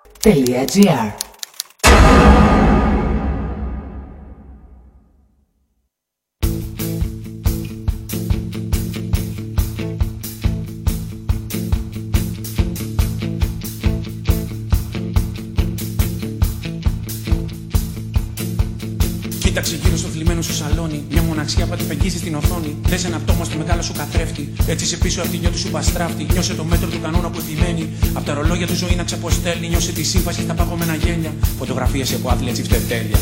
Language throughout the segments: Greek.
www.radiocarpathia.gr. Κοίταξε γύρω στο θλιμμένο σου σαλόνι. Μια μοναξιά πατηπεγγίζει στην οθόνη. Δες ένα πτώμα στο μεγάλο σου καθρέφτη. Έτσι σε πίσω από τη νιώτη σου παστράφτη. Νιώσε το μέτρο του κανόνα που επιμένει. Απ' τα ρολόγια του ζωή να ξεποστέλνει. Νιώσε τη σύμβαση στα παγωμένα γέλια. Φωτογραφίες από άθλια τσιφτετέλεια.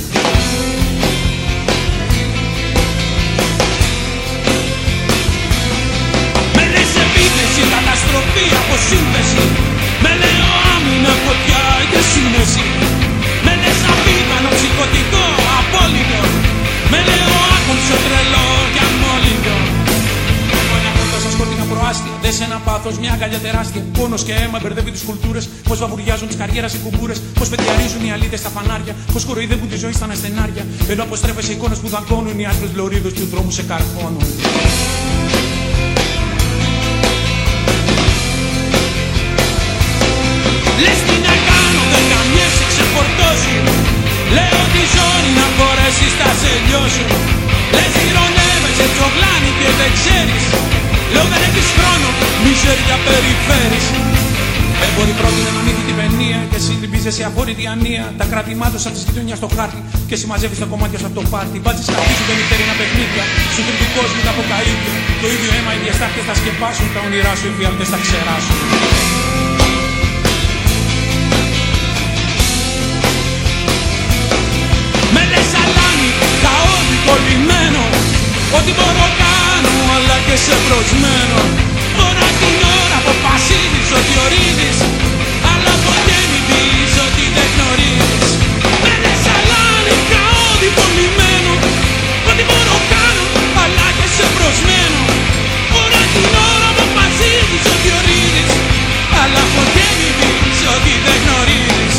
Με λες επίθεση, καταστροφή, αποσύνθεση. Με λέω άμυνα, φωτιά και σύνεση. Με λες απίθανο, ψυχοτικό, απόλυτο. Με λέω άκομψο, τρελό και αμόλυντο. Έχω ένα πόρτα σαν σκότεινα προάστια. Δες ένα πάθος, μια αγκαλιά τεράστια. Πόνος και αίμα μπερδεύει τις κουλτούρες. Πως βαβουριάζουν τις καριέρας οι κουμπούρες. Πως πετιαρίζουν οι αλήτες στα φανάρια. Πως κοροϊδεύουν τη ζωή στα νεστενάρια. Ενώ αποστρέφεσαι εικόνες που δαγκώνουν οι άσπρες λωρίδες του δρόμου σε καρφώνουν. Λες τι να κάνω, δεν καμιέσαι, ξεφορτώσει. Λέω τη ζώνη να μπορέσεις να σε λιώσω. Λες ηρωνεύεσαι, τσογλάνι και δεν ξέρεις. Λέω δεν έχεις χρόνο, μιζέρια περιφέρεις. Έμποροι πρότεινε να μύθει την παινία. Και εσύ λυμπίζεσαι αφόρητη ανία. Τα κράτη μάτωσα της γειτονιάς στο χάρτη. Και εσύ μαζεύεις τα κομμάτια σου από το πάρτι. Βάζεις καρδί δεν νυχτερίνα παιχνίδια. Σου φέρει του κόσμου τα κοκαΐδια. Το ίδιο αίμα οι διαστάχτες θα σκεπάσουν. Τα όνειρά σου οι φιάλτες θα ξεράσουν. Με λες αλάνι, καόδι, κολλημένο. Ό,τι μπορώ κάνω, αλλά και σε προσμένο. Τώρα την ώρα αποφασίζεις ότι ορίζεις. Αλλά ποτέ μην δεις ότι δεν γνωρίζεις. Με λες αλάνι, καόδι, κολλημένο. Ό,τι μπορώ κάνω, αλλά και σε προσμένο. Τώρα την ώρα αποφασίζεις ότι ορίζεις. Αλλά ποτέ μην δεις ότι δεν γνωρίζεις.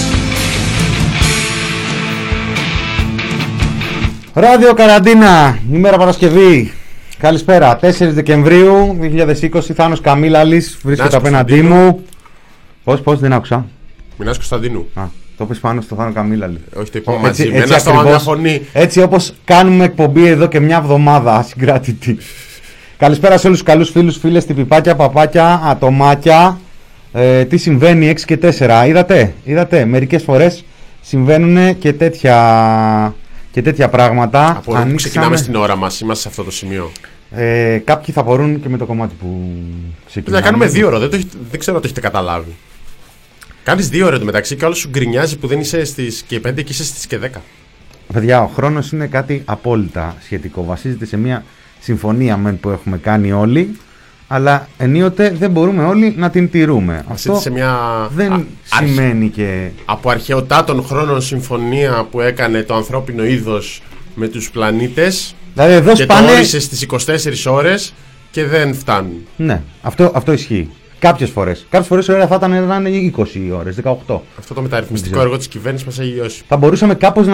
Ράδιο Καραντίνα, ημέρα Παρασκευή. Καλησπέρα, 4 Δεκεμβρίου 2020, Θάνος Καμίλαλης, βρίσκεται απέναντί μου. Πώς, δεν άκουσα. Μινάς Κωνσταντίνου. Το πες πάνω στο Θάνο Καμίλαλη. Όχι, το είπαμε μαζί, με ένα στόμα μια φωνή. Έτσι όπως κάνουμε εκπομπή εδώ και μια εβδομάδα, ασυγκράτητη. Καλησπέρα σε όλους τους καλούς φίλους, φίλες, τυπιπάκια, παπάκια, ατομάκια. Τι συμβαίνει 6 και 4, είδατε, μερικές φορές συμβαίνουν και τέτοια πράγματα. Από εδώ που ξεκινάμε στην ώρα μας, είμαστε σε αυτό το σημείο. Κάποιοι θα μπορούν και με το κομμάτι που ξεκινάμε. Να κάνουμε 2 ώρες, δεν ξέρω αν το έχετε καταλάβει. Κάνεις 2 ώρες μεταξύ και όλος σου γκρινιάζει που δεν είσαι στις και 5 και είσαι στις και 10. Παιδιά, ο χρόνος είναι κάτι απόλυτα σχετικό. Βασίζεται σε μια συμφωνία που έχουμε κάνει όλοι, αλλά ενίοτε δεν μπορούμε όλοι να την τηρούμε. Αυτό σε μια δεν σημαίνει και... Από αρχαιοτά των χρόνων συμφωνία που έκανε το ανθρώπινο είδος με τους πλανήτες. Δηλαδή εδώ και το όρισε στις 24 ώρες και δεν φτάνουν. Ναι, αυτό ισχύει. Κάποιες φορές ωραία θα ήταν να είναι 20 ώρες, 18. Αυτό το μεταρρυθμιστικό έργο της κυβέρνησης μας έχει λιώσει. Θα μπορούσαμε κάπως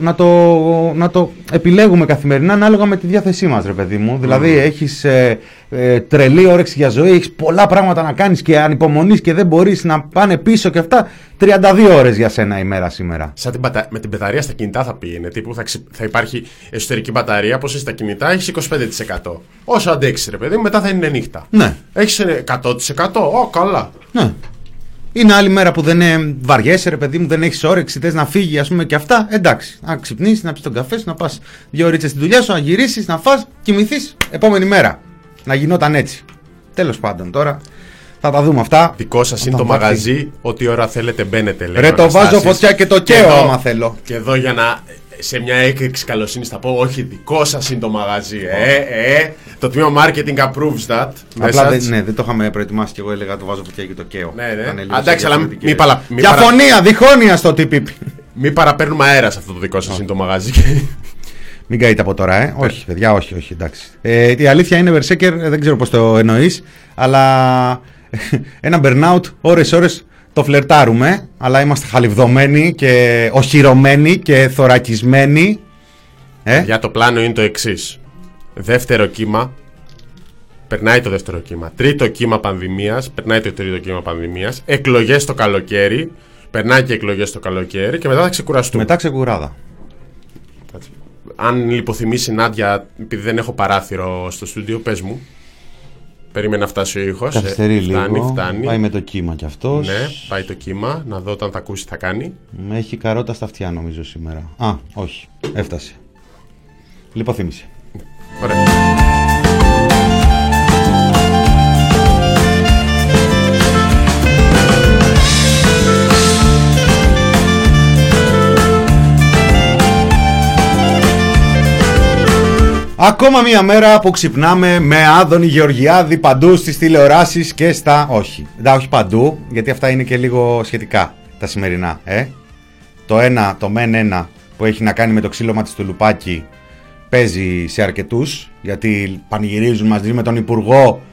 να το επιλέγουμε καθημερινά ανάλογα με τη διάθεσή μας, ρε παιδί μου. Δηλαδή έχεις τρελή όρεξη για ζωή, έχεις πολλά πράγματα να κάνεις και ανυπομονείς και δεν μπορείς να πάνε πίσω και αυτά. 32 ώρες για σένα ημέρα σήμερα. Σαν με την μπαταρία στα κινητά θα πήγαινε. Τύπου θα υπάρχει εσωτερική μπαταρία, όπως έχει στα κινητά, έχεις 25%. Όσο αντέξεις, ρε παιδί μου, μετά θα είναι νύχτα. Ναι. Έχεις 100%, καλά. Ναι. Είναι άλλη μέρα που δεν βαριέσαι, ρε παιδί μου, δεν έχεις όρεξη, θες να φύγει, ας πούμε, και αυτά. Εντάξει. Να ξυπνήσεις, να πεις τον καφέ σου, να πας 2 ώρες στη δουλειά σου, να γυρίσεις, να φας, κοιμηθείς. Επόμενη μέρα. Να γινόταν έτσι. Τέλος πάντων, τώρα θα τα δούμε αυτά. Δικό σας είναι το μαγαζί, ό,τι ώρα θέλετε μπαίνετε. Ρε, το βάζω φωτιά και το καίω άμα θέλω. Και εδώ για να. Σε μια έκρηξη καλοσύνης θα πω, όχι, δικό σας είναι το μαγαζί. Το τμήμα marketing approves that. Απλά δεν το είχαμε προετοιμάσει και εγώ έλεγα το βάζω φωτιά και το καίω. Ναι. Εντάξει, αλλά διαφωνία, διχόνοια στο TPP. Μην παραπαίρνουμε αέρα σε αυτό το δικό σας είναι το μαγαζί. Μην καείτε από τώρα, όχι, παιδιά, όχι, εντάξει. Η αλήθεια είναι, Berserker, δεν ξέρω πώς το εννοείς, αλλά ένα burnout, ώρες το φλερτάρουμε, αλλά είμαστε χαλιβδωμένοι και οχυρωμένοι και θωρακισμένοι. Για το πλάνο είναι το εξής. Δεύτερο κύμα, περνάει το δεύτερο κύμα. Τρίτο κύμα πανδημίας, περνάει το τρίτο κύμα πανδημίας. Εκλογές το καλοκαίρι. Περνάει και εκλογές το καλοκαίρι και μετά θα ξεκουραστούμε. Μετά ξεκουράδα. Αν λιποθυμήσει η Νάντια, επειδή δεν έχω παράθυρο στο στούντιο, πες μου. Περίμενα να φτάσει ο ήχος. Καθυστερεί λίγο. Φτάνει. Πάει με το κύμα κι αυτός. Ναι, πάει το κύμα. Να δω όταν θα ακούσει τι θα κάνει. Με έχει καρότα στα αυτιά νομίζω σήμερα. Α, όχι. Έφτασε. Λιποθύμησε. Ωραία. Ακόμα μία μέρα που ξυπνάμε με Άδωνη Γεωργιάδη παντού στις τηλεοράσεις και στα... Όχι, όχι παντού, γιατί αυτά είναι και λίγο σχετικά τα σημερινά. Το μεν ένα που έχει να κάνει με το ξύλωμα της Τουλουπάκη παίζει σε αρκετούς, γιατί πανηγυρίζουν μαζί με τον Υπουργό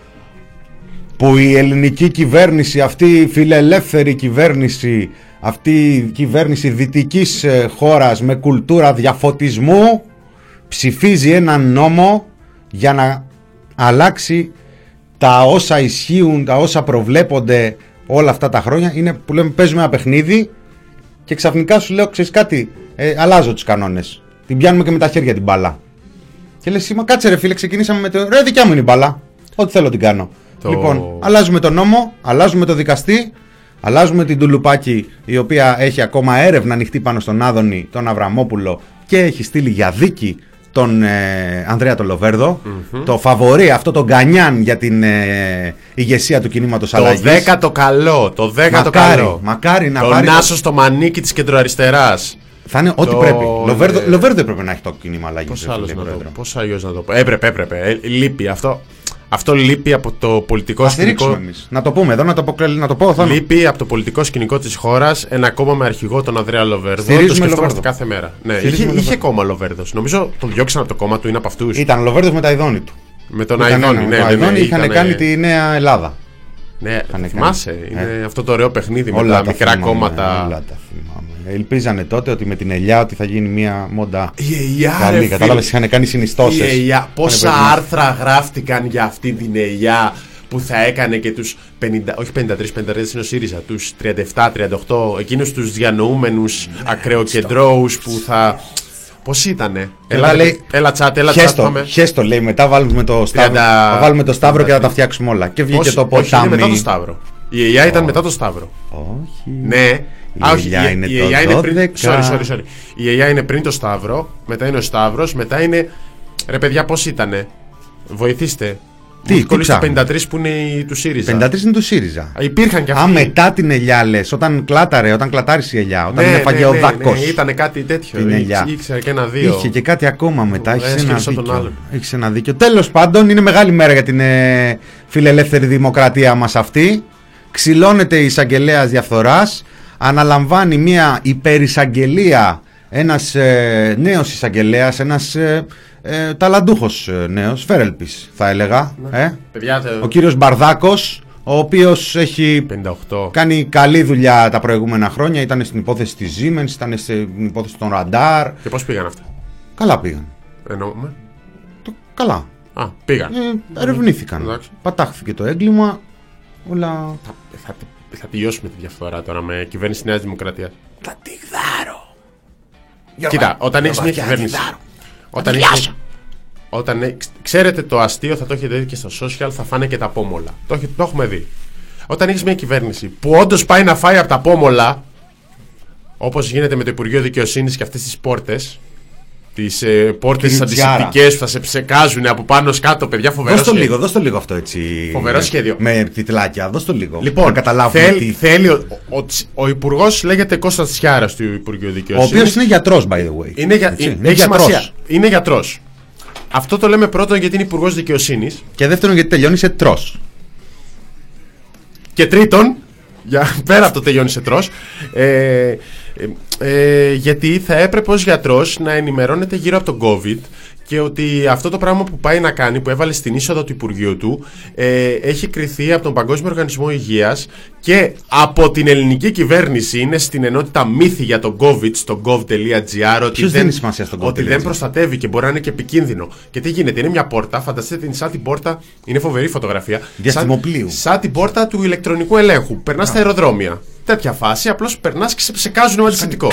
που η ελληνική κυβέρνηση, αυτή η φιλελεύθερη κυβέρνηση, αυτή η κυβέρνηση δυτικής χώρας με κουλτούρα διαφωτισμού, ψηφίζει έναν νόμο για να αλλάξει τα όσα ισχύουν, τα όσα προβλέπονται όλα αυτά τα χρόνια. Είναι που λέμε παίζουμε ένα παιχνίδι και ξαφνικά σου λέω, ξέρεις κάτι, αλλάζω τους κανόνες. Την πιάνουμε και με τα χέρια την μπάλα. Και λες, μα κάτσε ρε φίλε, ξεκινήσαμε με το... Ρε, δικιά μου είναι η μπάλα, ό,τι θέλω την κάνω. Λοιπόν, αλλάζουμε τον νόμο, αλλάζουμε το δικαστή, αλλάζουμε την Τουλουπάκη, η οποία έχει ακόμα έρευνα ανοιχτή πάνω στον Άδωνη, τον Αβραμόπουλο, και έχει στείλει για δίκη τον Ανδρέα τον Λοβέρδο, το φαβορί, αυτό το γκανιάν για την ηγεσία του κινήματος αλλαγής. Το 10ο καλό, το 10ο καλό. Μακάρι να τον πάρει. Τον Άσο στο μανίκι της κεντροαριστεράς. Θα είναι ό,τι πρέπει. Λοβέρδο έπρεπε να έχει το κίνημα αλλαγής. Πώς αλλιώς να το πω. Έπρεπε. Λείπει αυτό. Αυτό λείπει από το πολιτικό σκηνικό. Εμείς. Να το πούμε εδώ, να το πω. Λείπει από το πολιτικό σκηνικό της χώρας ένα κόμμα με αρχηγό τον Ανδρέα Λοβέρδο. Το σκεφτόμαστε κάθε μέρα. Ναι, είχε κόμμα Λοβέρδος. Νομίζω τον διώξαν από το κόμμα του, είναι από αυτούς. Ήταν Λοβέρδος με τα Ιδόνη του. Με τον Αϊδόνη, ναι. Είχαν κάνει τη Νέα Ελλάδα. Ναι, θυμάσαι. Είναι αυτό το ωραίο παιχνίδι με τα μικρά κόμματα. Όλα τα θυμάμαι. Ελπίζανε τότε ότι με την ελιά ότι θα γίνει μια μόντα καλή. Κατάλαβες, είχαν κάνει συνιστώσεις. Πόσα άρθρα γράφτηκαν για αυτή την ελιά που θα έκανε και τους 50, όχι 53 είναι ο ΣΥΡΙΖΑ, τους 37-38, εκείνους τους διανοούμενους ακρεοκεντρώους που θα... Πώς ήτανε? Έλα τσάτ, πάμε. Χέστο λέει, μετά βάλουμε το Σταύρο και θα τα φτιάξουμε όλα. Και βγήκε το ποτάμι. Όχι, είναι μετά το Σταύρο. Η ελιά ήταν μετά το Σταύρο. Όχι. Ναι. Η ελιά είναι το 12. Sorry. Η ελιά είναι πριν το Σταύρο, μετά είναι ο Σταύρος, μετά είναι... Ρε παιδιά, πώς ήτανε? Βοηθήστε. Τι κολλήσει το 53 που είναι του ΣΥΡΙΖΑ. 53 είναι του ΣΥΡΙΖΑ. Υπήρχαν και αυτοί. Α, μετά την ελιά λες, όταν κλάταρες η ελιά, όταν έφαγε ο Δάκος. Ναι, ήταν κάτι τέτοιο. Ήξερα και ένα-δύο. Είχε και κάτι ακόμα μετά. Έχεις ένα δίκιο. Τέλος πάντων, είναι μεγάλη μέρα για την φιλελεύθερη δημοκρατία μας αυτή. Ξυλώνεται η εισαγγελέας διαφθοράς. Αναλαμβάνει μια υπερισαγγελία ένας νέος εισαγγελέας, ένας ταλαντούχος νέος, φέρελπης θα έλεγα. Παιδιά, ο κύριος Μπαρδάκος, ο οποίος έχει 58. κάνει καλή δουλειά τα προηγούμενα χρόνια. Ήταν στην υπόθεση της Siemens, ήταν στην υπόθεση των Ραντάρ. Και πώς πήγαν αυτά? Καλά πήγαν. Εννοούμε. Καλά. Πήγαν. Ερευνήθηκαν. Πατάχθηκε το έγκλημα. Όλα... Θα τελειώσουμε τη διαφθορά τώρα με κυβέρνηση Νέας Δημοκρατίας. Θα τη γδάρω. Κοίτα, όταν έχεις μια κυβέρνηση... Ξέρετε το αστείο, θα το έχετε δει και στα social, θα φάνε και τα πόμολα. Το έχουμε δει. Όταν έχεις μια κυβέρνηση που όντως πάει να φάει από τα πόμολα, όπως γίνεται με το Υπουργείο Δικαιοσύνης και αυτές τις πόρτες, τις πόρτες αντισηπτικές που θα σε ψεκάζουν από πάνω κάτω, παιδιά, φοβερό σχέδιο. Δώσ' το λίγο αυτό έτσι. Φοβερό σχέδιο. Με τιτλάκια, δώσ' το λίγο. Λοιπόν, θέλει ο υπουργός λέγεται Κώστας Τσιάρας του Υπουργείου Δικαιοσύνης. Ο οποίος είναι γιατρός, by the way. Έχει σημασία. Είναι γιατρός. Αυτό το λέμε πρώτον γιατί είναι υπουργός δικαιοσύνης. Και δεύτερον γιατί τελειώνει σε τρος. Και τρίτον, πέρα από το τελειώνει σε τρος, γιατί θα έπρεπε ως γιατρός να ενημερώνεται γύρω από τον COVID και ότι αυτό το πράγμα που πάει να κάνει, που έβαλε στην είσοδο του Υπουργείου του, έχει κριθεί από τον Παγκόσμιο Οργανισμό Υγείας και από την ελληνική κυβέρνηση. Είναι στην ενότητα μύθι για τον COVID στο gov.gr ότι δεν προστατεύει και μπορεί να είναι και επικίνδυνο. Και τι γίνεται, είναι μια πόρτα, φανταστείτε την σαν την πόρτα, είναι φοβερή φωτογραφία. Διαστημοπλοίου. Σαν την πόρτα του ηλεκτρονικού ελέγχου. Περνά στα αεροδρόμια. Τέτοια φάση, απλώς περνά και σε ψεκάζουν με αντισηπτικό.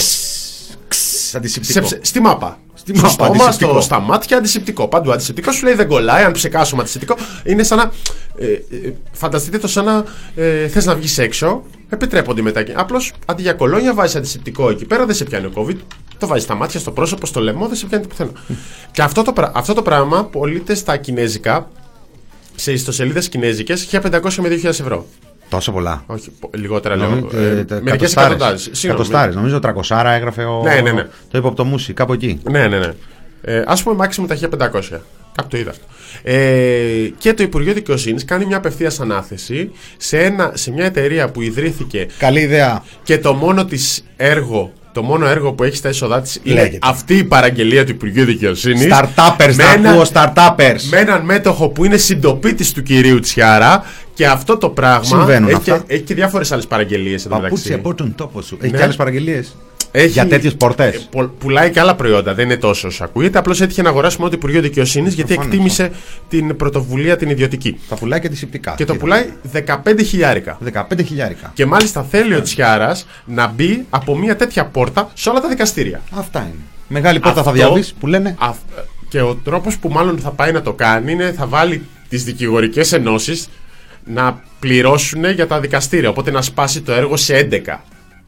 Στη μάπα. Στο στόμα, στα μάτια, αντισηπτικό. Παντού αντισηπτικό, σου λέει δεν κολλάει. Αν ψεκάσουμε αντισηπτικό, είναι σαν να. Φανταστείτε το σαν να θες να βγεις έξω, επιτρέπονται μετά. Απλώς αντί για κολόνια βάζεις αντισηπτικό εκεί πέρα, δεν σε πιάνει ο COVID. Το βάζεις στα μάτια, στο πρόσωπο, στο λαιμό, δεν σε πιάνει πουθενά. Και αυτό το πράγμα πωλείται στα κινέζικα, σε ιστοσελίδες κινέζικες, 1.500 με 2.000 ευρώ. Τόσο πολλά. Όχι, λιγότερα λέω. Μερικές εκατοντάδες. Εκατοστάρες. Νομίζω 300 έγραφε το ύποπτο Μούσι, κάπου εκεί. Ναι. Ας πούμε, μάξιμου τα 1.500. Κάπου το είδα αυτό. Και το Υπουργείο Δικαιοσύνης κάνει μια απευθείας ανάθεση σε μια εταιρεία που ιδρύθηκε. Καλή ιδέα. Και το μόνο της έργο. Το μόνο έργο που έχει στα είσοδά της είναι αυτή η παραγγελία του Υπουργείου Δικαιοσύνης. Startuppers, να ακούω startuppers. Με έναν μέτοχο που είναι συντοπίτης του κυρίου Τσιάρα. Και αυτό το πράγμα έχει και διάφορες άλλες παραγγελίες. Παπούτσι από τον τόπο σου. Έχει και άλλες παραγγελίες. Για τέτοιες πορτές. Πουλάει και άλλα προϊόντα. Δεν είναι τόσο όσο ακούγεται. Απλώς έτυχε να αγοράσει μόνο το Υπουργείο Δικαιοσύνης γιατί εκτίμησε την πρωτοβουλία την ιδιωτική. Τα πουλάει και αντισηπτικά. Και το πουλάει 15.000. 15.000. Και μάλιστα θέλει ο Τσιάρας να μπει από μια τέτοια πόρτα σε όλα τα δικαστήρια. Αυτά είναι. Μεγάλη πόρτα θα διαβείς που λένε. Και ο τρόπος που μάλλον θα πάει να το κάνει είναι θα βάλει τις δικηγορικές ενώσεις να πληρώσουν για τα δικαστήρια. Οπότε να σπάσει το έργο σε 11.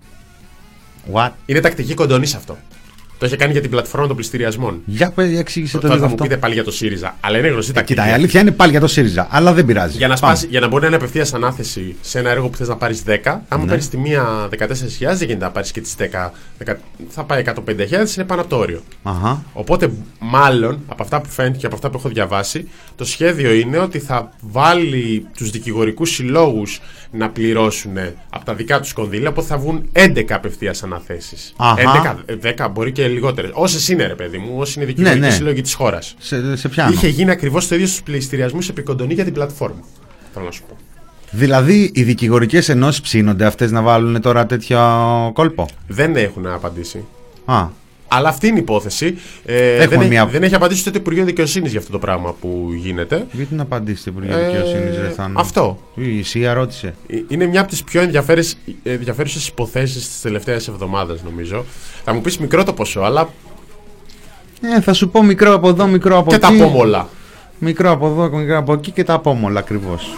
What? Είναι τακτική κοντονής αυτό. Το είχε κάνει για την πλατφόρμα των πληστηριασμών. Για εξήγησε το λίγο. Θα μου πείτε πάλι για το ΣΥΡΙΖΑ. Αλλά είναι γνωστή τακτική. Κοίτα, η αλήθεια είναι πάλι για το ΣΥΡΙΖΑ. Αλλά δεν πειράζει. Για να μπορεί να είναι απευθείας ανάθεση σε ένα έργο που θες να πάρεις 10, αν μου παίρνεις τη μία 14.000, δεν γίνεται να πάρεις και τις 10. Θα πάει 150.000, είναι πάνω από το όριο. Οπότε, μάλλον από αυτά που φαίνεται και από αυτά που έχω διαβάσει, το σχέδιο είναι ότι θα βάλει τους δικηγορικούς συλλόγους να πληρώσουν από τα δικά τους κονδύλια. Οπότε θα βγουν 11 απευθείας αναθέσεις. 10 μπορεί και λιγότερες. Όσες είναι, ρε παιδί μου, όσοι είναι δικηγορικοί σύλλογοι της χώρας. Σε πιάνω. Είχε γίνει ακριβώς το ίδιο στους πληστηριασμούς επί κοντονή για την πλατφόρμα. Θέλω να σου πω. Δηλαδή, οι δικηγορικές ενώσεις ψήνονται αυτές να βάλουν τώρα τέτοιο κόλπο. Δεν έχουν απαντήσει. Αλλά αυτή είναι η υπόθεση. Δεν έχει απαντήσει ούτε το Υπουργείο Δικαιοσύνης για αυτό το πράγμα που γίνεται. Γιατί να απαντήσει το Υπουργείο Δικαιοσύνης, ρε Θάνο? Αυτό. Η ΣΥΑ ρώτησε. Είναι μια από τις πιο ενδιαφέρουσες υποθέσεις της τελευταίας εβδομάδας, νομίζω. Θα μου πεις μικρό το ποσό, αλλά. Θα σου πω μικρό από εδώ, μικρό από εκεί. Και τα απόμολα. Μικρό από εδώ, μικρό από εκεί και τα απόμολα ακριβώς.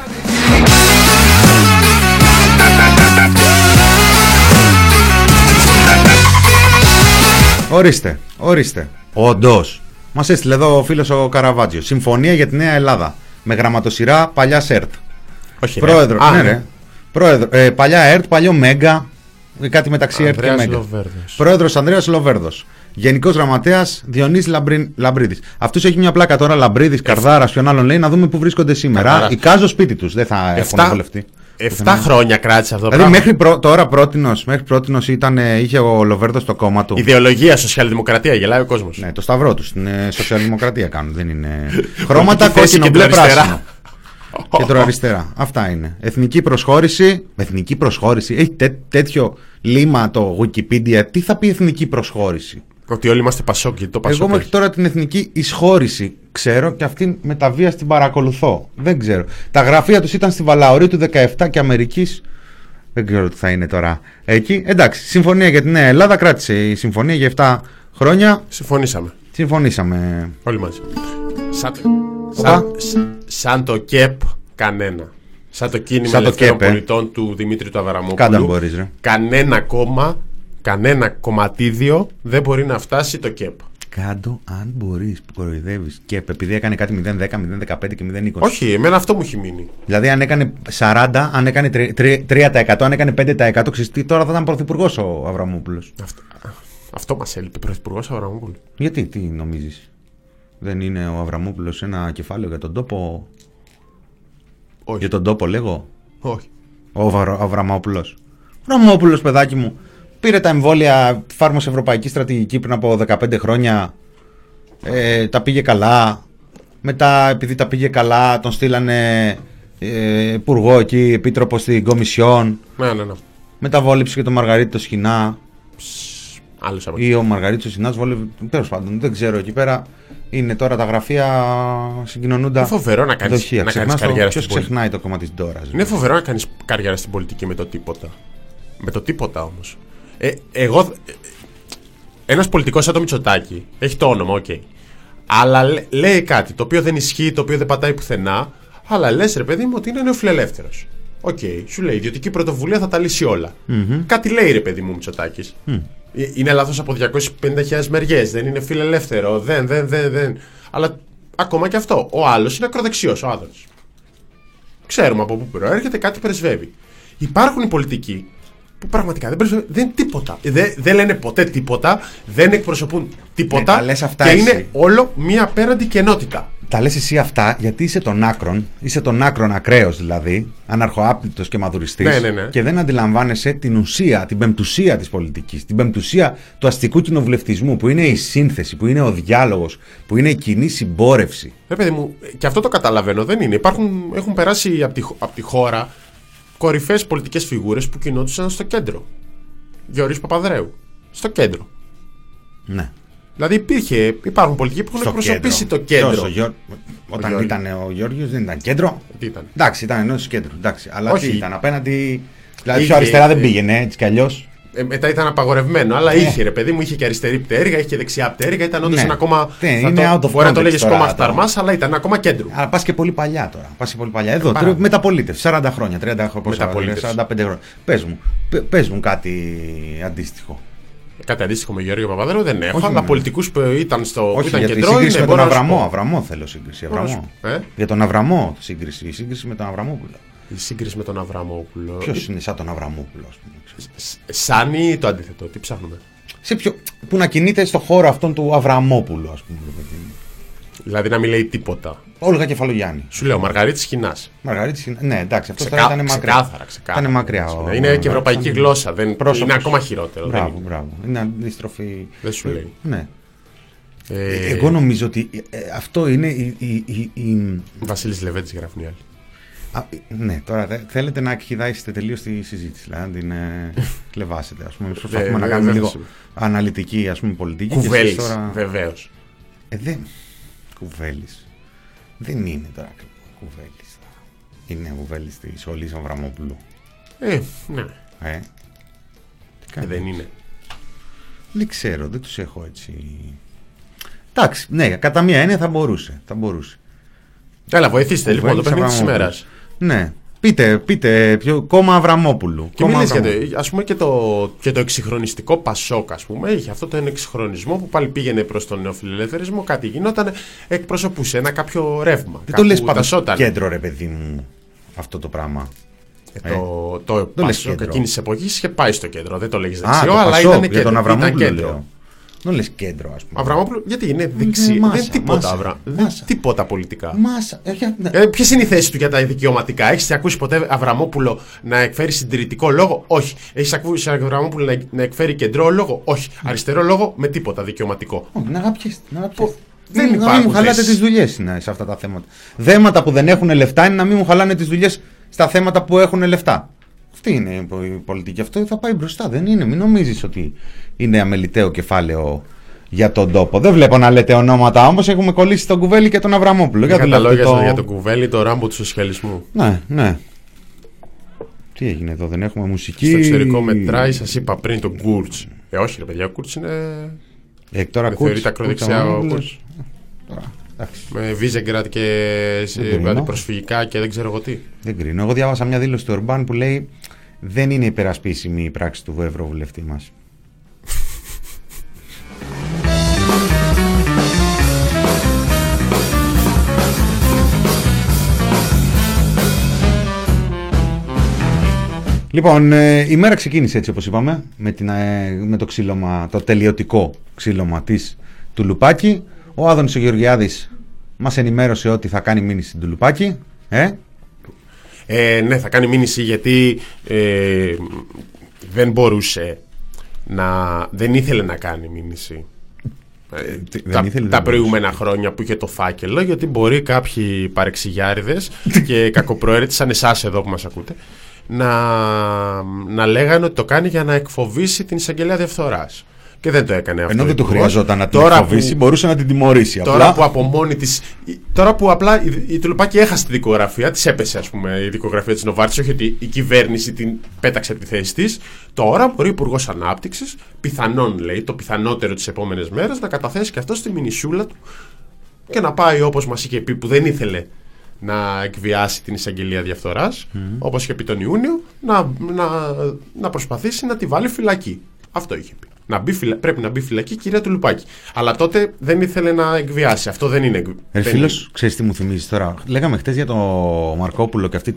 Ορίστε. Όντως. Μας έστειλε εδώ ο φίλος ο Καραβάτζιο. Συμφωνία για τη Νέα Ελλάδα. Με γραμματοσυρά παλιά ΕΡΤ. Όχι. Πρόεδρο. Πρόεδρο. Παλιά ΕΡΤ, παλιό Μέγκα. Κάτι μεταξύ ΕΡΤ και Μέγκα. Πρόεδρος Ανδρέας Λοβέρδος. Γενικός Γραμματέας Διονύσης Λαμπρίδης. Αυτούς έχει μια πλάκα τώρα. Λαμπρίδης, Καρδάρας, ποιον άλλον λέει, να δούμε πού βρίσκονται σήμερα. Εικάζω σπίτι τους. Δεν θα έχουν βολευτεί. 7 χρόνια κράτησε αυτό το πράγμα. Δηλαδή τώρα πρότινος είχε ο Λοβέρδος το κόμμα του. Ιδεολογία, σοσιαλδημοκρατία, γελάει ο κόσμος. Ναι, το σταυρό τους. Σοσιαλδημοκρατία κάνουν. Δεν είναι. Χρώματα κόκκινο, μπλε, πράσινο. Κεντροαριστερά. Αυτά είναι. Εθνική προσχώρηση. Εθνική προσχώρηση. Έχει τέτοιο λίμα το Wikipedia. Τι θα πει εθνική προσχώρηση? Ότι όλοι είμαστε Πασόκοι. Εγώ μέχρι τώρα την εθνική εισχώρηση ξέρω και αυτήν με τα βία την παρακολουθώ. Δεν ξέρω. Τα γραφεία τους ήταν στη Βαλαωρίου του 17 και Αμερικής. Δεν ξέρω τι θα είναι τώρα εκεί. Εντάξει, συμφωνία για τη Νέα Ελλάδα. Κράτησε η συμφωνία για 7 χρόνια. Συμφωνήσαμε. Όλοι μαζί. Σαν το ΚΕΠ κανένα. Σαν το κίνημα ελευθερών πολιτών του Δημήτρη του Αβραμόπουλου. Κανένα κομματίδιο δεν μπορεί να φτάσει το ΚΕΠ. Κάντο αν μπορείς, που κοροϊδεύεις. ΚΕΠ, επειδή έκανε κάτι 0,10, 0,15 και 0,20. Όχι, εμένα αυτό μου έχει μείνει. Δηλαδή αν έκανε 40, αν έκανε 3%, αν έκανε 5%, ξυστή, τώρα θα ήταν πρωθυπουργός ο Αβραμόπουλος. Αυτό μας έλειπε, πρωθυπουργός Αβραμόπουλου. Γιατί, τι νομίζεις? Δεν είναι ο Αβραμόπουλος ένα κεφάλαιο για τον τόπο? Όχι. Για τον τόπο λέγω. Όχι. Ο Αβραμόπουλος. Αβραμόπουλος, παιδάκι μου. Πήρε τα εμβόλια, εφάρμοσε ευρωπαϊκή στρατηγική πριν από 15 χρόνια τα πήγε καλά. Μετά, επειδή τα πήγε καλά, τον στείλανε υπουργό εκεί, επίτροπο στην Κομισιόν. Ναι. Μετά βόλεψε και τον Μαργαρίτο Σχοινά. Άλλος από Ή ο Μαργαρίτος Σχοινάς βόλεψε. Τέλος πάντων, δεν ξέρω εκεί πέρα. Είναι τώρα τα γραφεία συγκοινωνούντα. Είναι φοβερό να κάνεις καριέρα. Ποιος ξεχνάει το κόμμα της Ντόρας. Είναι φοβερό να κάνεις καριέρα στην πολιτική με το τίποτα. Με το τίποτα όμως. Εγώ. Ένας πολιτικός σαν το Μητσοτάκη έχει το όνομα, οκ. Αλλά λέει κάτι το οποίο δεν ισχύει, το οποίο δεν πατάει πουθενά. Αλλά λες, ρε παιδί μου, ότι είναι νεοφιλελεύθερος. Οκ, σου λέει, η ιδιωτική πρωτοβουλία θα τα λύσει όλα. Κάτι λέει, ρε παιδί μου, Μητσοτάκης. Είναι λάθος από 250.000 μεριές. Δεν είναι φιλελεύθερο. Δεν. Αλλά ακόμα και αυτό. Ο άλλος είναι ακροδεξιός, ο Άδωνης. Ξέρουμε από πού προέρχεται, κάτι πρεσβεύει. Υπάρχουν οι πολιτικοί που πραγματικά δεν πρεσβεύουν. Δεν τίποτα. Δεν λένε ποτέ τίποτα. Δεν εκπροσωπούν τίποτα. Και είναι όλο μία απέραντη κενότητα. Τα λες εσύ αυτά γιατί είσαι των άκρων ακραίος δηλαδή, αναρχοάπλητος και μαδουριστής. Ναι. Και δεν αντιλαμβάνεσαι την ουσία, την πεμπτουσία της πολιτικής, την πεμπτουσία του αστικού κοινοβουλευτισμού, που είναι η σύνθεση, που είναι ο διάλογος, που είναι η κοινή συμπόρευση. Ρε παιδί μου, και αυτό το καταλαβαίνω, δεν είναι. Έχουν περάσει από τη χώρα κορυφαίες πολιτικές φιγούρες που κινόντουσαν στο κέντρο. Γιώργος Παπανδρέου. Στο κέντρο. Ναι. Δηλαδή υπάρχουν πολιτικοί που έχουν εκπροσωπήσει το κέντρο. Όταν ήταν ο Γιώργος δεν ήταν κέντρο. Τι ήταν? Εντάξει, ήταν ενός κέντρου. Εντάξει, αλλά όχι. Τι ήταν απέναντι. Δηλαδή πιο αριστερά δεν πήγαινε έτσι κι αλλιώς. Μετά ήταν απαγορευμένο, αλλά είχε ρε παιδί μου, είχε και αριστερή πτέρυγα, είχε και δεξιά πτέρυγα. Ήταν όντως ένα ακόμα. Μπορεί να το λέγες κόμμα Χταρμάς, αλλά ήταν ακόμα κέντρο. Αλλά πας και πολύ παλιά τώρα. Εδώ, μεταπολίτευση, 40 χρόνια, 30 χρόνια, 45 χρόνια. Πες μου κάτι αντίστοιχο. Κάτι αντίστοιχο με Γιώργο Παπανδρέου δεν έχω, όχι, αλλά πολιτικούς που ήταν στο κέντρο. Σύγκριση με τον Αβραμό θέλω σύγκριση. Για τον Αβραμό σύγκριση. Η σύγκριση με τον Αβραμόπουλο. Η σύγκριση με τον Αβραμόπουλο. Ποιος είναι σαν τον Αβραμόπουλο, ας πούμε. Σαν ή το αντίθετο, τι ψάχνουμε. Που να κινείται στο χώρο αυτόν του Αβραμόπουλου, ας πούμε. Δηλαδή να μην λέει τίποτα. Όλγα Κεφαλογιάννη. Σου λέω Μαργαρίτης Σχοινάς. Ναι, εντάξει, αυτό θα ήταν μακριά. Ξεκάθαρα. Ήταν μακριά. Είναι και ευρωπαϊκή γλώσσα. Είναι ακόμα χειρότερο. Μπράβο. Είναι αντίστροφη. Δεν σου λέει. Ναι. Εγώ νομίζω ότι αυτό είναι η. Βασίλης Λεβέντης γράφουν οι άλλοι. Ναι, τώρα θέλετε να εκχυδάσετε τελείως τη συζήτηση, δηλαδή να την κλεβάσετε. Ας πούμε, προσπαθούμε να κάνουμε λίγο αναλυτική, ας πούμε, πολιτική. Κουβέλης, βεβαίως. Κουβέλης. Δεν είναι τώρα Κουβέλης. Είναι Κουβέλης της Σχολής Αβραμόπουλου. Ναι. Δεν είναι. Δεν ξέρω, δεν τους έχω έτσι. Εντάξει, ναι, κατά μία έννοια θα μπορούσε. Έλα, βοηθήστε λοιπόν το παιχνίδι της ημέρας. Ναι. Πείτε, κόμμα Αβραμόπουλου. Και μιλείς ας πούμε και το εξυγχρονιστικό Πασόκ, ας πούμε, είχε αυτό τον εξυγχρονισμό που πάλι πήγαινε προς τον νεοφιλελεύθερισμό, κάτι γινόταν, εκπροσωπούσε ένα κάποιο ρεύμα. Δεν το λες πάντως κέντρο, ρε παιδί μου, αυτό το πράγμα. Το Πασόκ εκείνης της εποχής είχε πάει στο κέντρο, δεν το λέγεις δεξιό, αλλά ήταν κέντρο. Δεν λες κέντρο, ας πούμε. Αβραμόπουλο, γιατί είναι δεξί. Δεν τίποτα, τίποτα πολιτικά. Ποιες είναι οι θέσεις του για τα δικαιωματικά? Έχεις ακούσει ποτέ Αβραμόπουλο να εκφέρει συντηρητικό λόγο? Όχι. Έχεις ακούσει Αβραμόπουλο να εκφέρει κεντρό λόγο? Όχι. Αριστερό λόγο με τίποτα δικαιωματικό. Όχι, να αγαπιέστε. Να μην μου χαλάτε τις δουλειές σε αυτά τα θέματα. Θέματα που δεν έχουν λεφτά είναι να μην μου χαλάνε τις δουλειές στα θέματα που έχουν λεφτά. Αυτή είναι η πολιτική. Αυτό θα πάει μπροστά. Δεν είναι. Μην νομίζεις ότι είναι αμεληταίο κεφάλαιο για τον τόπο. Δεν βλέπω να λέτε ονόματα, όμως έχουμε κολλήσει τον Κουβέλη και τον Αβραμόπουλο. Για τα λόγια για τον Κουβέλη, το ράμπο του σοσιαλισμού. Ναι. Τι έγινε εδώ, δεν έχουμε μουσική. Στο εξωτερικό μετράει, σας είπα πριν, τον Κούρτς. Όχι, ρε παιδιά, ο Κούρτς είναι. Τώρα θεωρείται ακροδεξιά ο Κούρτς. Με Βίζεγκρατ και αντιπροσφυγικά και δεν ξέρω εγώ τι. Δεν κρίνω. Εγώ διάβασα μια δήλωση του Ορμπάν που λέει δεν είναι υπερασπίσιμη η πράξη του ευρωβουλευτή μας. Λοιπόν, η μέρα ξεκίνησε έτσι όπως είπαμε με το ξύλωμα, το τελειωτικό ξύλωμα του Λουπάκη. Ο Άδωνης ο Γεωργιάδης μας ενημέρωσε ότι θα κάνει μήνυση στην Τουλουπάκη. Ναι, θα κάνει μήνυση γιατί δεν μπορούσε δεν ήθελε να κάνει μήνυση τα προηγούμενα χρόνια που είχε το φάκελο, γιατί μπορεί κάποιοι παρεξηγιάριδες και κακοπροαίρετοι σαν εσάς εδώ που μας ακούτε να λέγανε ότι το κάνει για να εκφοβήσει την εισαγγελέα διαφθοράς. Και δεν το έκανε αυτό. Ενώ δεν του χρειαζόταν να την εκφοβήσει, μπορούσε να την τιμωρήσει. Τώρα που απλά η Τουλουπάκη έχασε τη δικογραφία, της έπεσε ας πούμε η δικογραφία της Νοβάρτης, όχι ότι η κυβέρνηση την πέταξε από τη θέση της. Τώρα μπορεί ο Υπουργός Ανάπτυξης, πιθανόν λέει, το πιθανότερο τις επόμενες μέρες, να καταθέσει και αυτό στη μινισούλα του και να πάει όπως μας είχε πει, που δεν ήθελε να εκβιάσει την εισαγγελία διαφθοράς, όπως είχε πει τον Ιούνιο, να προσπαθήσει να τη βάλει φυλακή. Αυτό είχε πει. Πρέπει να μπει φυλακή η κυρία Τουλουπάκη. Αλλά τότε δεν ήθελε να εκβιάσει. Αυτό δεν είναι. Φίλος, ξέρεις τι μου θυμίζει τώρα. Λέγαμε χτες για τον Μαρκόπουλο και αυτή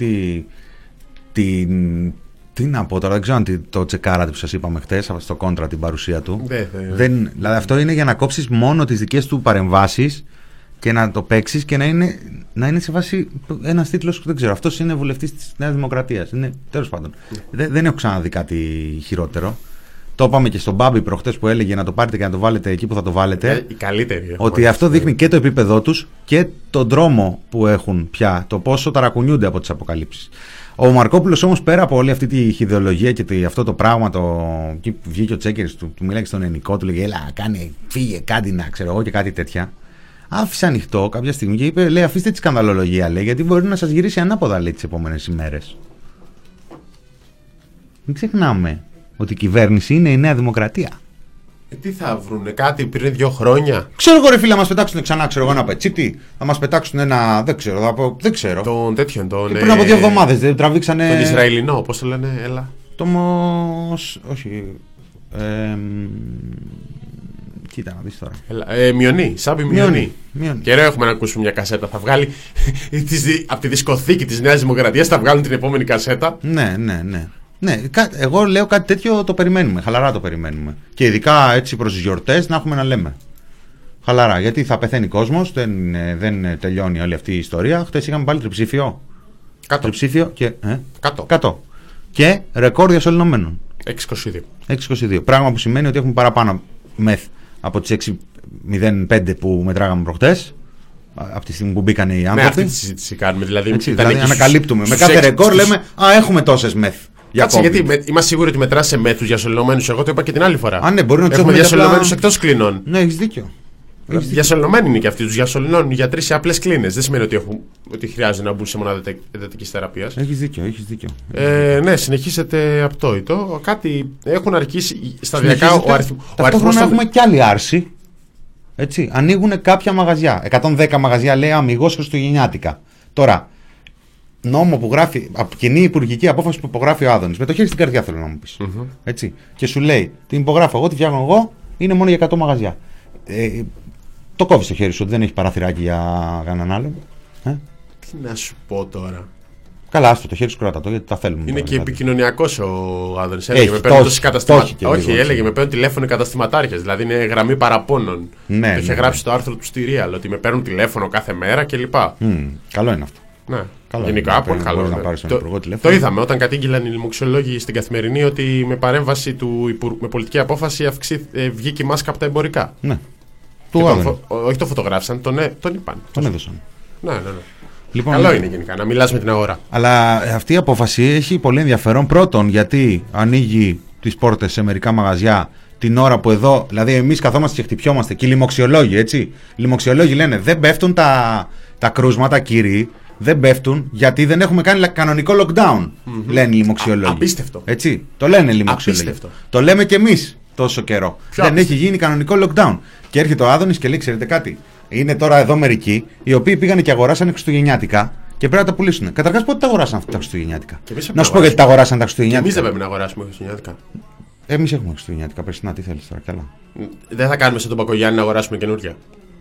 τι να πω τώρα, δεν ξέρω αν το τσεκάρατε που σας είπαμε χτες στο κόντρα την παρουσία του. Δηλαδή αυτό είναι για να κόψεις μόνο τις δικές του παρεμβάσεις και να το παίξεις και να είναι σε βάση ένας τίτλος, δεν ξέρω. Αυτός είναι βουλευτής της Νέας Δημοκρατίας. Τέλος πάντων. Δεν έχω ξαναδεί κάτι χειρότερο. Το είπαμε και στον Μπάμπη προχτές που έλεγε να το πάρετε και να το βάλετε εκεί που θα το βάλετε. Η καλύτερη. Ότι αυτό δείχνει και το επίπεδό τους και τον δρόμο που έχουν πια, το πόσο ταρακουνιούνται από τις αποκαλύψεις. Ο Μαρκόπουλος όμως, πέρα από όλη αυτή τη χιδεολογία και αυτό το πράγμα, εκεί που βγήκε ο Τσέκερης, του μιλάει στον ελληνικό, του λέγε έλα, φύγε κάτι να ξέρω εγώ και κάτι τέτοια. Άφησε ανοιχτό κάποια στιγμή και είπε, λέει, αφήστε τη σκανδαλολογία, λέει, γιατί μπορεί να σας γυρίσει ανάποδα, λέει, τις επόμενες ημέρες. Μην ξεχνάμε ότι η κυβέρνηση είναι η Νέα Δημοκρατία. Τι θα βρουνε, κάτι πριν 2 χρόνια. Ξέρω εγώ, ρε φίλε, να μας πετάξουν ξανά, ξέρω εγώ, ένα πετσίτη. Θα μας πετάξουν ένα. Δεν ξέρω. Τον τέτοιον. Πριν από 2 εβδομάδες δεν τραβήξανε. Τον Ισραηλινό, πώς το λένε, έλα. Όχι. Κοίτα να δεις τώρα. Μειονή, Σάμπι Μειονή. Καιρό έχουμε να ακούσουμε μια κασέτα. Θα βγάλει από τη δισκοθήκη της Νέας Δημοκρατίας, θα βγάλουν την επόμενη κασέτα. Ναι. Ναι, εγώ λέω κάτι τέτοιο το περιμένουμε. Χαλαρά το περιμένουμε. Και ειδικά έτσι προς τις γιορτές να έχουμε να λέμε. Χαλαρά. Γιατί θα πεθαίνει κόσμος, δεν τελειώνει όλη αυτή η ιστορία. Χτες είχαμε πάλι τριψήφιο. Τριψήφιο και. 100. Και ρεκόρ διασωληνωμένων. 6,22. Πράγμα που σημαίνει ότι έχουμε παραπάνω μεθ από τις 6,05 που μετράγαμε προχτές. Από τη στιγμή που μπήκαν οι άνθρωποι. Αυτή τη συζήτηση κάνουμε. Δηλαδή ανακαλύπτουμε. Με κάθε ρεκόρ λέμε έχουμε τόσες μεθ. Κάτσε, γιατί είμαστε σίγουροι ότι μετράς σε μέτρους διασωληνωμένους. Εγώ το είπα και την άλλη φορά. Ναι, μπορεί να έχουμε διασωληνωμένους εκτός κλίνων. Ναι, έχεις δίκιο. Διασωληνωμένοι είναι και αυτοί. Τους διασωληνώνουν οι γιατροί σε απλές κλίνες. Δεν σημαίνει ότι χρειάζεται να μπουν σε μονάδα εντατικής θεραπείας. Έχεις δίκιο. Ναι, συνεχίζεται απτόητο. Κάτι έχουν αρχίσει σταδιακά ο αριθμός. Ταυτόχρονα έχουμε κι άλλη άρση. Έτσι, ανοίγουν κάποια μαγαζιά. 110 μαγαζιά λέει αμιγώς χριστουγεννιάτικα. Τώρα, νόμο που γράφει, από κοινή υπουργική απόφαση που υπογράφει ο Άδωνης. Με το χέρι στην καρδιά θέλω να μου πεις. Έτσι. Και σου λέει, την υπογράφω εγώ, τη φτιάχνω εγώ, είναι μόνο για 100 μαγαζιά. Το κόβεις στο χέρι σου, ότι δεν έχει παραθυράκι για κανέναν άλλον. Τι να σου πω τώρα. Καλά, άστο το χέρι σου, κράτα το, γιατί τα θέλουμε. Είναι και επικοινωνιακός ο Άδωνης. Έλεγε με παίρνουν τόσοι καταστηματάρχες. Όχι, έλεγε με παίρνουν τηλέφωνο οι καταστηματάρχες. Δηλαδή είναι γραμμή παραπώνων. Ναι, το είχε γράψει το άρθρο του στη Real, ότι με παίρνουν τηλέφωνο κάθε μέρα κλπ. Καλό είναι αυτό. Ναι. Γενικά, πολύ καλό. Το είδαμε όταν κατήγγειλαν οι λοιμοξιολόγοι στην Καθημερινή ότι με παρέμβαση με πολιτική απόφαση βγήκε η μάσκα από τα εμπορικά. Ναι. Όχι το φωτογράφησαν, τον είπαν. Τον έδωσαν. Ναι. Λοιπόν, καλό είναι γενικά να μιλάς με την αγορά. Αλλά αυτή η απόφαση έχει πολύ ενδιαφέρον. Πρώτον, γιατί ανοίγει τις πόρτες σε μερικά μαγαζιά την ώρα που εδώ, δηλαδή εμείς καθόμαστε και χτυπιόμαστε. Και οι λοιμοξιολόγοι, έτσι. Οι λοιμοξιολόγοι λένε δεν πέφτουν τα κρούσματα, κύριοι. Δεν πέφτουν γιατί δεν έχουμε κάνει κανονικό lockdown. Λένε οι λοιμοξιολόγοι. Απίστευτο. Έτσι. Το λένε οι λοιμοξιολόγοι. Το λέμε κι εμείς τόσο καιρό. Δεν έχει γίνει κανονικό lockdown. Και έρχεται ο Άδωνης και λέει: ξέρετε κάτι. Είναι τώρα εδώ μερικοί οι οποίοι πήγαν και αγοράσανε χριστουγεννιάτικα και πρέπει να τα πουλήσουν. Καταρχάς, πότε τα αγοράσαν αυτά τα χριστουγεννιάτικα. Να σου πω γιατί τα αγοράσαν τα χριστουγεννιάτικα. Εμείς δεν πρέπει να αγοράσουμε χριστουγεννιάτικα. Εμείς έχουμε χριστουγεννιάτικα. Περσινά, τι θέλεις τώρα, καλά. Δεν θα κάνουμε σαν τον Πακογιάννη να αγοράσουμε καινούργια.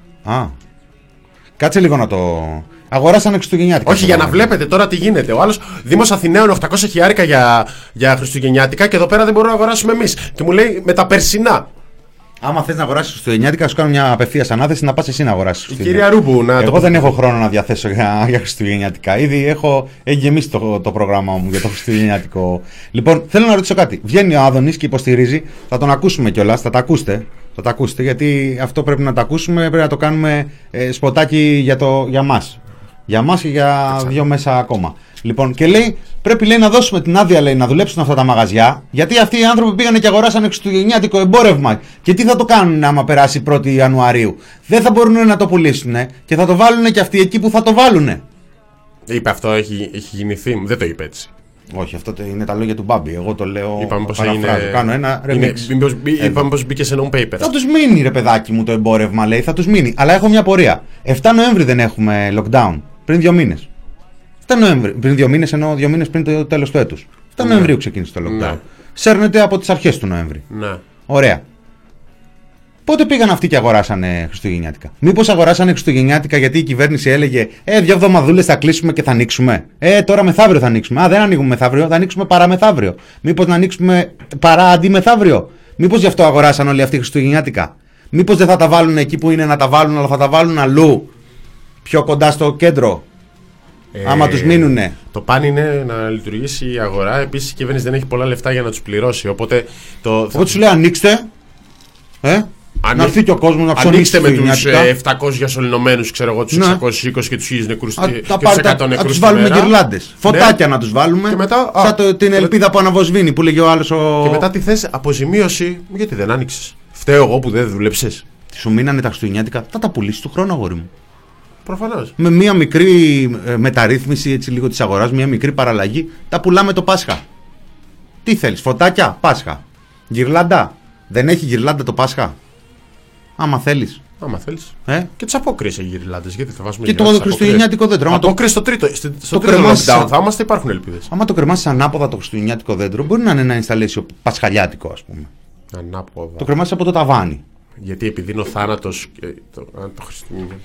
Κάτσε λίγο να το. Αγοράσανε χριστουγεννιάτικα. Όχι, για να βλέπετε τώρα τι γίνεται. Ο άλλος Δήμος Αθηναίων 800 χιλιάρικα για χριστουγεννιάτικα και εδώ πέρα δεν μπορούμε να αγοράσουμε εμείς. Και μου λέει με τα περσινά. Άμα θες να αγοράσεις χριστουγεννιάτικα, σου κάνω μια απευθείας ανάθεση να πας εσύ να αγοράσεις. Η κυρία Ρούμπου, Εγώ δεν έχω χρόνο να διαθέσω για χριστουγεννιάτικα. Ήδη έχει γεμίσει το πρόγραμμά μου για το χριστουγεννιάτικο. Λοιπόν, θέλω να ρωτήσω κάτι. Βγαίνει ο Άδωνης και υποστηρίζει. Θα τον ακούσουμε κιόλας, θα τα ακούσετε, γιατί αυτό πρέπει να το ακούσουμε. Πρέπει να το κάνουμε σποτάκι για μας. Για μας και για 2 μέσα ακόμα. Λοιπόν, και λέει, πρέπει λέει, να δώσουμε την άδεια λέει, να δουλέψουν αυτά τα μαγαζιά, γιατί αυτοί οι άνθρωποι πήγανε και αγοράσανε χριστουγεννιάτικο εμπόρευμα. Και τι θα το κάνουν άμα περάσει 1η Ιανουαρίου? Δεν θα μπορούν να το πουλήσουν και θα το βάλουν και αυτοί εκεί που θα το βάλουν. Είπε αυτό, έχει γεννηθεί. Δεν το είπε έτσι. Όχι, αυτό είναι τα λόγια του Μπάμπη. Εγώ το λέω. Είπαμε πως κάνω ένα remix. Είπαμε πως μπήκε σε non-paper. Θα τους μείνει, ρε παιδάκι μου, το εμπόρευμα, λέει, θα τους μείνει. Αλλά έχω μια πορεία. 7 Νοέμβρη δεν έχουμε lockdown. Πριν 2 μήνες. Πριν 2 μήνες, ενώ 2 μήνες πριν το τέλος του έτους. 7 Νοεμβρίου ξεκίνησε το lockdown. Ναι. Σέρνεται από τις αρχές του Νοέμβρη. Ναι. Ωραία. Πότε πήγαν αυτοί και αγοράσανε χριστουγεννιάτικα? Μήπως αγοράσανε χριστουγεννιάτικα γιατί η κυβέρνηση έλεγε 2 εβδομαδούλες θα κλείσουμε και θα ανοίξουμε? Τώρα μεθαύριο θα ανοίξουμε. Δεν ανοίγουμε μεθαύριο, θα ανοίξουμε παραμεθαύριο. Μήπως να ανοίξουμε αντί μεθαύριο? Μήπως γι' αυτό αγοράσαν όλοι αυτοί χριστουγεννιάτικα? Μήπως δεν θα τα βάλουν εκεί που είναι να τα βάλουν, αλλά θα τα βάλουν αλλού, πιο κοντά στο κέντρο? Άμα τους μείνουνε. Το παν είναι να λειτουργήσει η αγορά. Επίσης η κυβέρνηση δεν έχει πολλά λεφτά για να τους πληρώσει. Οπότε σου λέει ανοίξτε. Να έρθει και ο κόσμος να ψωνίσει. Ανοίξτε με τους 700 διασωληνωμένους, ξέρω εγώ, τους 620 και τους 1000 νεκρούς. Να τους βάλουμε γυρλάντες. Φωτάκια να τους βάλουμε. Και μετά, σαν την ελπίδα που αναβοσβήνει που λέγει ο άλλος. Και μετά τι θες, αποζημίωση? Γιατί δεν άνοιξες? Φταίω εγώ που δεν δούλεψες? Σου μείνανε τα χριστουγεννιάτικα, θα τα πουλήσεις του χρόνου, αγόρι μου. Προφανώς. Με μια μικρή μεταρρύθμιση έτσι λίγο της αγοράς, μια μικρή παραλλαγή, τα πουλάμε το Πάσχα. Τι θέλεις, φωτάκια, Πάσχα. Γυρλάντα, δεν έχει γυρλάντα το Πάσχα? Άμα θέλεις. Και τις απόκριες έχει γυρλάντες, γιατί θα βάζουμε. Και το χριστουγεννιάτικο δέντρο. Απόκριες στο τρίτο lockdown θα είμαστε, υπάρχουν ελπίδες. Άμα το κρεμάσεις ανάποδα το χριστουγεννιάτικο δέντρο, μπορεί να είναι ένα installation πασχαλιάτικο, ας πούμε. Ανάποδα. Το κρεμάσεις από το ταβάνι. Γιατί επειδή είναι ο θάνατος το Χριστούγεννα.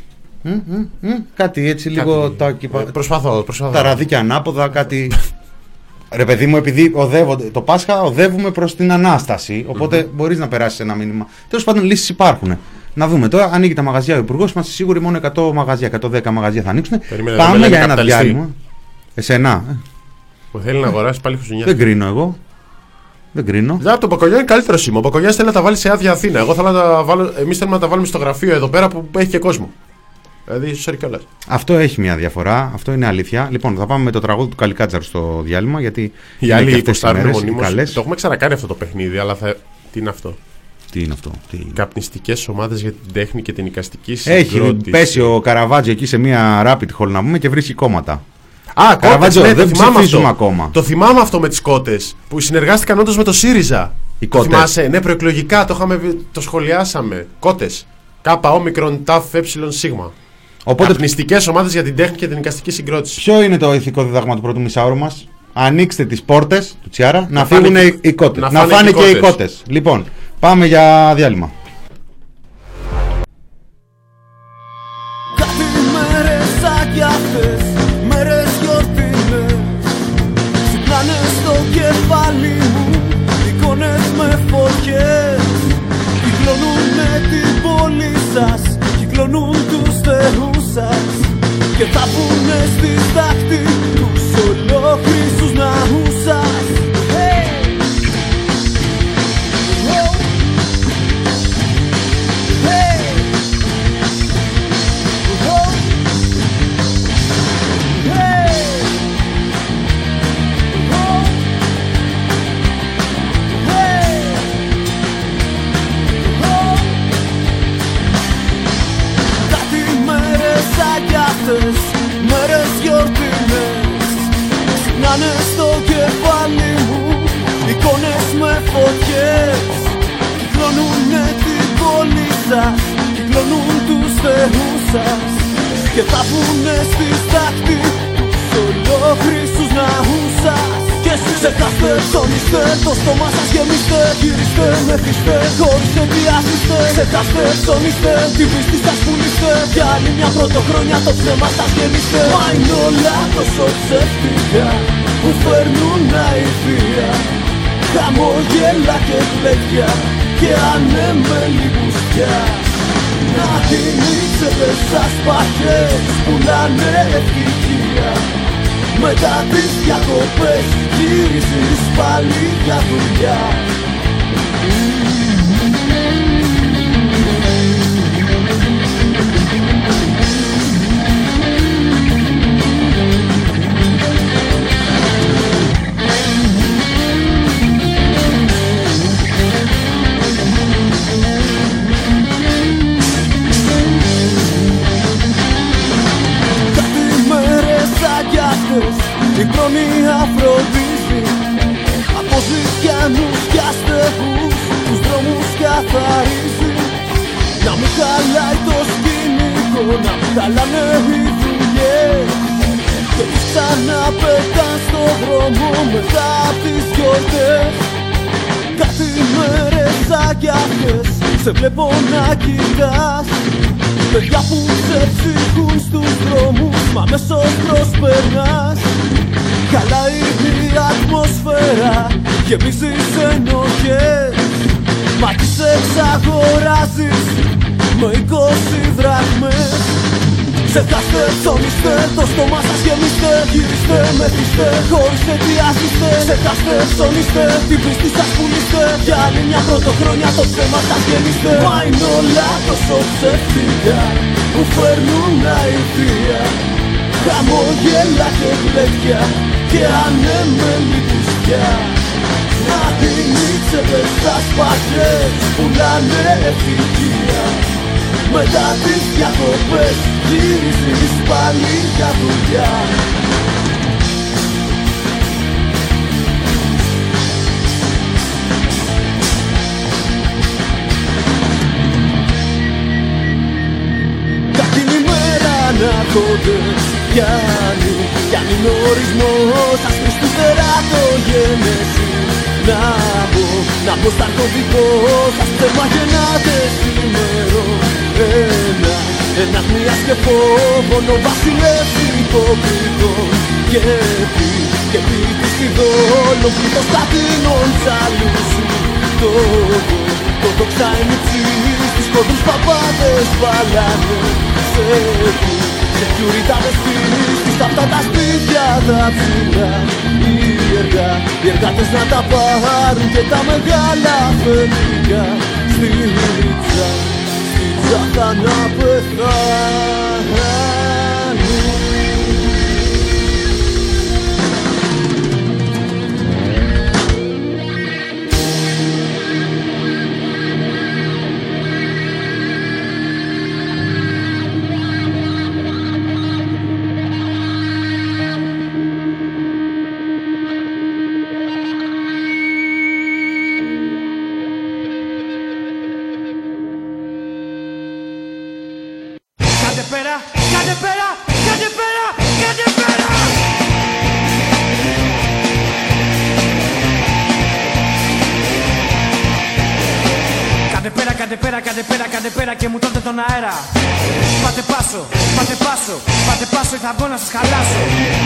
Κάτι έτσι λίγο. Προσπαθώ. Τα ραδίκια ανάποδα, κάτι. Ρε παιδί μου, επειδή το Πάσχα οδεύουμε προς την Ανάσταση, οπότε μπορείς να περάσεις ένα μήνυμα. Τέλος πάντων, λύσεις υπάρχουν. Να δούμε τώρα, ανοίγει τα μαγαζιά ο Υπουργός, είμαστε σίγουροι μόνο 100 μαγαζιά, 110 μαγαζιά θα ανοίξουν. Πάμε για ένα διάλειμμα. Εσένα. Που θέλει να αγοράσει πάλι χριστουγεννιάτικα. Δεν κρίνω εγώ. Δεν κρίνω. Το Μπακογιό είναι καλύτερο σήμα. Ο Μπακογιάς θέλει να τα βάλει σε άδεια Αθήνα. Εμείς θέλουμε να τα βάλουμε στο γραφείο εδώ πέρα που έχει και κόσμο. Δηλαδή, αυτό έχει μια διαφορά, αυτό είναι αλήθεια. Λοιπόν, θα πάμε με το τραγούδι του Καλικάτζαρου στο διάλειμμα, γιατί οι άλλοι υποστάρουν μονίμως. Το έχουμε ξανακάνει αυτό το παιχνίδι, αλλά τι είναι αυτό? Τι είναι αυτό? Καπνιστικές ομάδες για την τέχνη και την εικαστική συγκρότηση. Έχει πέσει ο Καραβάτζο εκεί σε μια rabbit hole να πούμε και βρίσκει κόμματα. Καραβάτζο, δεν ψηφίζουμε ακόμα. Το θυμάμαι αυτό με τις κότες που συνεργάστηκαν όντως με το ΣΥΡΙΖΑ. Το θυμάσαι? Ναι, προεκλογικά το σχολιάσαμε. Κότες. ΚΟ, ΤΑΦ, ΕΣ. Οπότε καπνιστικές ομάδες για την τέχνη και την εικαστική συγκρότηση. Ποιο είναι το ηθικό δίδαγμα του πρώτου μισάωρου μας? Ανοίξτε τις πόρτες του Τσιάρα να φύγουν οι κότες. Να φάνε και οι κότες. Λοιπόν, πάμε για διάλειμμα. Κάτι μέρες σαν κι αυτές, μέρες γιορτινές, ξυπνάνε στο κεφάλι μου εικόνες με φωτιές. Κυκλώνουνε την πόλη σας, κυκλώνουν τους θεούς σας και θα πούνε στη στάχτη τους ολόκληρους ναούς σας. Μέρες γιορτινές, ξυπνάνε στο κεφάλι μου εικόνες με φωτιές. Κυκλώνουνε την πόλη σας, κυκλώνουν τους θεούς σας και θα πούνε στη στάχτη τους ολόκληρους ναούς σας. Και εσείς ξεχάστε, ψωνίστε, το στόμα σας γεμίστε, γυρίστε, μεθύστε, χωρίς ενδιάσιστε. Ξεχάστε, ψωνίστε, την πίστη σας πουλήστε, για άλλη μια πρωτοχρόνια το ψέμα σας γεμίστε. Μα είναι όλα τόσο ψεύτικα που φέρνουν αηδία, χαμόγελα και γλέντια και ανέμελη μπουστιά. Να κυνήξετε στα σπαχές, πουλάνε ευτυχία. Μετά τις διακοπές γύριζεις πάλι για δουλειά. Η πρόνοια φροντίζει από ζητιανούς και αστεγούς, τους δρόμους καθαρίζει. Να μην χαλάει το σκηνικό, να μην χαλάνε οι δουλειές, και τους ξαναπετάν στον δρόμο μετά απ' τις γιορτές. Κάτι μέρες σαν κι αυτές σε βλέπω να κοιτάς, παιδιά που ξεψυχούν στους δρόμους, μα αμέσως προσπερνάς. Χαλάει η ατμοσφαίρα, γεμίζεις ενοχές, μα τις εξαγοράζεις με 20 δραχμές. Ξεχάστε, ψωνίστε, το στόμα σας γεμίστε, γυρίστε, μεθύστε, χωρίς αιτιάζεστε. Ξεχάστε, ψωνίστε, την πίστη σας πουλήστε, για άλλη μια πρωτοχρόνια το ψέμα σας γεννήστε. Μα είναι όλα τόσο ψεύτικα που φέρνουν αηδία, χαμόγελα και γλέντια και ανέμελη μπουστιά. Να κυνήξετε στα σπαχές, πουλάνε ευτυχία. Μετά τις διακοπές γύριζεις πάλι για δουλειά. Κάτι ημέρα ανάρχοντες πιάνει ορισμός, ας Χριστούγεννα το γένεση. Να μπω στα κωδικό, σας θέμα γεννάτε σήμερο. Ένα μία και φόβο, βασιλεύς υποκριτών. Και πει της ειδόλων, πλήθος κατίνων τσαλούσου. Το δοξάινιτσις, τους κοντούς παπάδες βάλανε. Securitas πίστης, αυτά τα σπίτια τα ψηλά. Οι εργάτες να τα πάρουν και τα μεγάλα αφεντικά. Στη τσάχα να πεθάνουν. Κάντε πέρα και μου τότε τον αέρα. Πάτε πάσο, θα βγω να σας χαλάσω.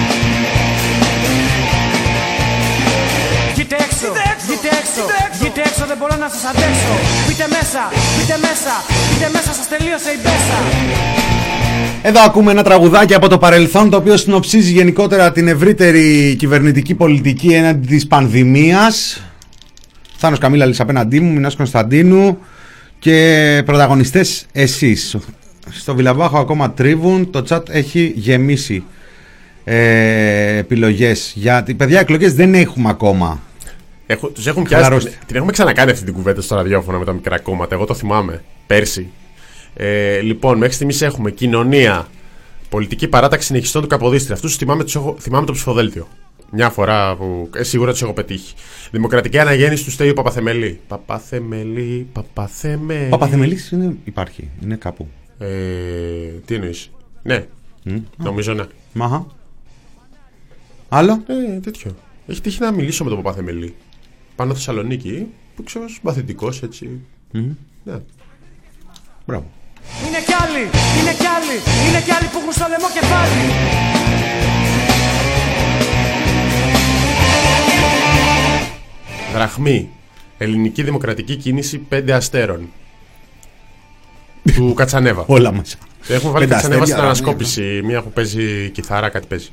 Βγείτε έξω, δεν μπορώ να σας αντέξω. Μπείτε μέσα, σας τελείωσε η μπέσα. Εδώ ακούμε ένα τραγουδάκι από το παρελθόν, το οποίο συνοψίζει γενικότερα την ευρύτερη κυβερνητική πολιτική έναντι της πανδημίας. Θάνος Καμίλαλης απέναντί μου, Μινάς Κωνσταντίνου. Και πρωταγωνιστές εσείς. Στο Βιλαβάχο ακόμα τρίβουν. Το chat έχει γεμίσει επιλογές. Γιατί παιδιά, εκλογές δεν έχουμε ακόμα. Τους έχουν πιάσει. Την έχουμε ξανακάνει αυτή την κουβέντα στο ραδιόφωνο με τα μικρά κόμματα. Εγώ το θυμάμαι πέρσι. Λοιπόν, μέχρι στιγμής έχουμε κοινωνία, πολιτική παράταξη συνεχιστών του Καποδίστρια. Αυτούς θυμάμαι το ψηφοδέλτιο. Μια φορά που σίγουρα τους έχω πετύχει. Δημοκρατική αναγέννηση του Στέιου Παπαθεμελή. Παπαθεμελής υπάρχει, είναι κάπου. Τι εννοείς? Ναι, νομίζω ναι. Μαχα. Άλλο? Τέτοιο. Έχει τύχει να μιλήσω με τον Παπαθεμελή. Πάνω Θεσσαλονίκη, που ξέρω μαθητικός έτσι. Ναι. Μπράβο. Είναι κι άλλοι που έχουν στο λαιμό κεφάλι. Δραχμή. Ελληνική Δημοκρατική Κίνηση 5 αστέρων. Του Κατσανέβα. Όλα μέσα. Έχουμε βάλει 5 Κατσανέβα στην αστέρια, ανασκόπηση. Μία που παίζει κιθάρα, κάτι παίζει.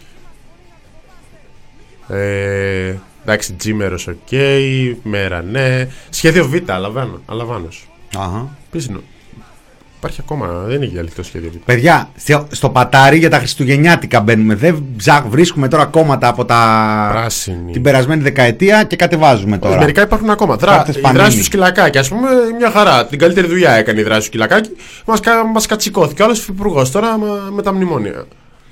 Εντάξει, Τζίμερος, οκ. Μέρα, ναι. Σχέδιο Β, Αλαβάνος. Αχα. Πίσινο. Υπάρχει ακόμα, δεν έχει διαλυθεί το σχέδιο Β. Παιδιά, στο πατάρι για τα Χριστουγεννιάτικα μπαίνουμε. Δεν βρίσκουμε τώρα κόμματα από την περασμένη δεκαετία και κατεβάζουμε τώρα. Μερικά υπάρχουν ακόμα. Η δράση του Σκυλακάκη, ας πούμε, μια χαρά. Την καλύτερη δουλειά έκανε η δράση του Σκυλακάκη. Μας κατσικώθηκε. Ο άλλος υπουργός τώρα με τα μνημόνια.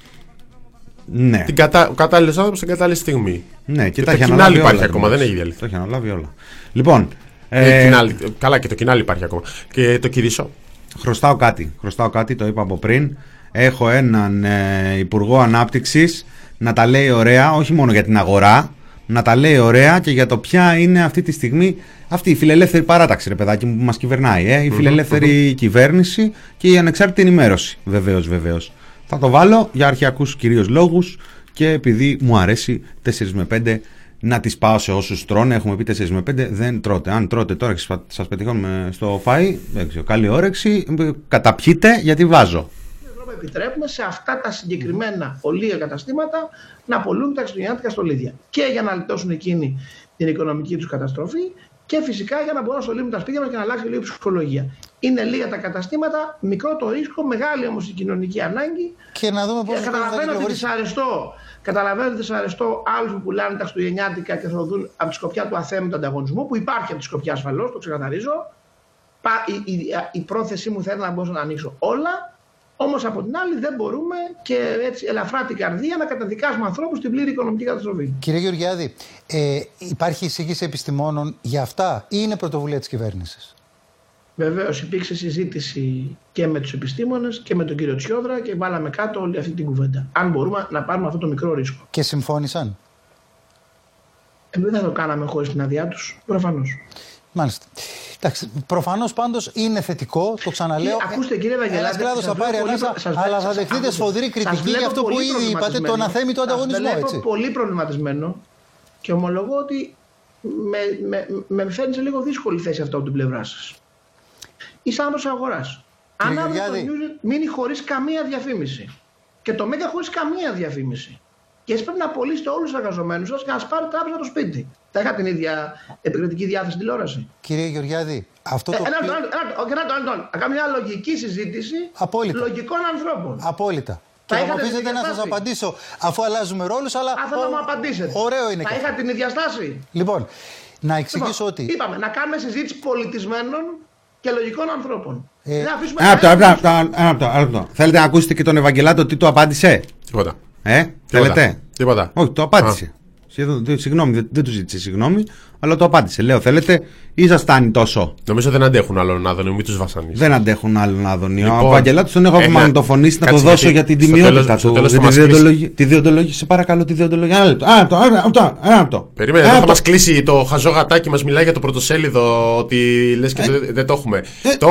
Ναι. Ο κατάλληλος άνθρωπος στην κατάλληλη στιγμή. Ναι, και το κοινάλι υπάρχει ακόμα, δεν έχει διαλυθεί. Το έχει αναλάβει όλα. Λοιπόν. Καλά, και το κοινάλι υπάρχει ακόμα. Και το Κυρίσο. Χρωστάω κάτι, το είπα από πριν. Έχω έναν υπουργό ανάπτυξης να τα λέει ωραία, όχι μόνο για την αγορά, να τα λέει ωραία και για το ποια είναι αυτή τη στιγμή αυτή η φιλελεύθερη παράταξη, ρε παιδάκι μου, που μας κυβερνάει. Η φιλελεύθερη κυβέρνηση και η ανεξάρτητη ενημέρωση. Βεβαίως. Θα το βάλω για αρχαιακούς κυρίως λόγους και επειδή μου αρέσει 4 με 5 να τις πάω σε όσους τρώνε. Έχουμε πει 4 με 5 δεν τρώτε. Αν τρώτε τώρα και σας πετυχαίνουμε στο φαΐ, δεν ξέρω, καλή όρεξη, καταπιείτε γιατί βάζω. Επιτρέπουμε σε αυτά τα συγκεκριμένα ολίγα καταστήματα να πωλούν τα χριστουγεννιάτικα στολίδια. Και για να λιτώσουν εκείνη την οικονομική τους καταστροφή και φυσικά για να μπορούν να στολίσουν τα σπίτια μας και να αλλάξει λίγο η ψυχολογία. Είναι λίγα τα καταστήματα, μικρό το ρίσκο, μεγάλη όμως η κοινωνική ανάγκη. Και να δούμε πώς καταλαβαίνω ότι δυσαρεστώ άλλους που πουλάνε τα χριστουγεννιάτικα και θα το δουν από τη σκοπιά του αθέμητου ανταγωνισμού, που υπάρχει από τη σκοπιά ασφαλώς, το ξεκαθαρίζω. Η πρόθεσή μου θα ήταν να μπορέσω να ανοίξω όλα. Όμως από την άλλη δεν μπορούμε και έτσι ελαφρά την καρδία να καταδικάσουμε ανθρώπους στην πλήρη οικονομική καταστροφή. Κύριε Γεωργιάδη, υπάρχει εισήγηση επιστημόνων για αυτά ή είναι πρωτοβουλία της κυβέρνησης? Βεβαίως υπήρξε συζήτηση και με τους επιστήμονες και με τον κύριο Τσιόδρα και βάλαμε κάτω όλη αυτή την κουβέντα. Αν μπορούμε να πάρουμε αυτό το μικρό ρίσκο. Και συμφώνησαν? Δεν θα το κάναμε χωρίς την άδειά τους, προφανώς. Μάλιστα. Εντάξει, προφανώς πάντως είναι θετικό, το ξαναλέω. Ακούστε κύριε Βαγγελάκη, ένας κλάδος θα πάρει ανάσα, αλλά θα δεχτείτε σφοδρή κριτική για αυτό που ήδη είπατε, τον αθέμητο ανταγωνισμό. Είμαι πολύ προβληματισμένο και ομολογώ ότι με φέρνει σε λίγο δύσκολη θέση αυτό από την πλευρά σας. Είσαι άνθρωπος αγοράς. Αν αύριο το News μείνει χωρίς καμία διαφήμιση και το Μέγκα χωρίς καμία διαφήμιση και εσείς πρέπει να απολύσετε όλους τους εργαζομένους σας και να σας πάρετε τράπεζα το σπίτι. Θα είχα την ίδια επικριτική διάθεση τηλεόραση? Κύριε Γεωργιάδη, αυτό το να κάνουμε μια λογική συζήτηση λογικών ανθρώπων. Απόλυτα. Και θα μου πείτε να σας απαντήσω αφού αλλάζουμε ρόλους, αλλά θα μου απαντήσετε. Ωραίο είναι. Θα είχα την ίδια στάση. Λοιπόν, να εξηγήσω ότι... Είπαμε, να κάνουμε συζήτηση πολιτισμένων και λογικών ανθρώπων. Θέλετε να ακούσετε και τον Ευαγγελάτο τι του απάντησε? Τίποτα. Θέλετε? Τίποτα. Όχι, το απάντησε. Συγγνώμη, δεν του ζήτησε συγγνώμη, αλλά το απάντησε. Λέω, θέλετε ή σας φτάνει τόσο? Νομίζω δεν αντέχουν άλλον άδωνιο, μην τους βασανίσει. Δεν αντέχουν άλλον άδωνιο. Λοιπόν, ο Βαγγελάτος τον έχω απομαγνητοφωνήσει να το δώσω για την τιμιότητα του. Τη διοντολογία. Σε παρακαλώ, τη διοντολογία. Ένα λεπτό. Περίμενε, δεν θα μας κλείσει το χαζό γατάκι, μας μιλάει για το πρωτοσέλιδο ότι λες και δεν το έχουμε.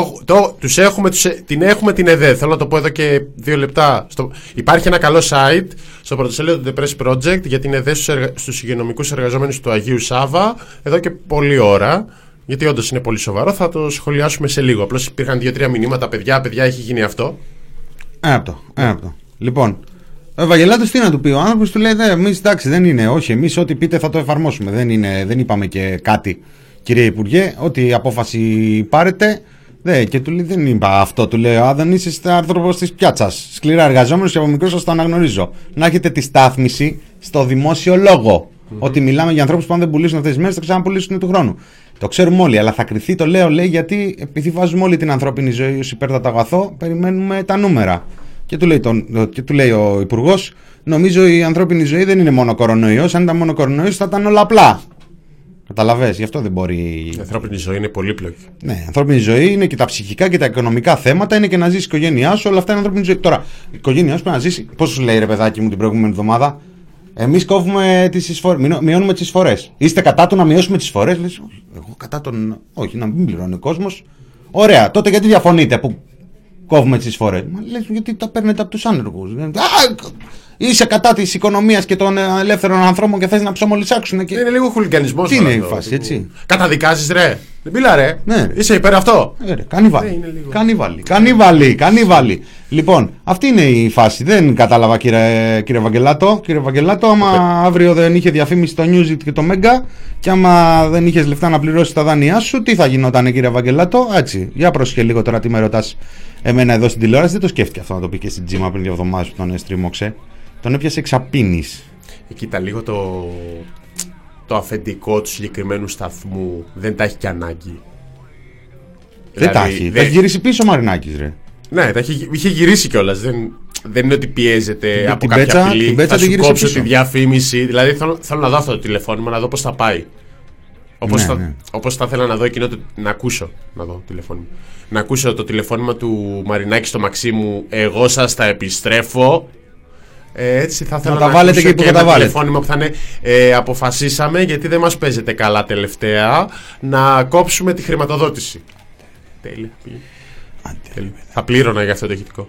Την έχουμε την ΕΔΕ. Θέλω να το πω εδώ και 2 λεπτά. Υπάρχει ένα καλό site στο πρωτοσέλιδο του The Press Project για την ΕΔΕ στους υγειονομικούς εργαζόμενους του Αγίου Σάβα εδώ και πολλή ώρα. Γιατί όντως είναι πολύ σοβαρό, θα το σχολιάσουμε σε λίγο. Απλώς υπήρχαν 2-3 μηνύματα, παιδιά, έχει γίνει αυτό. Ένα λεπτό. Λοιπόν, ο Ευαγγελάτος τι να του πει? Ο άνθρωπος του λέει: εμείς εντάξει, δεν είναι. Όχι, εμείς ό,τι πείτε θα το εφαρμόσουμε. Δεν είπαμε και κάτι, κύριε Υπουργέ. Ό,τι απόφαση πάρετε. Και του λέει: δεν είπα αυτό. Του λέει: δεν είστε άνθρωπος της πιάτσας. Σκληρά εργαζόμενος και από μικρό σας το αναγνωρίζω. Να έχετε τη στάθμιση στο δημόσιο λόγο. Ότι μιλάμε για ανθρώπους που αν δεν πουλήσουν αυτές τις μέρες θα ξαναπουλήσουν του χρόνου. Το ξέρουμε όλοι, αλλά θα κριθεί, το λέω, λέει, γιατί επειδή βάζουμε όλη την ανθρώπινη ζωή ως υπέρτατο αγαθό, περιμένουμε τα νούμερα. Και του λέει ο Υπουργός: νομίζω η ανθρώπινη ζωή δεν είναι μόνο κορονοϊός. Αν ήταν μόνο κορονοϊός θα ήταν όλα απλά. Καταλαβες, γι' αυτό δεν μπορεί. Η ανθρώπινη ζωή είναι πολύπλοκη. Ναι, η ανθρώπινη ζωή είναι και τα ψυχικά και τα οικονομικά θέματα, είναι και να ζήσει η οικογένειά σου, όλα αυτά είναι ανθρώπινη ζωή. Τώρα, η οικογένειά σου πρέπει να ζήσει. Πώς σου λέει, ρε παιδάκι μου, την προηγούμενη εβδομάδα? Εμείς κόβουμε τις εισφορές, μειώνουμε τις εισφορές. Είστε κατά του να μειώσουμε τις εισφορές? Λες, εγώ κατά τον. Όχι, να μην πληρώνει ο κόσμος. Ωραία, τότε γιατί διαφωνείτε που κόβουμε τις εισφορές? Μα λες, γιατί τα παίρνετε από τους άνεργους. Είσαι κατά της οικονομίας και των ελεύθερων ανθρώπων και θες να ψωμολυσάξουν. Και... Είναι λίγο χουλιγανισμός. Τι είναι η φάση, έτσι. Καταδικάζεις, ρε. Δεν μιλά, ρε. Ναι. Είσαι υπέρ αυτό. Κανίβαλη. Λοιπόν, αυτή είναι η φάση. Δεν κατάλαβα, κύριε Βαγγελάτο. Κύριε Βαγγελάτο, άμα αύριο δεν είχε διαφήμιση το Newsit και το Mega και άμα δεν είχες λεφτά να πληρώσεις τα δάνειά σου, τι θα γινόταν, κύριε Βαγγελάτο? Έτσι. Για πρόσχε λίγο τώρα τι με ρωτάς εμένα εδώ στην τηλεόραση. Δεν το σκέφτηκε αυτό να το πει και στην Τζίμα πριν 2 εβδομάδες που τον στρίμωξε. Τον έπιασε εξαπίνης. Κοίτα λίγο το αφεντικό του συγκεκριμένου σταθμού. Δεν τα έχει και ανάγκη. Δεν τα έχει. Θα έχει γυρίσει πίσω ο Μαρινάκης, ρε. Ναι, είχε γυρίσει κιόλας. Δεν είναι ότι πιέζεται από κάποια απειλή. Θα σου κόψω τη διαφήμιση. Δηλαδή θέλω να δω αυτό το τηλεφώνημα, να δω πώς θα πάει. Όπως θα ήθελα να δω εκείνο να ακούσω. Να ακούσω το τηλεφώνημα του Μαρινάκη στο Μαξίμου. Εγώ σας τα επιστρέφω. Έτσι θα ήθελα να βάλετε και ένα τηλεφώνημα που θα είναι αποφασίσαμε, γιατί δεν μας παίζετε καλά τελευταία, να κόψουμε τη χρηματοδότηση. Τέλεια. Θα πλήρωνα για αυτό το ηχητικό.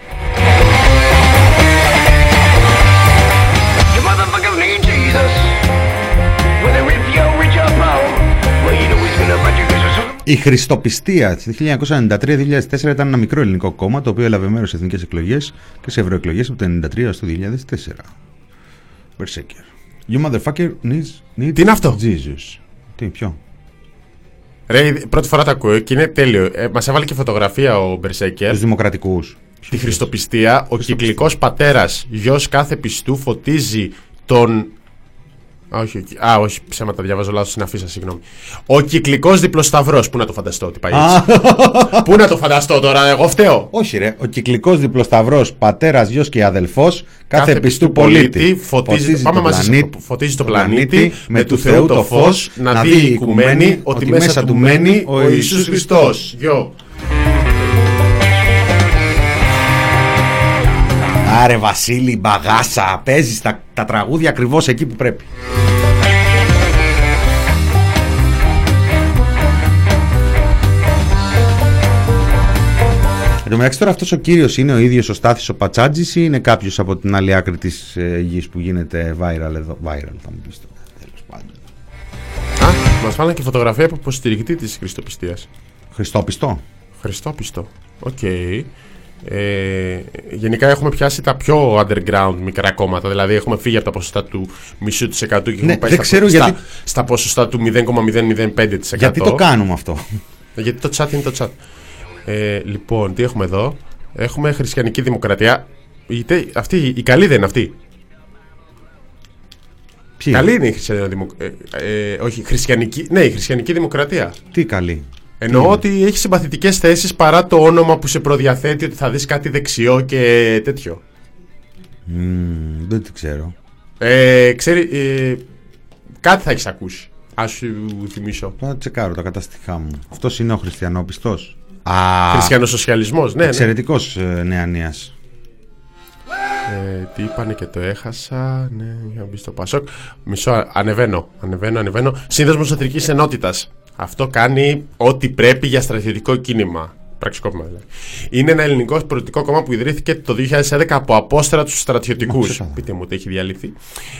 Η Χριστοπιστία το 1993-2004 ήταν ένα μικρό ελληνικό κόμμα το οποίο έλαβε μέρος σε εθνικές εκλογές και σε ευρωεκλογές από το 1993 έως το 2004. Berserker. You motherfucker need Τι είναι αυτό? Jesus. Τι, ποιο? Ρε, πρώτη φορά το ακούω και είναι τέλειο. Μας έβαλε και φωτογραφία ο Berserker. Τους δημοκρατικούς. Τη Χριστοπιστία. Ο κυκλικός πατέρας, γιος κάθε πιστού, φωτίζει τον... όχι, ψέματα, διαβάζω λάθος στην αφίσα, συγγνώμη. Ο κυκλικός διπλοσταυρός, πού να το φανταστώ ότι πάει έτσι. Πού να το φανταστώ τώρα, εγώ φταίω. Όχι ρε, ο κυκλικός διπλοσταυρός, πατέρας, γιος και αδελφός, κάθε πιστού πολίτη, φωτίζει το πλανήτη με του Θεού το φως, να δει η οικουμένη ότι μέσα του μένει ο Ιησούς Χριστός. Γιο. Άρε Βασίλη, μπαγάσα, παίζεις τα τραγούδια ακριβώς εκεί που πρέπει. Εν τω μεταξύ τώρα αυτός ο κύριος είναι ο ίδιος ο Στάθης ο Πατσάτζης ή είναι κάποιος από την άλλη άκρη της γης που γίνεται viral εδώ? Viral θα μου πεις τώρα, τέλος πάντων. Μας φάνηκε και φωτογραφία από υποστηρικτή της Χριστοπιστίας. Χριστόπιστο. Οκ. Γενικά έχουμε πιάσει τα πιο underground μικρά κόμματα. Δηλαδή έχουμε φύγει από τα ποσοστά του 0,5% και έχουμε πάει στα ποσοστά του 0,005%. Γιατί το κάνουμε αυτό? Γιατί το chat είναι το chat. Λοιπόν, τι έχουμε εδώ? Έχουμε χριστιανική δημοκρατία. Αυτή, η καλή δεν είναι αυτή? Ποιοι? Καλή είναι η χριστιανική δημοκρατία. Όχι, χριστιανική. Ναι, η χριστιανική δημοκρατία. Τι καλή? Εννοώ ότι έχει συμπαθητικές θέσεις παρά το όνομα που σε προδιαθέτει ότι θα δεις κάτι δεξιό και τέτοιο. Δεν το ξέρω. Κάτι θα έχεις ακούσει. Ας σου θυμίσω. Θα τσεκάρω τα καταστοιχά μου. Αυτός είναι ο χριστιανόπιστος. Χριστιανοσοσιαλισμός, ναι. Εξαιρετικός νεανίας. Τι είπανε και το έχασα. Ναι, για να μπει στο Πασόκ. Μισό, ανεβαίνω. Σύνδεσμος Εθνικής Ενότητας. Αυτό κάνει ό,τι πρέπει για στρατιωτικό κίνημα. Πραξικόπημα δηλαδή. Είναι ένα ελληνικό πολιτικό κόμμα που ιδρύθηκε το 2011 από απόστρατους στρατιωτικούς. Πείτε μου ότι έχει διαλυθεί.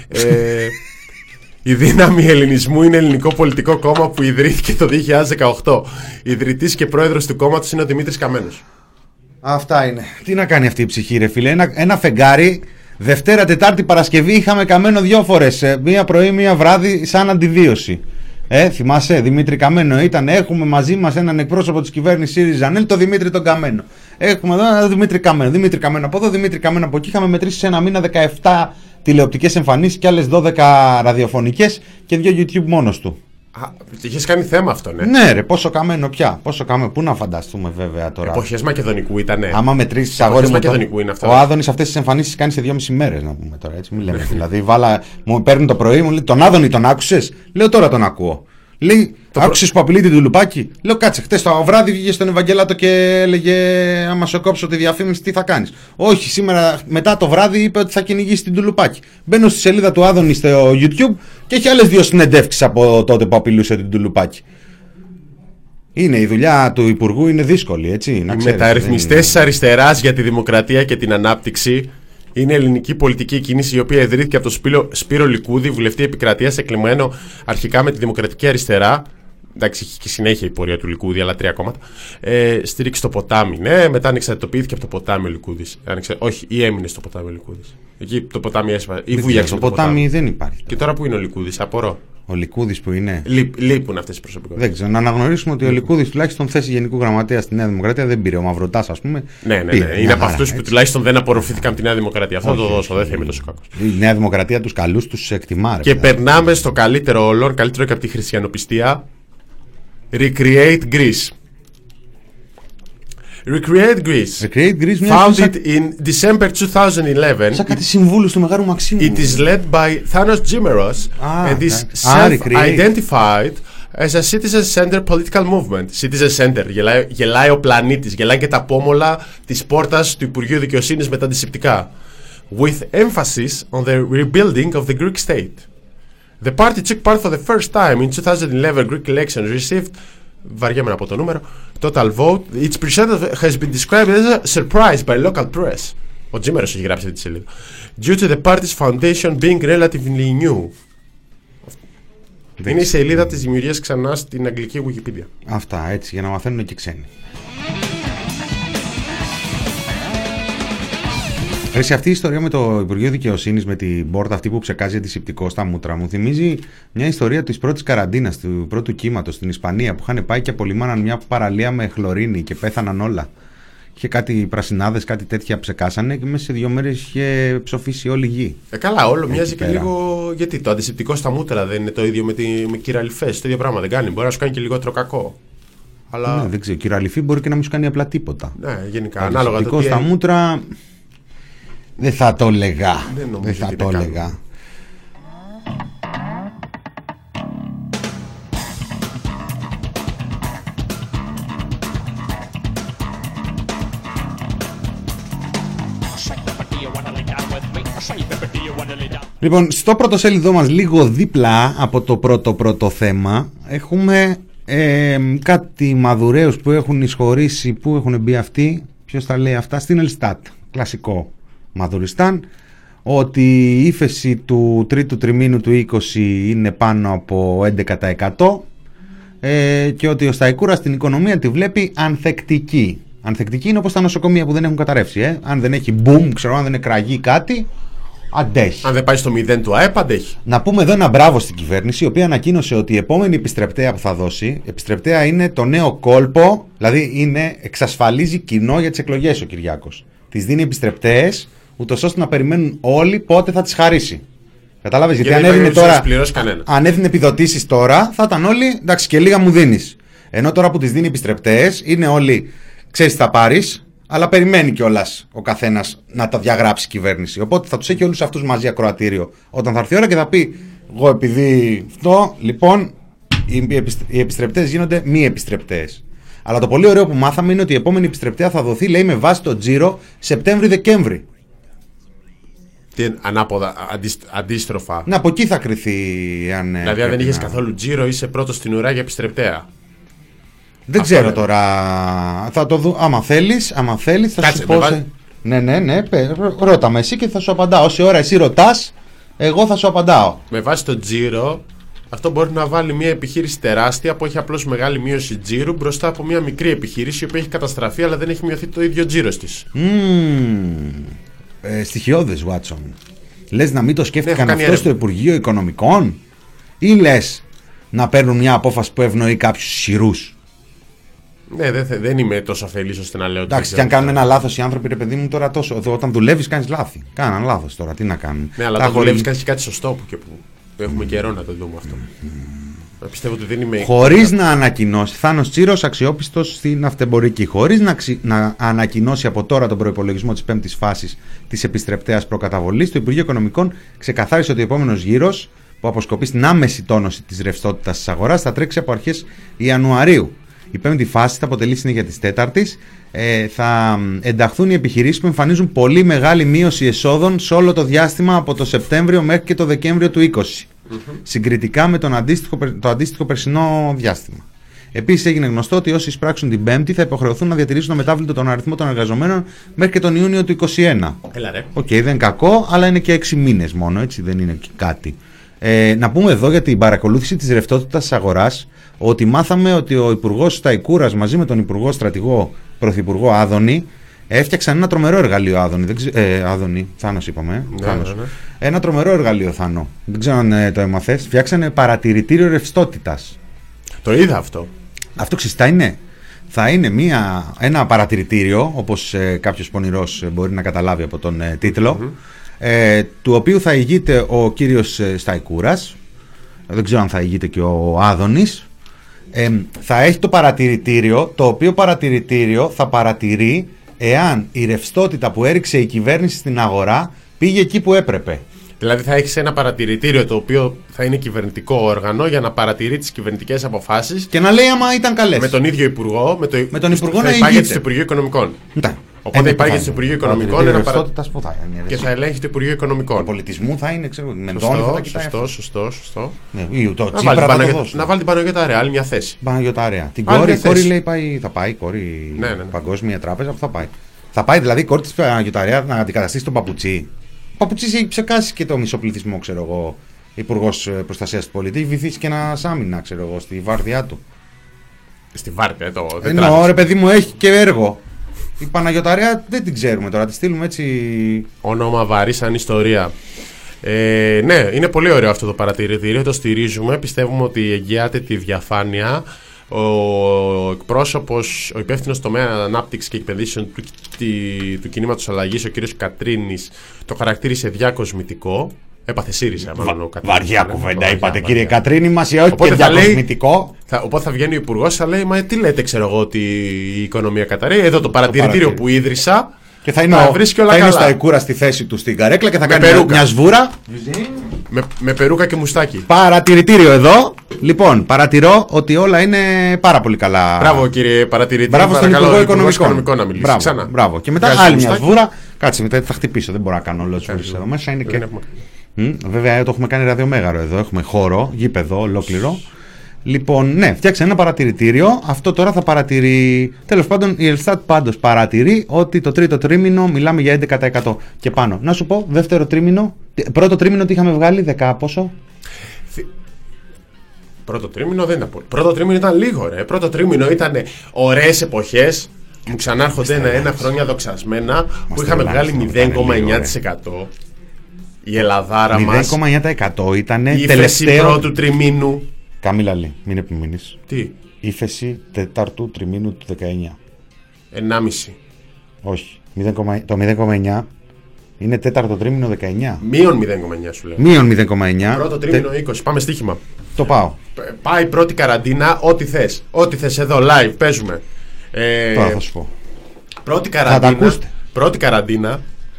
Η Δύναμη Ελληνισμού είναι ελληνικό πολιτικό κόμμα που ιδρύθηκε το 2018. Ιδρυτής και πρόεδρος του κόμματος είναι ο Δημήτρης Καμένος. Αυτά είναι. Τι να κάνει αυτή η ψυχή, ρε φίλε? Ένα φεγγάρι. Δευτέρα, Τετάρτη, Παρασκευή είχαμε Καμένο 2 φορές. Μία πρωί, μία βράδυ, σαν αντιβίωση. Θυμάσαι, Δημήτρη Καμένο ήταν. Έχουμε μαζί μας έναν εκπρόσωπο της κυβέρνησης ΣΥΡΙΖΑ, το Δημήτρη τον Καμένο. Έχουμε εδώ έναν Δημήτρη Καμένο από εδώ, Δημήτρη Καμένο από εκεί. Είχαμε μετρήσει σε ένα μήνα 17 τηλεοπτικές εμφανίσεις και άλλες 12 ραδιοφωνικές και 2 YouTube μόνος του. Είχες κάνει θέμα αυτό, ναι. Ναι, ρε, πόσο Καμένο πια. Πού να φανταστούμε βέβαια τώρα. Εποχές Μακεδονικού ήτανε. Άμα μετρήσεις αγόρι μου. Είναι αυτό. Ο Άδωνης αυτές τις εμφανίσεις κάνει σε 2,5 μέρες, να πούμε τώρα. Έτσι, μην λέμε. Δηλαδή, μου παίρνει το πρωί, μου λέει τον Άδωνη τον άκουσες? Λέω τώρα τον ακούω. Λέει, άκουσες που απειλεί την Τουλουπάκη? Λέω κάτσε, χτες το βράδυ βγήκε στον Ευαγγελάτο και έλεγε άμα σου κόψω τη διαφήμιση τι θα κάνεις? Όχι, σήμερα μετά το βράδυ είπε ότι θα κυνηγήσει την Τουλουπάκη. Μπαίνω στη σελίδα του Άδωνη στο YouTube και έχει άλλες 2 συνεντεύξεις από τότε που απειλούσε την Τουλουπάκη. Είναι η δουλειά του Υπουργού, είναι δύσκολη, έτσι. Οι μεταρρυθμιστές της αριστεράς για τη δημοκρατία και την ανάπτυξη Είναι ελληνική πολιτική κίνηση η οποία ιδρύθηκε από τον Σπύρο Λικούδη, βουλευτή επικρατείας, εκλεγμένο αρχικά με τη Δημοκρατική Αριστερά. Εντάξει, είχε και συνέχεια η πορεία του Λικούδη, αλλά 3 κόμματα. Στήριξε το ποτάμι, ναι. Μετά ανεξαρτητοποιήθηκε από το ποτάμι ο Λικούδης. Όχι, ή έμεινε στο ποτάμι ο Λικούδης. Εκεί το ποτάμι έσπασε. Ή βούλιαξε το ποτάμι δεν υπάρχει. Και τώρα που είναι ο Λικούδης, απορώ. Ο Λικούδης που είναι. Λείπουν αυτές οι προσωπικότητες. Δεν ξέρω. Να αναγνωρίσουμε ότι ο Λικούδης τουλάχιστον θέση γενικού γραμματέα στη Νέα Δημοκρατία δεν πήρε. Ο Μαυροτάς, ας πούμε. Ναι. Είναι από αυτούς που τουλάχιστον δεν απορροφήθηκαν από τη Νέα Δημοκρατία. Αυτό το δώσω, δεν θα είμαι τόσο κακός. Η Νέα Δημοκρατία τους καλούς τους εκτιμά. Και περνάμε στο καλύτερο όλων, καλύτερο και από τη χριστιανοπιστία. Recreate Greece. Recreate Greece, founded in December 2011. Σαν κάτι συμβούλους του Μεγάρου Μαξίμου. It is led by Thanos Gimeros and is self-identified as a citizen-centered political movement. Citizen-centered, γελάει ο πλανήτης, γελάει και τα πόμολα της πόρτας του Υπουργείου Δικαιοσύνης με τα αντισηπτικά. With emphasis on the rebuilding of the Greek state. The party took part for the first time in 2011 Greek elections, received, βαριέμαι από το νούμερο, total vote. Its presentation has been described as a surprise by local press. Ο Τζίμερος έχει γράψει αυτή τη σελίδα. Due to the party's foundation being relatively new. Είναι η σελίδα της δημιουργίας ξανά στην αγγλική Wikipedia. Αυτά, έτσι, για να μαθαίνουν και ξένοι. Σε αυτή η ιστορία με το Υπουργείο Δικαιοσύνης, με την πόρτα αυτή που ψεκάζει αντισηπτικό στα μούτρα, μου θυμίζει μια ιστορία της πρώτης καραντίνας, του πρώτου κύματος στην Ισπανία, που είχαν πάει και απολυμάναν μια παραλία με χλωρίνη και πέθαναν όλα. Είχε κάτι πρασινάδες, κάτι τέτοια ψεκάσανε και μέσα σε 2 μέρες είχε ψοφήσει όλη η γη. Καλά, όλο μοιάζει και λίγο. Γιατί το αντισηπτικό στα μούτρα δεν είναι το ίδιο με κυραλιφές, το ίδιο πράγμα δεν κάνει. Μπορεί να σου κάνει και λιγότερο κακό. Αλλά... Ναι, δεν ξέρω. Κυραλιφή μπορεί και να μην σου κάνει απλά τίποτα. Ναι, γενικά. Το αντισηπτικό στα μούτρα. Δεν θα το έλεγα. Δεν θα το έλεγα. Λοιπόν, στο πρωτοσέλιδό μας, λίγο δίπλα από το πρώτο θέμα, έχουμε κάτι μαδουραίους που έχουν εισχωρήσει. Πού έχουν μπει αυτοί? Ποιος τα λέει αυτά? Στην Ελστάτ. Κλασικό Μαδουριστάν, ότι η ύφεση του τρίτου τριμήνου του 20 είναι πάνω από 11% και ότι ο Σταϊκούρας στην οικονομία τη βλέπει ανθεκτική. Ανθεκτική είναι όπως τα νοσοκομεία που δεν έχουν καταρρεύσει. Αν δεν έχει boom, ξέρω, αν δεν εκραγεί κάτι, αντέχει. Αν δεν πάει στο 0 του ΑΕΠ, αντέχει. Να πούμε εδώ ένα μπράβο στην κυβέρνηση, η οποία ανακοίνωσε ότι η επόμενη επιστρεπτέα που θα δώσει, επιστρεπτέα είναι το νέο κόλπο, δηλαδή εξασφαλίζει κοινό για τις εκλογές ο Κυριάκος. Τις δίνει επιστρεπτέες, ούτως ώστε να περιμένουν όλοι πότε θα τις χαρίσει. Κατάλαβες? Γιατί αν έδινε τώρα, αν έδινε επιδοτήσεις τώρα, θα ήταν όλοι, εντάξει, και λίγα μου δίνεις. Ενώ τώρα που τις δίνει επιστρεπτέες, είναι όλοι, ξέρεις τι θα πάρεις, αλλά περιμένει κιόλας ο καθένας να τα διαγράψει η κυβέρνηση. Οπότε θα τους έχει όλους αυτούς μαζί ακροατήριο όταν θα έρθει η ώρα και θα πει: εγώ επειδή αυτό, λοιπόν, οι επιστρεπτές γίνονται μη επιστρεπτές. Αλλά το πολύ ωραίο που μάθαμε είναι ότι η επόμενη επιστρεπτέα θα δοθεί, λέει, με βάση το τζίρο Σεπτέμβρη-Δεκέμβρη. Τι ανάποδα, αντίστροφα. Να, από εκεί θα κρυθεί. Δηλαδή, αν δεν είχες καθόλου τζίρο, είσαι πρώτος στην ουρά για επιστρεπτέα. Δεν ξέρω τώρα. Θα το δω. Άμα θέλεις, θα σου πω. Ναι. Ρώτα με εσύ και θα σου απαντάω. Όση ώρα εσύ ρωτάς, εγώ θα σου απαντάω. Με βάση το τζίρο, αυτό μπορεί να βάλει μια επιχείρηση τεράστια που έχει απλώς μεγάλη μείωση τζίρου μπροστά από μια μικρή επιχείρηση η οποία έχει καταστραφεί αλλά δεν έχει μειωθεί το ίδιο τζίρος της. Στοιχειώδες, Βάτσον. Λες να μην το σκέφτηκαν αυτό στο Υπουργείο Οικονομικών, ή λες να παίρνουν μια απόφαση που ευνοεί κάποιους ισχυρούς? Ναι, δεν είμαι τόσο αφελής ώστε να λέω. Εντάξει, και αν κάνουν ένα λάθος οι άνθρωποι, ρε παιδί μου, τώρα τόσο. Όταν δουλεύεις, κάνεις λάθη. Κάναν λάθος τώρα, τι να κάνουν. Ναι, αλλά όταν δουλεύεις, κάνεις και κάτι σωστό που έχουμε καιρό να το δούμε αυτό. Πιστεύω ότι δεν είμαι. Χωρίς να ανακοινώσει, Θάνος Τσίρος, αξιόπιστος στην αυτεμπορική, χωρίς να ανακοινώσει από τώρα τον προϋπολογισμό της 5ης φάσης της επιστρεπτέας προκαταβολής, το Υπουργείο Οικονομικών ξεκαθάρισε ότι ο επόμενος γύρος, που αποσκοπεί στην άμεση τόνωση της ρευστότητας της αγοράς, θα τρέξει από αρχές Ιανουαρίου. Η 5η φάση θα αποτελεί συνέχεια της 4ης. Θα ενταχθούν οι επιχειρήσεις που εμφανίζουν πολύ μεγάλη μείωση εσόδων σε όλο το διάστημα από το Σεπτέμβριο μέχρι και το Δεκέμβριο του 20. Συγκριτικά με το αντίστοιχο περσινό διάστημα. Επίσης έγινε γνωστό ότι όσοι εισπράξουν την Πέμπτη θα υποχρεωθούν να διατηρήσουν αμετάβλητο τον αριθμό των εργαζομένων μέχρι και τον Ιούνιο του 2021. Οκ, δεν είναι κακό, αλλά είναι και 6 μήνες μόνο, έτσι, δεν είναι και κάτι. Να πούμε εδώ για την παρακολούθηση της ρευστότητας της αγοράς ότι μάθαμε ότι ο Υπουργός Σταϊκούρας μαζί με τον Υπουργό Στρατηγό Πρωθυπουργό Άδωνη έφτιαξαν ένα τρομερό εργαλείο. Άδωνη, Θάνος είπαμε. Θάνος. Ναι. Ένα τρομερό εργαλείο, Θάνο. Δεν ξέρω αν το έμαθες. Φτιάξανε παρατηρητήριο ρευστότητας. Το είδα αυτό. Αυτό ξεστά είναι. Θα είναι ένα παρατηρητήριο, όπως κάποιος πονηρός μπορεί να καταλάβει από τον τίτλο, του οποίου θα ηγείται ο κύριος Σταϊκούρας. Δεν ξέρω αν θα ηγείται και ο Άδωνης. Θα έχει το παρατηρητήριο, το οποίο παρατηρητήριο θα παρατηρεί εάν η ρευστότητα που έριξε η κυβέρνηση στην αγορά πήγε εκεί που έπρεπε. Δηλαδή θα έχεις ένα παρατηρητήριο το οποίο θα είναι κυβερνητικό όργανο για να παρατηρεί τις κυβερνητικές αποφάσεις. Και να λέει άμα ήταν καλές. Με τον ίδιο υπουργό. Με τον υπουργό θα να υπάγεται στο Υπουργείο Οικονομικών. Οπότε υπάρχει στο Υπουργείο Οικονομικών ένα παρατηρητήριο που θα είναι. Και θα ελέγχει το Υπουργείο Οικονομικών. Του πολιτισμού θα είναι, ξέρω, σωστό. Να βάλει την Παναγιώτα Ρεάλ μια θέση. Παναγιώτα Ρεάλ. Την κόρη λέει θα πάει, κόρη Παγκόσμια Τράπεζα που θα πάει. Θα πάει δηλαδή η κόρη της Παναγιώτα Ρεάλ να αντικαταστήσει τον Παπουτσί. Ο Παπουτσής έχει ψεκάσει και το μισοπληθυσμό, ξέρω εγώ, Υπουργός Προστασίας του Πολίτη. Έχει βυθίσει και ένα άμυνα, ξέρω εγώ, στη βάρδιά του. Στη βάρδια, ρε παιδί μου, έχει και έργο. Η Παναγιώτα Ρεάλ δεν την ξέρουμε τώρα, τη στείλουμε έτσι. Όνομα βαρύ σαν ιστορία. Ναι, είναι πολύ ωραίο αυτό το παρατηρητήριο, το στηρίζουμε. Πιστεύουμε ότι εγγυάται τη διαφάνεια. Ο εκπρόσωπος, ο υπεύθυνος τομέα ανάπτυξης και εκπαιδεύσεων του κινήματος αλλαγής, ο κ. Κατρίνης, το χαρακτήρισε διακοσμητικό. Έπαθε ΣΥΡΙΖΑ, μάλλον ο Κατρίνης. Βαριά κουβέντα είπατε, κύριε Κατρίνη μας, ή όχι και διακοσμητικό. Οπότε θα βγαίνει ο υπουργός, θα λέει, μα τι λέτε, ξέρω εγώ, ότι η οικονομία καταραίει. Εδώ το παρατηρητήριο που ίδρυσα. Και θα είναι ο Σταϊκούρα στη θέση του στην καρέκλα και θα κάνει μια σβούρα. Με περούκα και μουστάκι. Παρατηρητήριο εδώ. Λοιπόν, παρατηρώ ότι όλα είναι πάρα πολύ καλά. Μπράβο, κύριε παρατηρητή. Μπράβο στον Υπουργό Οικονομικών να μιλήσει. Ξανά. Μπράβο. Και μετά άλλη μια σβούρα. Κάτσε μετά, θα χτυπήσω. Δεν μπορώ να κάνω όλο εδώ μέσα. Είναι και... Βέβαια το έχουμε κάνει ραδιομέγαρο εδώ. Έχουμε χώρο, γήπεδο ολόκληρο. Λοιπόν, ναι, φτιάξε ένα παρατηρητήριο. Αυτό τώρα θα παρατηρεί. Τέλος πάντων, η Ελστάτ πάντως παρατηρεί ότι το τρίτο τρίμηνο μιλάμε για 11% και πάνω. Να σου πω, δεύτερο τρίμηνο. Πρώτο τρίμηνο τι είχαμε βγάλει, 10 πόσο. Πρώτο τρίμηνο δεν ήταν πολύ. Πρώτο τρίμηνο ήταν λίγο, ρε. Πρώτο τρίμηνο ήταν ωραίες εποχές. Μου ξανάρχονται ένα χρόνια δοξασμένα που είχαμε βγάλει 0,9%. Η Ελλαδάρα μας. 0,9% ήταν τελευταίο πρώτου τριμήνου. Καμίλαλη, μην επιμείνεις. Τι? Ύφεση τετάρτου τριμήνου του 19. 1,5. Όχι. Το 0,9 είναι τέταρτο τρίμηνο 19. Μείον 0,9 σου λέω. Μείον 0,9. Πρώτο τρίμηνο 20. Πάμε στοίχημα. Το πάω. Πάει πρώτη καραντίνα, ό,τι θες. Ό,τι θες εδώ, live, παίζουμε. Τώρα θα σου πω. Πρώτη καραντίνα.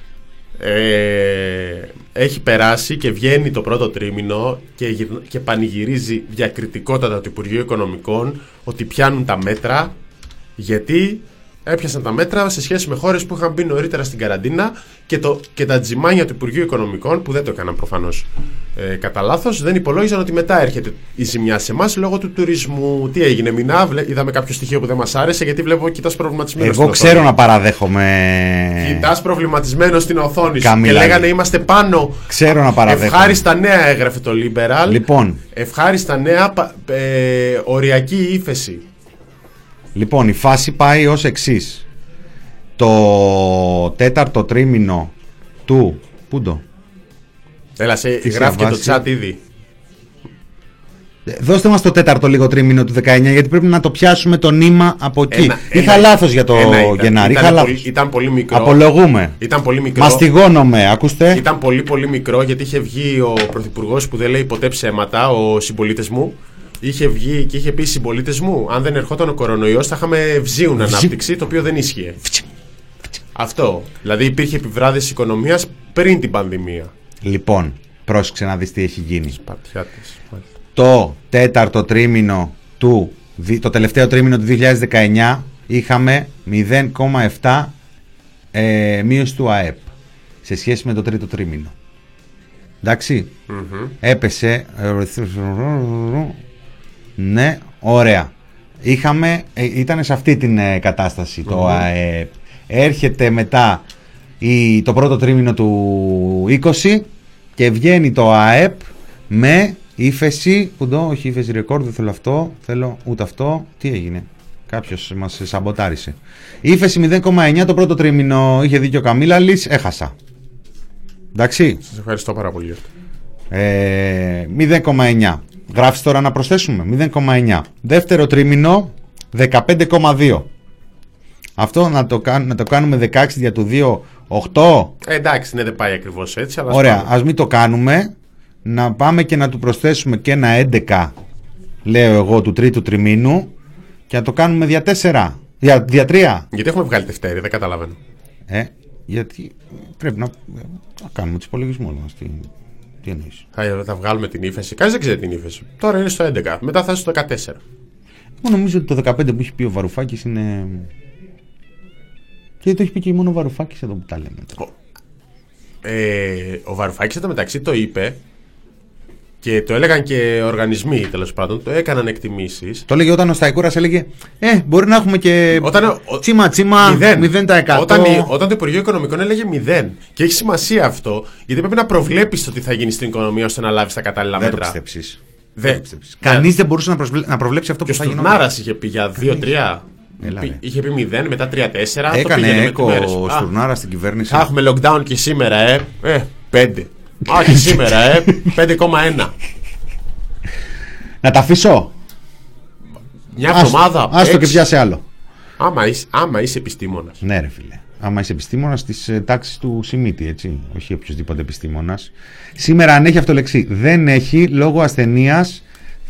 Έχει περάσει και βγαίνει το πρώτο τρίμηνο και πανηγυρίζει διακριτικότατα το Υπουργείο Οικονομικών ότι πιάνουν τα μέτρα, γιατί έπιασαν τα μέτρα σε σχέση με χώρες που είχαν μπει νωρίτερα στην καραντίνα και τα τζιμάνια του Υπουργείου Οικονομικών, που δεν το έκαναν προφανώς κατά λάθος, δεν υπολόγιζαν ότι μετά έρχεται η ζημιά σε εμάς λόγω του τουρισμού. Τι έγινε, Μινά, είδαμε κάποιο στοιχείο που δεν μας άρεσε, γιατί βλέπω κοιτάς προβληματισμένο. Εγώ ξέρω να παραδέχομαι. Κοιτάς προβληματισμένο στην οθόνη σου και λέγανε είμαστε πάνω. Ξέρω να παραδέχομαι. Ευχάριστα νέα, έγραφε το Liberal. Λοιπόν. Ευχάριστα νέα, οριακή ύφεση. Λοιπόν, η φάση πάει ως εξής. Το τέταρτο τρίμηνο του... Πού το? Έλα, γράφει και το chat ήδη. Δώστε μας το τέταρτο λίγο τρίμηνο του 19, γιατί πρέπει να το πιάσουμε το νήμα από εκεί. Είχα λάθος για το Γενάρη. Ήταν πολύ μικρό. Απολογούμε. Ήταν πολύ μικρό. Μαστιγώνομαι, ακούστε. Ήταν πολύ μικρό, γιατί είχε βγει ο πρωθυπουργός που δεν λέει ποτέ ψέματα, ο συμπολίτες μου. Είχε βγει και είχε πει στους συμπολίτες μου, αν δεν ερχόταν ο κορονοϊός θα είχαμε βζίουν ανάπτυξη, το οποίο δεν ίσχυε. Αυτό. Δηλαδή υπήρχε επιβράδυση οικονομίας πριν την πανδημία. Λοιπόν, πρόσεξε να δεις τι έχει γίνει. Σπαρτιάτες. Το τέταρτο τρίμηνο το τελευταίο τρίμηνο του 2019 είχαμε 0,7 μείωση του ΑΕΠ σε σχέση με το τρίτο τρίμηνο. Εντάξει, έπεσε. Ναι, ωραία. Ήταν σε αυτή την κατάσταση το ΑΕΠ. Έρχεται μετά το πρώτο τρίμηνο του 20 και βγαίνει το ΑΕΠ με ύφεση, όχι ύφεση ρεκόρ, δεν θέλω αυτό, θέλω ούτε αυτό. Τι έγινε? Κάποιος μας σαμποτάρισε. Ύφεση 0,9 το πρώτο τρίμηνο. Είχε δίκιο ο Καμίλαλης, έχασα. Εντάξει. Σας ευχαριστώ πάρα πολύ. 0,9. Γράφεις τώρα να προσθέσουμε 0,9. Δεύτερο τρίμηνο 15,2. Αυτό να το κάνουμε 16 για το 2,8. Εντάξει, ναι, δεν πάει ακριβώς έτσι. Αλλά ωραία, ας μην το κάνουμε. Να πάμε και να του προσθέσουμε και ένα 11, λέω εγώ, του τρίτου τριμήνου και να το κάνουμε δια 4. Δια 3. Γιατί έχουμε βγάλει Δευτέρη, δεν καταλαβαίνω. Γιατί πρέπει να κάνουμε τους υπολογισμούς μας. Τι εννοείς? Θα βγάλουμε την ύφεση. Κανείς δεν ξέρει την ύφεση. Τώρα είναι στο 11. Μετά θα είναι στο 14. Εγώ νομίζω ότι το 15 που έχει πει ο Βαρουφάκης είναι. Και το έχει πει και μόνο ο Βαρουφάκης εδώ που τα λέμε. Ο Βαρουφάκης εδώ μεταξύ το είπε και το έλεγαν και οργανισμοί, τέλος πάντων. Το έκαναν εκτιμήσεις. Το έλεγε όταν ο Σταϊκούρας έλεγε μπορεί να έχουμε και τσίμα 0%. Όταν το Υπουργείο Οικονομικών έλεγε 0. Και έχει σημασία αυτό, γιατί πρέπει να προβλέπεις το τι θα γίνει στην οικονομία ώστε να λάβεις τα κατάλληλα μέτρα. Δεν το πιστέψεις. Κανείς δεν μπορούσε να προβλέψει αυτό που θα γίνει. Και ο Στουρνάρας είχε πει για 2-3. Είχε πει 0, μετά 3-4. Έκανε έκο ο Στουρνάρας στην κυβέρνηση. Θα έχουμε lockdown και σήμερα, 5. Όχι σήμερα, 5,1. Να τα αφήσω. Μια εβδομάδα. Άστο και πιάσε άλλο. Άμα είσαι επιστήμονας. Ναι, ρε φίλε. Άμα είσαι επιστήμονας της τάξης του Σιμίτη, έτσι. Όχι οποιοδήποτε επιστήμονας. Σήμερα, αν έχει αυτό λεξί, δεν έχει, λόγω ασθενείας,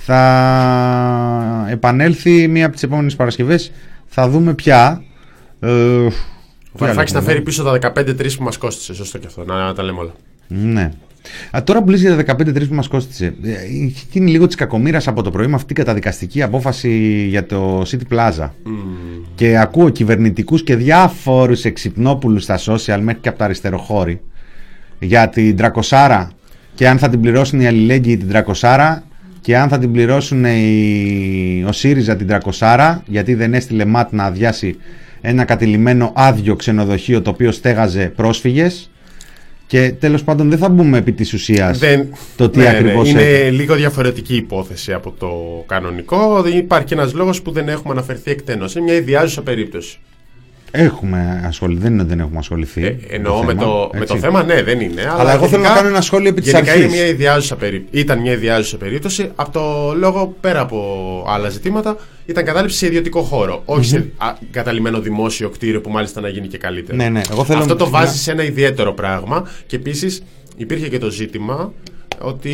θα επανέλθει μία από τις επόμενες Παρασκευές. Θα δούμε πια. Ο Βαρουφάκης να φέρει πίσω τα 15-3 που μας κόστησε. Σωστό και αυτό, να τα λέμε όλα. Ναι. Τώρα που λες για τα 15-3 που μας κόστησε, έχει γίνει λίγο της κακομοίρας από το πρωί με αυτή την καταδικαστική απόφαση για το City Plaza. Και ακούω κυβερνητικούς και διάφορους εξυπνόπουλους στα social, μέχρι και από τα αριστεροχώρη, για την τρακοσάρα και αν θα την πληρώσουν οι αλληλέγγυοι την τρακοσάρα και αν θα την πληρώσουν ο ΣΥΡΙΖΑ την τρακοσάρα, γιατί δεν έστειλε ΜΑΤ να αδειάσει ένα κατηλημμένο άδειο ξενοδοχείο το οποίο στέγαζε πρόσφυγες. Και τέλος πάντων δεν θα μπούμε επί της ουσίας το τι ακριβώς είναι λίγο διαφορετική υπόθεση από το κανονικό. Υπάρχει ένας λόγος που δεν έχουμε αναφερθεί εκτενώς. Είναι μια ιδιάζουσα περίπτωση. Έχουμε ασχοληθεί, δεν είναι ότι δεν έχουμε ασχοληθεί. Εννοώ με το θέμα, ναι, δεν είναι. Αλλά εγώ θέλω να κάνω ένα σχόλιο επί της αρχής. Ήταν μια ιδιάζουσα περίπτωση. Από το λόγο, πέρα από άλλα ζητήματα, ήταν κατάληψη σε ιδιωτικό χώρο. Όχι σε καταλημμένο δημόσιο κτίριο που μάλιστα να γίνει και καλύτερο. Ναι, αυτό το βάζει σε ένα ιδιαίτερο πράγμα. Και επίσης υπήρχε και το ζήτημα ότι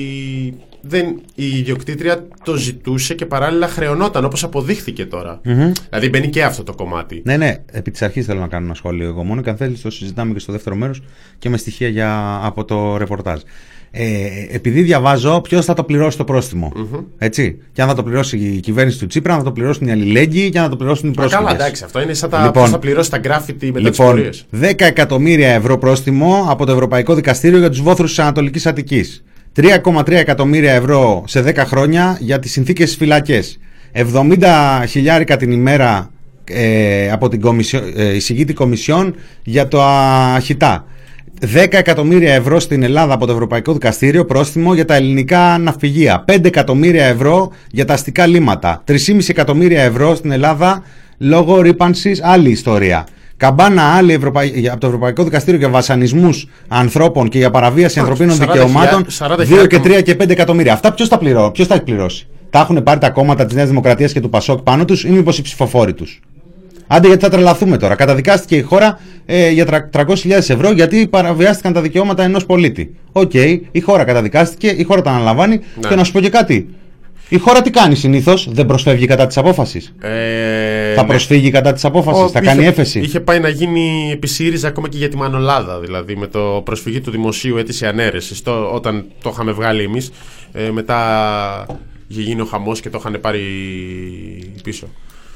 η ιδιοκτήτρια το ζητούσε και παράλληλα χρεωνόταν, όπως αποδείχθηκε τώρα. Δηλαδή μπαίνει και αυτό το κομμάτι. Ναι, επί της αρχής θέλω να κάνω ένα σχόλιο εγώ μόνο και αν θέλεις το συζητάμε και στο δεύτερο μέρος και με στοιχεία από το ρεπορτάζ. Επειδή διαβάζω ποιος θα το πληρώσει το πρόστιμο. Έτσι. Και αν θα το πληρώσει η κυβέρνηση του Τσίπρα, αν θα το πληρώσουν οι αλληλέγγυοι και αν θα το πληρώσουν οι πρόσφυγες. Καλά, εντάξει, αυτό είναι σαν πώς θα πληρώσει τα γκράφιτι μετά τις πορείες. 10 εκατομμύρια ευρώ πρόστιμο από το Ευρωπαϊκό Δικαστήριο για τους βόθρους της Ανατολικής Αττικής. 3,3 εκατομμύρια ευρώ σε 10 χρόνια για τις συνθήκες στις φυλακές. 70 χιλιάρικα την ημέρα από την εισηγήτη Κομισιόν για το αχιτά. 10 εκατομμύρια ευρώ στην Ελλάδα από το Ευρωπαϊκό Δικαστήριο πρόστιμο για τα ελληνικά ναυπηγεία. 5 εκατομμύρια ευρώ για τα αστικά λίμματα. 3,5 εκατομμύρια ευρώ στην Ελλάδα λόγω ρύπανσης, άλλη ιστορία. Καμπάνα άλλη από το Ευρωπαϊκό Δικαστήριο για βασανισμούς ανθρώπων και για παραβίαση ανθρωπίνων δικαιωμάτων. 2 και 3 και 5 εκατομμύρια. Αυτά ποιος τα έχει πληρώσει? Τα έχουν πάρει τα κόμματα της Νέας Δημοκρατίας και του Πασόκ πάνω τους ή μήπως οι ψηφοφόροι τους? Άντε, γιατί θα τρελαθούμε τώρα. Καταδικάστηκε η χώρα για 300.000 ευρώ γιατί παραβιάστηκαν τα δικαιώματα ενός πολίτη. Οκ, η χώρα καταδικάστηκε, η χώρα τα αναλαμβάνει. Ναι. Και να σου πω και κάτι. Η χώρα τι κάνει συνήθως? Δεν προσφεύγει κατά της απόφασης. Θα προσφύγει κατά της απόφασης, θα κάνει έφεση. Είχε πάει να γίνει επί ΣΥΡΙΖΑ ακόμα και για τη Μανολάδα. Δηλαδή με το προσφυγή του Δημοσίου αίτηση ανέρεσης. Όταν το είχαμε βγάλει εμείς, μετά είχε γίνει ο χαμός και το είχαν πάρει πίσω.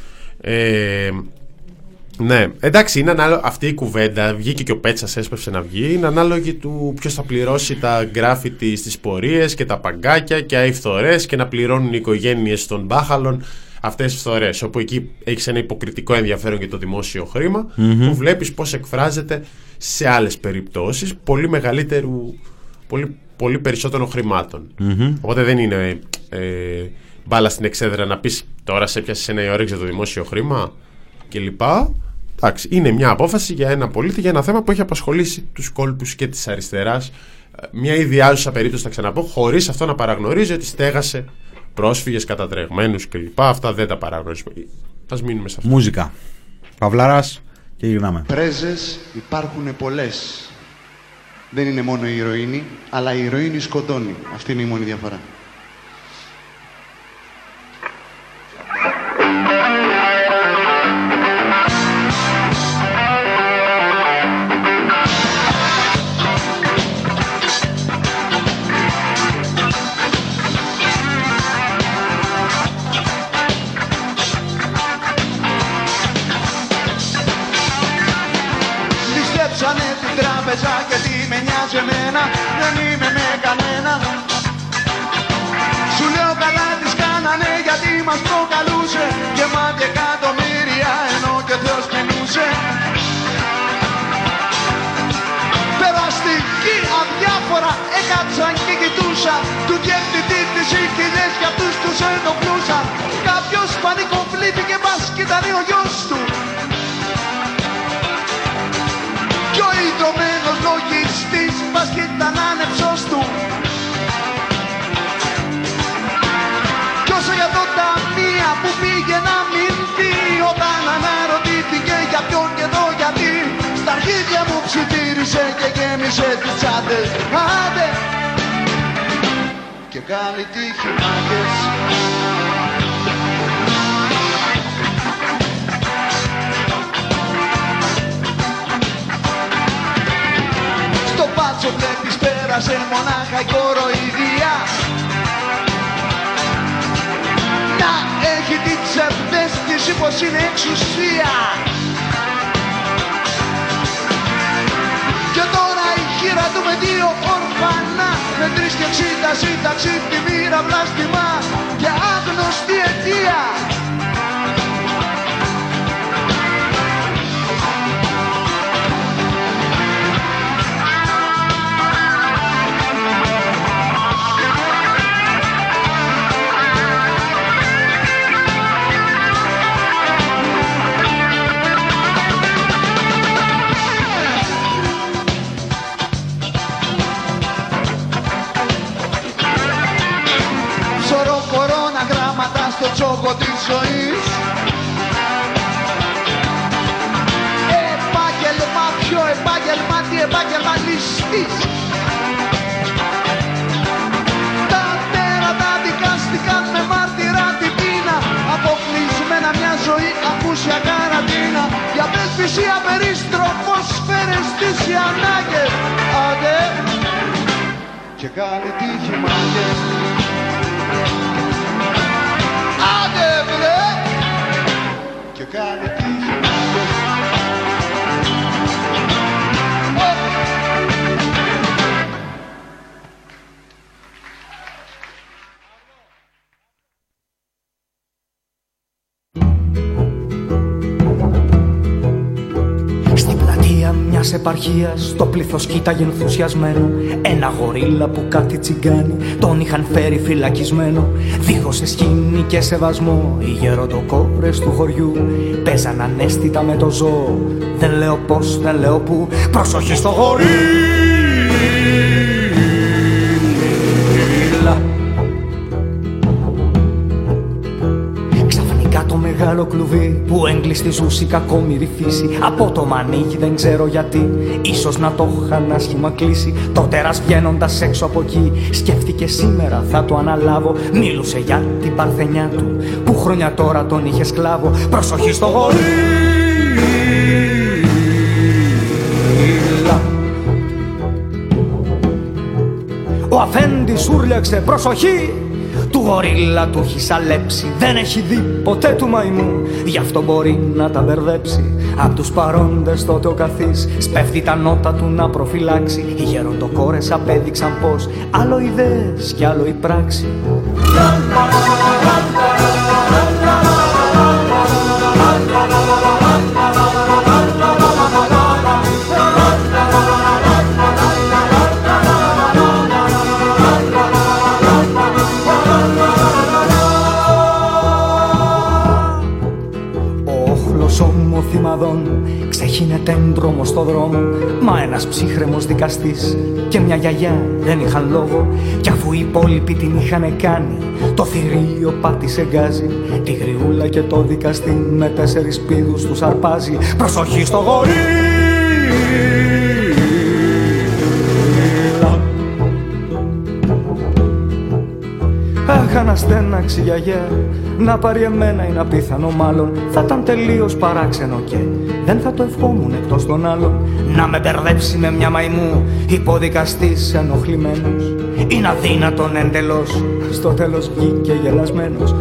Ναι, εντάξει, είναι ανάλογο αυτή η κουβέντα. Βγήκε και ο Πέτσας, έσπευσε να βγει. Είναι ανάλογη του ποιος θα πληρώσει τα γκράφιτι στις πορείες και τα παγκάκια και αηφθορές και να πληρώνουν οι οικογένειες των μπάχαλων. αυτές τις φθορές, όπου εκεί έχεις ένα υποκριτικό ενδιαφέρον για το δημόσιο χρήμα, που βλέπεις πώς εκφράζεται σε άλλες περιπτώσεις πολύ μεγαλύτερου, πολύ περισσότερων χρημάτων. Οπότε δεν είναι μπάλα στην εξέδρα να πεις τώρα σε έπιασες ένα η όρεξη για το δημόσιο χρήμα κλπ. Εντάξει, είναι μια απόφαση για ένα πολίτη, για ένα θέμα που έχει απασχολήσει τους κόλπους και της αριστεράς. Μια ιδιάζουσα περίπτωση, θα ξαναπώ, χωρίς αυτό να παραγνωρίζει ότι στέγασε πρόσφυγες, κατατρεγμένους κλπ. Αυτά δεν τα παραγνωρίζουμε. Ας μείνουμε σε αυτό. Μούζικα. Παυλάρας και γυρνάμε. Πρέζες υπάρχουν πολλές. Δεν είναι μόνο η ηρωίνη, αλλά η ηρωίνη σκοτώνει. Αυτή είναι η μόνη διαφορά. Και τι με νοιάζει εμένα, δεν είμαι με κανένα. Σου λέω καλά τις κάνανε γιατί μας προκαλούσε γεμάτη εκατομμύρια ενώ και ο Θεός πεινούσε. Περαστική αδιάφορα έκατσαν και κοιτούσαν του διευθυντή τις χιλιές για αυτούς τους ενοχλούσαν. Κάποιος πανικοβλήθηκε μας κι ήταν ο γιος του. Κι ο ιδρωμένος λογιστής μας κι ήταν άνεψος του. Κι όσο για το ταμεία που πήγε να μείνει, όταν αναρωτήθηκε για ποιον και εδώ γιατί, στα αρχίδια μου ψιθύρισε και γέμισε τις τσάντες. Άντε και καλή τύχη μάγκες. Στο βλέπεις πέρασε μονάχα η κοροϊδία. Να έχει την ψευδαίσθηση πως είναι εξουσία. Και τώρα η χείρα του με 2 ορφανά, με 3,60 σύνταξη τη μοίρα βλάστημα για άγνωστη αιτία. Στο τσόκο της ζωής, επάγγελμα πιο επάγγελμα, τι επαγγελματιστής. Τα τέρατα δικάστηκαν με μάρτυρα την πείνα, αποκλεισμένα μια ζωή απούσια καραντίνα. Για απέσπιση απερίστροφος φέρες τις οι ανάγκες. Άντε και καλή τύχη μάγκες. Άντε βρε και κάνε τύχη μάγκες. Μιας επαρχίας το πλήθος κοίταγε ενθουσιασμένο ένα γορίλα που κάτι τσιγκάνει τον είχαν φέρει φυλακισμένο. Δίχως εσχήνη και σεβασμό οι γεροντοκόρες του χωριού παίζαν ανέστητα με το ζώο. Δεν λέω πως, δεν λέω που, προσοχή στο γορίλα. Το μεγάλο κλουβί που έγκλειστη ζούσε η κακόμοιρη φύση. Από το μανίκι δεν ξέρω γιατί, ίσως να το είχαν άσχημα κλείσει. Το τέρας βγαίνοντας έξω από εκεί σκέφτηκε σήμερα θα το αναλάβω. Μίλουσε για την παρθενιά του που χρόνια τώρα τον είχε σκλάβο. Προσοχή στο γορίλα. Ο αφέντης ούρλιαξε προσοχή. Του γορίλα του έχει σαλέψει, δεν έχει δει ποτέ του μαϊμού. Γι' αυτό μπορεί να τα μπερδέψει. Απ' τους παρόντες τότε ο καθής σπέφτει τα νότα του να προφυλάξει. Οι γεροντοκόρες απέδειξαν πως άλλο ιδέες κι άλλο η πράξη. λαός ομοθυμαδών ξεχύνεται έντρομο στο δρόμο. Μα ένας ψύχρεμος δικαστής και μια γιαγιά δεν είχαν λόγο. Κι αφού οι υπόλοιποι την είχαν κάνει, το θηρίο πάτησε γκάζι. Τη γριούλα και το δικαστή με 4 πήδους τους αρπάζει. Προσοχή στο γορίλα. Αχ, αναστέναξη γιαγιά, να πάρει εμένα είναι απίθανο μάλλον. Θα ήταν τελείως παράξενο και δεν θα το ευχόμουν εκτός των άλλων. Να με μπερδέψει με μια μαϊμού υποδικαστής ενοχλημένος. Είναι αδύνατον εντελώς, στο τέλος βγήκε γελασμένος.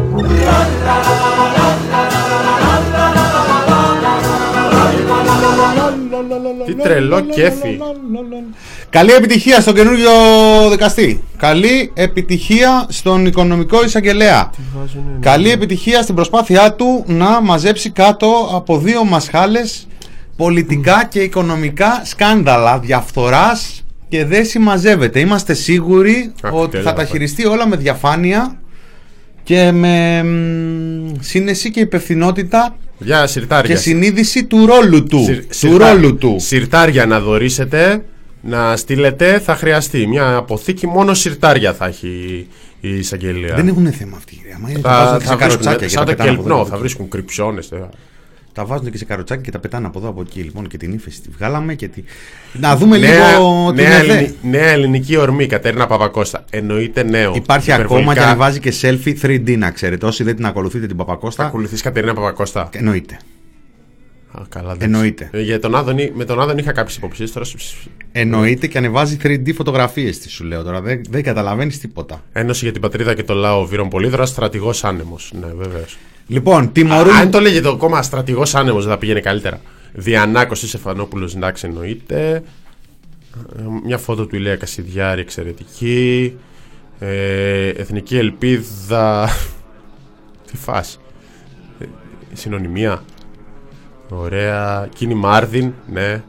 Τι τρελό κέφι. Καλή επιτυχία στον καινούριο δικαστή. Καλή επιτυχία στον οικονομικό εισαγγελέα. Καλή επιτυχία στην προσπάθειά του να μαζέψει κάτω από 2 μασχάλες πολιτικά και οικονομικά σκάνδαλα διαφθοράς και δεν συμμαζεύεται. Είμαστε σίγουροι ότι θα τα χειριστεί όλα με διαφάνεια και με σύνεση και υπευθυνότητα και συνείδηση του ρόλου του. Συρτάρια να δωρήσετε, να στείλετε, θα χρειαστεί. Μια αποθήκη μόνο συρτάρια θα έχει η εισαγγελία. Δεν έχουν θέμα αυτή, κυρία. Θα βρίσκουν, σαν το κελπνό, θα βρίσκουν κρυψώνες. Τα βάζουν και σε καροτσάκι και τα πετάνε από εδώ από εκεί. Λοιπόν, και την ύφεση τη βγάλαμε και να δούμε λίγο νέα ελληνική ορμή, Κατερίνα Παπακώστα. Εννοείται νέο. Υπάρχει ακόμα και ανεβάζει και selfie 3D, να ξέρετε. Όσοι δεν την ακολουθείτε την Παπακώστα. Θα ακολουθείς Κατερίνα Παπακώστα. Εννοείται. Καλά, εννοείται. Με τον Άδων είχα κάποιες υποψίες τώρα. Εννοείται και ανεβάζει 3D φωτογραφίες της, σου λέω τώρα. Δεν καταλαβαίνεις τίποτα. Ένωση για την Πατρίδα και το Λαό, Βύρον Πολύδωρα, στρατηγός άνεμος. Ναι, βεβαίως. Λοιπόν, τιμωρούν. Αν το λέγε το κόμμα στρατηγός άνεμος, δεν θα πήγαινε καλύτερα. Διανάκος Στεφανόπουλος, εντάξει, εννοείται. Μια φώτο του Ηλία Κασιδιάρη, εξαιρετική. Εθνική Ελπίδα. Τι φάση. Συνωνυμία. Ωραία. Κίνημα Άρδιν, ναι.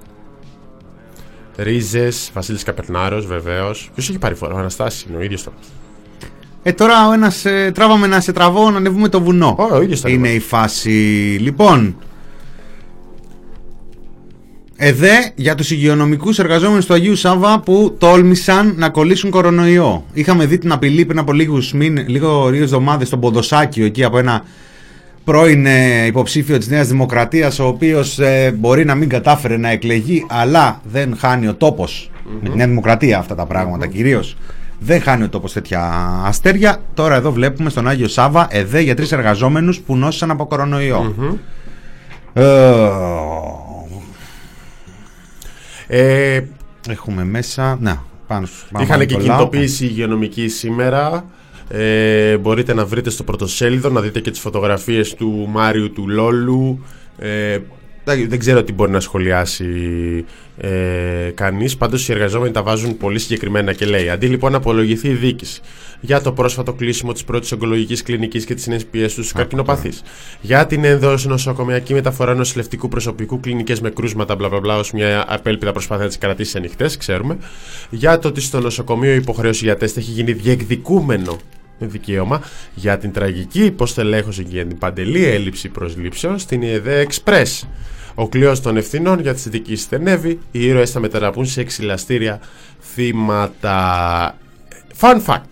Ρίζες, Βασίλης Καπερνάρος, βεβαίως. Ποιος έχει πάρει φορά, ο Αναστάσης είναι ο ίδιος τώρα. Τώρα ο ένας τράβαμε να σε τραβώ να ανεβούμε το βουνό. Ο ίδιος είναι η φάση. Λοιπόν, ΕΔΕ για τους υγειονομικούς εργαζόμενους του Αγίου Σάββα που τόλμησαν να κολλήσουν κορονοϊό. Είχαμε δει την απειλή πριν από λίγες εβδομάδες στον Ποδοσάκιο, εκεί από ένα πρώην υποψήφιο της Νέας Δημοκρατίας, ο οποίος μπορεί να μην κατάφερε να εκλεγεί, αλλά δεν χάνει ο τόπος. Με τη Νέα Δημοκρατία αυτά τα πράγματα κυρίως. Δεν χάνει ο τόπος τέτοια αστέρια. Τώρα εδώ βλέπουμε στον Άγιο Σάββα ΕΔΕ για 3 εργαζόμενους που νόσησαν από κορονοϊό. Έχουμε μέσα. Να, πάνω. Είχαν και κινητοποίηση υγειονομική σήμερα. Μπορείτε να βρείτε στο πρωτοσέλιδο, να δείτε και τις φωτογραφίες του Μάριου του Λόλου. Δεν ξέρω τι μπορεί να σχολιάσει κανείς. Πάντως οι εργαζόμενοι τα βάζουν πολύ συγκεκριμένα και λέει: αντί λοιπόν να απολογηθεί η διοίκηση για το πρόσφατο κλείσιμο της πρώτης ογκολογικής κλινικής και τις συνέπειες τους στους καρκινοπαθείς, για την ενδονοσοκομιακή μεταφορά νοσηλευτικού προσωπικού, κλινικές με κρούσματα, μπλα μπλα μπλα, ως μια απέλπιδα προσπάθεια να τις κρατήσει ανοιχτές, ξέρουμε, για το ότι στο νοσοκομείο η υποχρέωση για τεστ έχει γίνει διεκδικούμενο δικαίωμα, για την τραγική υποστελέχωση και για την παντελή έλλειψη προσλήψεων στην ΕΔΕ Express. Ο κλειός των ευθυνών για τις ειδικές στενεύει. Οι ήρωες θα μετατραπούν σε εξηλαστήρια θύματα. Fun fact.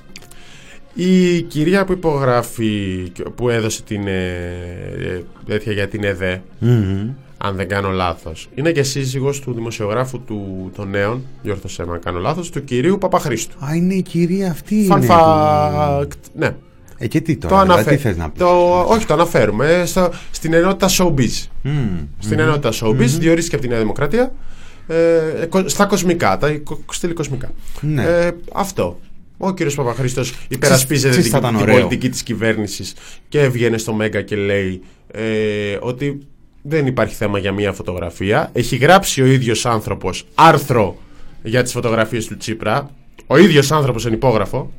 Η κυρία που υπογράφει, που έδωσε την τέτοια για την ΕΔΕ, αν δεν κάνω λάθος, είναι και σύζυγος του δημοσιογράφου των Νέων, διόρθωσέ με αν κάνω λάθος, του κυρίου Παπαχρήστου. Α, είναι η κυρία αυτή. Fun fact. Ναι. Και τι τώρα, τι θες να πεις? Όχι, το αναφέρουμε στην ενότητα showbiz. Στην ενότητα showbiz διορίστηκε από τη Νέα Δημοκρατία στα κοσμικά, τα στήλη κοσμικά. Ναι. Αυτό. Ο κύριος Παπαχρήστος υπερασπίζεται την πολιτική της κυβέρνησης και έβγαινε στο Μέγκα και λέει ότι δεν υπάρχει θέμα για μία φωτογραφία. Έχει γράψει ο ίδιος άνθρωπος άρθρο για τις φωτογραφίες του Τσίπρα. Ο ίδιος άνθρωπος εν υπόγραφο.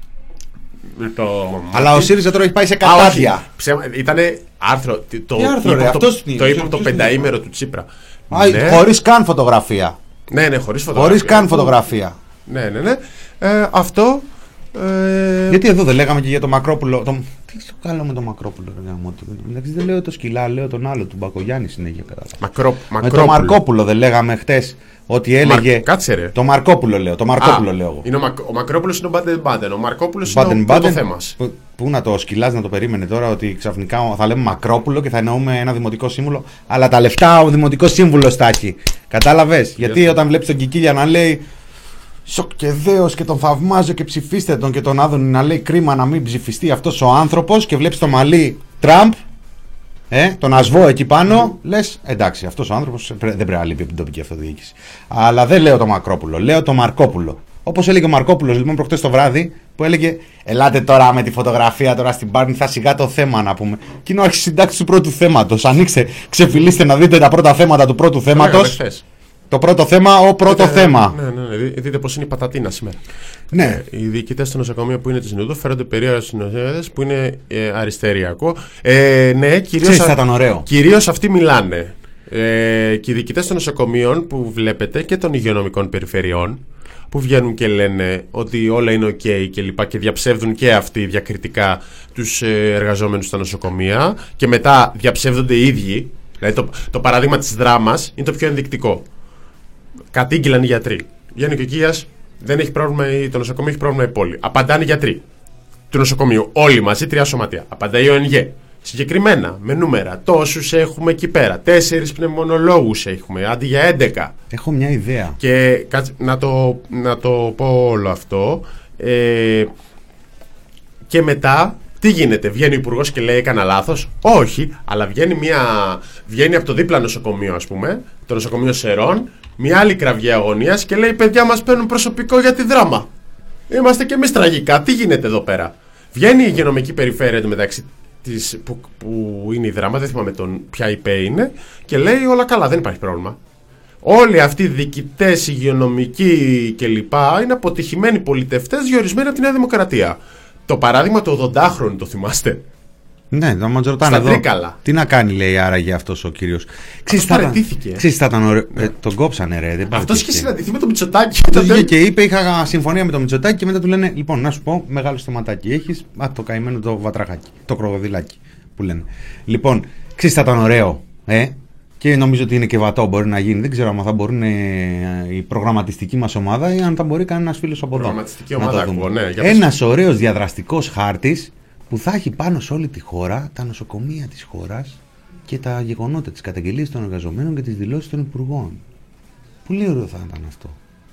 Αλλά ο ΣΥΡΙΖΑ τώρα έχει πάει σε κατάδια. Ήτανε άρθρο. Το ύποπτο πενταήμερο του Τσίπρα. Χωρίς καν φωτογραφία. Ναι, χωρίς φωτογραφία. Χωρίς καν φωτογραφία. Ναι. Αυτό Γιατί εδώ δεν λέγαμε και για το Μακρόπουλο. Τι στο καλό με το Μακρόπουλο, δεν λέω το Σκυλά, λέω τον άλλο, του Μπακογιάννη συνέχεια. Με το Μαρκόπουλο δεν λέγαμε χτες ότι έλεγε. Κάτσε ρε. Το Μαρκόπουλο λέω. Το Μαρκόπουλο λέω. Ο Μακρόπουλος είναι ο Μπάντεν. Ο Μαρκόπουλος είναι ο πρώτο θέμα. Πού να το Σκυλάς να το περίμενε τώρα ότι ξαφνικά θα λέμε Μακρόπουλο και θα εννοούμε ένα δημοτικό σύμβουλο. Αλλά τα λεφτά ο δημοτικός σύμβουλος τα έχει. Κατάλαβες. Γιατί όταν βλέπεις τον Κικίλια να λέει. Σοκ και δέος και τον θαυμάζω και ψηφίστε τον και τον Άδωνη να λέει κρίμα να μην ψηφιστεί αυτός ο άνθρωπος και βλέπεις το μαλλί Τραμπ, τον ασβό εκεί πάνω, λες εντάξει αυτός ο άνθρωπος δεν πρέπει να λείπει από την τοπική αυτοδιοίκηση. Αλλά δεν λέω το Μακρόπουλο, λέω το Μαρκόπουλο. Όπως έλεγε ο Μαρκόπουλος λοιπόν προχτές το βράδυ που έλεγε ελάτε τώρα με τη φωτογραφία τώρα στην Πάρνη θα σιγά το θέμα να πούμε. Και είναι ο αρχισυντάκτης του πρώτου θέματος. Ανοίξτε, ξεφυλίστε να δείτε τα πρώτα θέματα του πρώτου θέματος. Το πρώτο θέμα, πρώτο θέμα. Ναι, δείτε πώς είναι η πατατίνα σήμερα. Ναι. Οι διοικητές στο νοσοκομείο που είναι της Νουδού φέρονται περίεργα στους νοσοκομείες που είναι αριστεριακό. Ναι, κυρίως αυτοί μιλάνε. Και οι διοικητές των νοσοκομείων που βλέπετε και των υγειονομικών περιφερειών που βγαίνουν και λένε ότι όλα είναι ok και λοιπά και διαψεύδουν και αυτοί διακριτικά τους εργαζόμενους στα νοσοκομεία και μετά διαψεύδονται οι ίδιοι. Δηλαδή το παράδειγμα της δράμας είναι το πιο ενδεικτικό. Κατήγγειλαν οι γιατροί. Βγαίνει και ο Κίας, δεν έχει πρόβλημα, το νοσοκομείο έχει πρόβλημα η πόλη. Απαντάνε οι γιατροί του νοσοκομείου. Όλοι μαζί, 3 σωματεία. Απαντάει ο ΟΝΓ. Συγκεκριμένα, με νούμερα. Τόσους έχουμε εκεί πέρα. 4 πνευμονολόγους έχουμε, αντί για 11. Έχω μια ιδέα. Και να το πω όλο αυτό. Και μετά. Τι γίνεται, βγαίνει ο υπουργός και λέει έκανα λάθος? Όχι, αλλά βγαίνει από το δίπλα νοσοκομείο, ας πούμε, το νοσοκομείο Σερών, μια άλλη κραυγή αγωνίας και λέει παιδιά μας παίρνουν προσωπικό για τη δράμα. Είμαστε κι εμείς τραγικά, τι γίνεται εδώ πέρα? Βγαίνει η υγειονομική περιφέρεια εντωμεταξύ που είναι η δράμα, δεν θυμάμαι ποια IP είναι, και λέει όλα καλά, δεν υπάρχει πρόβλημα. Όλοι αυτοί οι διοικητές, υγειονομικοί κλπ. Είναι αποτυχημένοι πολιτευτές διορισμένοι από τη Νέα Δημοκρατία. Το παράδειγμα του 80χρονου το θυμάστε? Ναι, να μας ρωτάνε εδώ. Τρίκαλα. Τι να κάνει, λέει άραγε αυτός ο κύριος. Παραιτήθηκε. Ξέρεις, θα ήταν ωραίο. Τον κόψανε, ρε. Αυτός είχε συναντηθεί με το Μητσοτάκη. Το βγήκε και είπε: είχα συμφωνία με το Μητσοτάκη και μετά του λένε: λοιπόν, να σου πω, μεγάλο θεματάκι έχεις. Το καημένο το βατραχάκι. Το κροκοδιλάκι που λένε. Λοιπόν, ξέρεις, θα ήταν ωραίο. Και νομίζω ότι είναι και βατό, μπορεί να γίνει. Δεν ξέρω αν θα μπορούν η προγραμματιστική μας ομάδα ή αν θα μπορεί κανένας φίλος από εδώ. Προγραμματιστική ομάδα, ναι. Ένας ωραίος διαδραστικός χάρτης που θα έχει πάνω σε όλη τη χώρα τα νοσοκομεία της χώρας και τα γεγονότα, τις καταγγελίες των εργαζομένων και τις δηλώσεις των υπουργών. Πολύ ωραίο θα ήταν αυτό.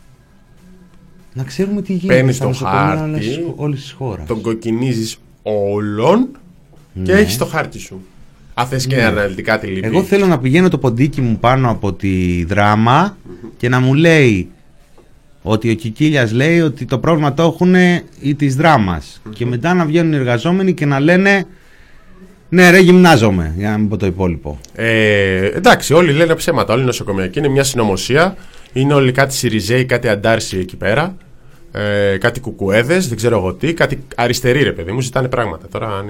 Να ξέρουμε τι γίνεται στα νοσοκομεία όλης της χώρας. Τον κοκκινίζεις όλων και έχεις το χάρτη σου. Αν θες και αναλυτικά τη λύπη. Εγώ θέλω να πηγαίνω το ποντίκι μου πάνω από τη δράμα και να μου λέει ότι ο Κικίλιας λέει ότι το πρόβλημα το έχουν οι της δράμας. Και μετά να βγαίνουν οι εργαζόμενοι και να λένε ναι ρε γυμνάζομαι, για να μην πω το υπόλοιπο. Εντάξει, όλοι λένε ψέματα, όλοι οι νοσοκομιακοί είναι μια συνωμοσία. Είναι όλοι κάτι Σιριζέοι, κάτι Αντάρσιοι εκεί πέρα. Κάτι κουκουέδες, δεν ξέρω εγώ τι. Κάτι αριστεροί ρε παιδί μου, ζητάνε πράγματα. Τώρα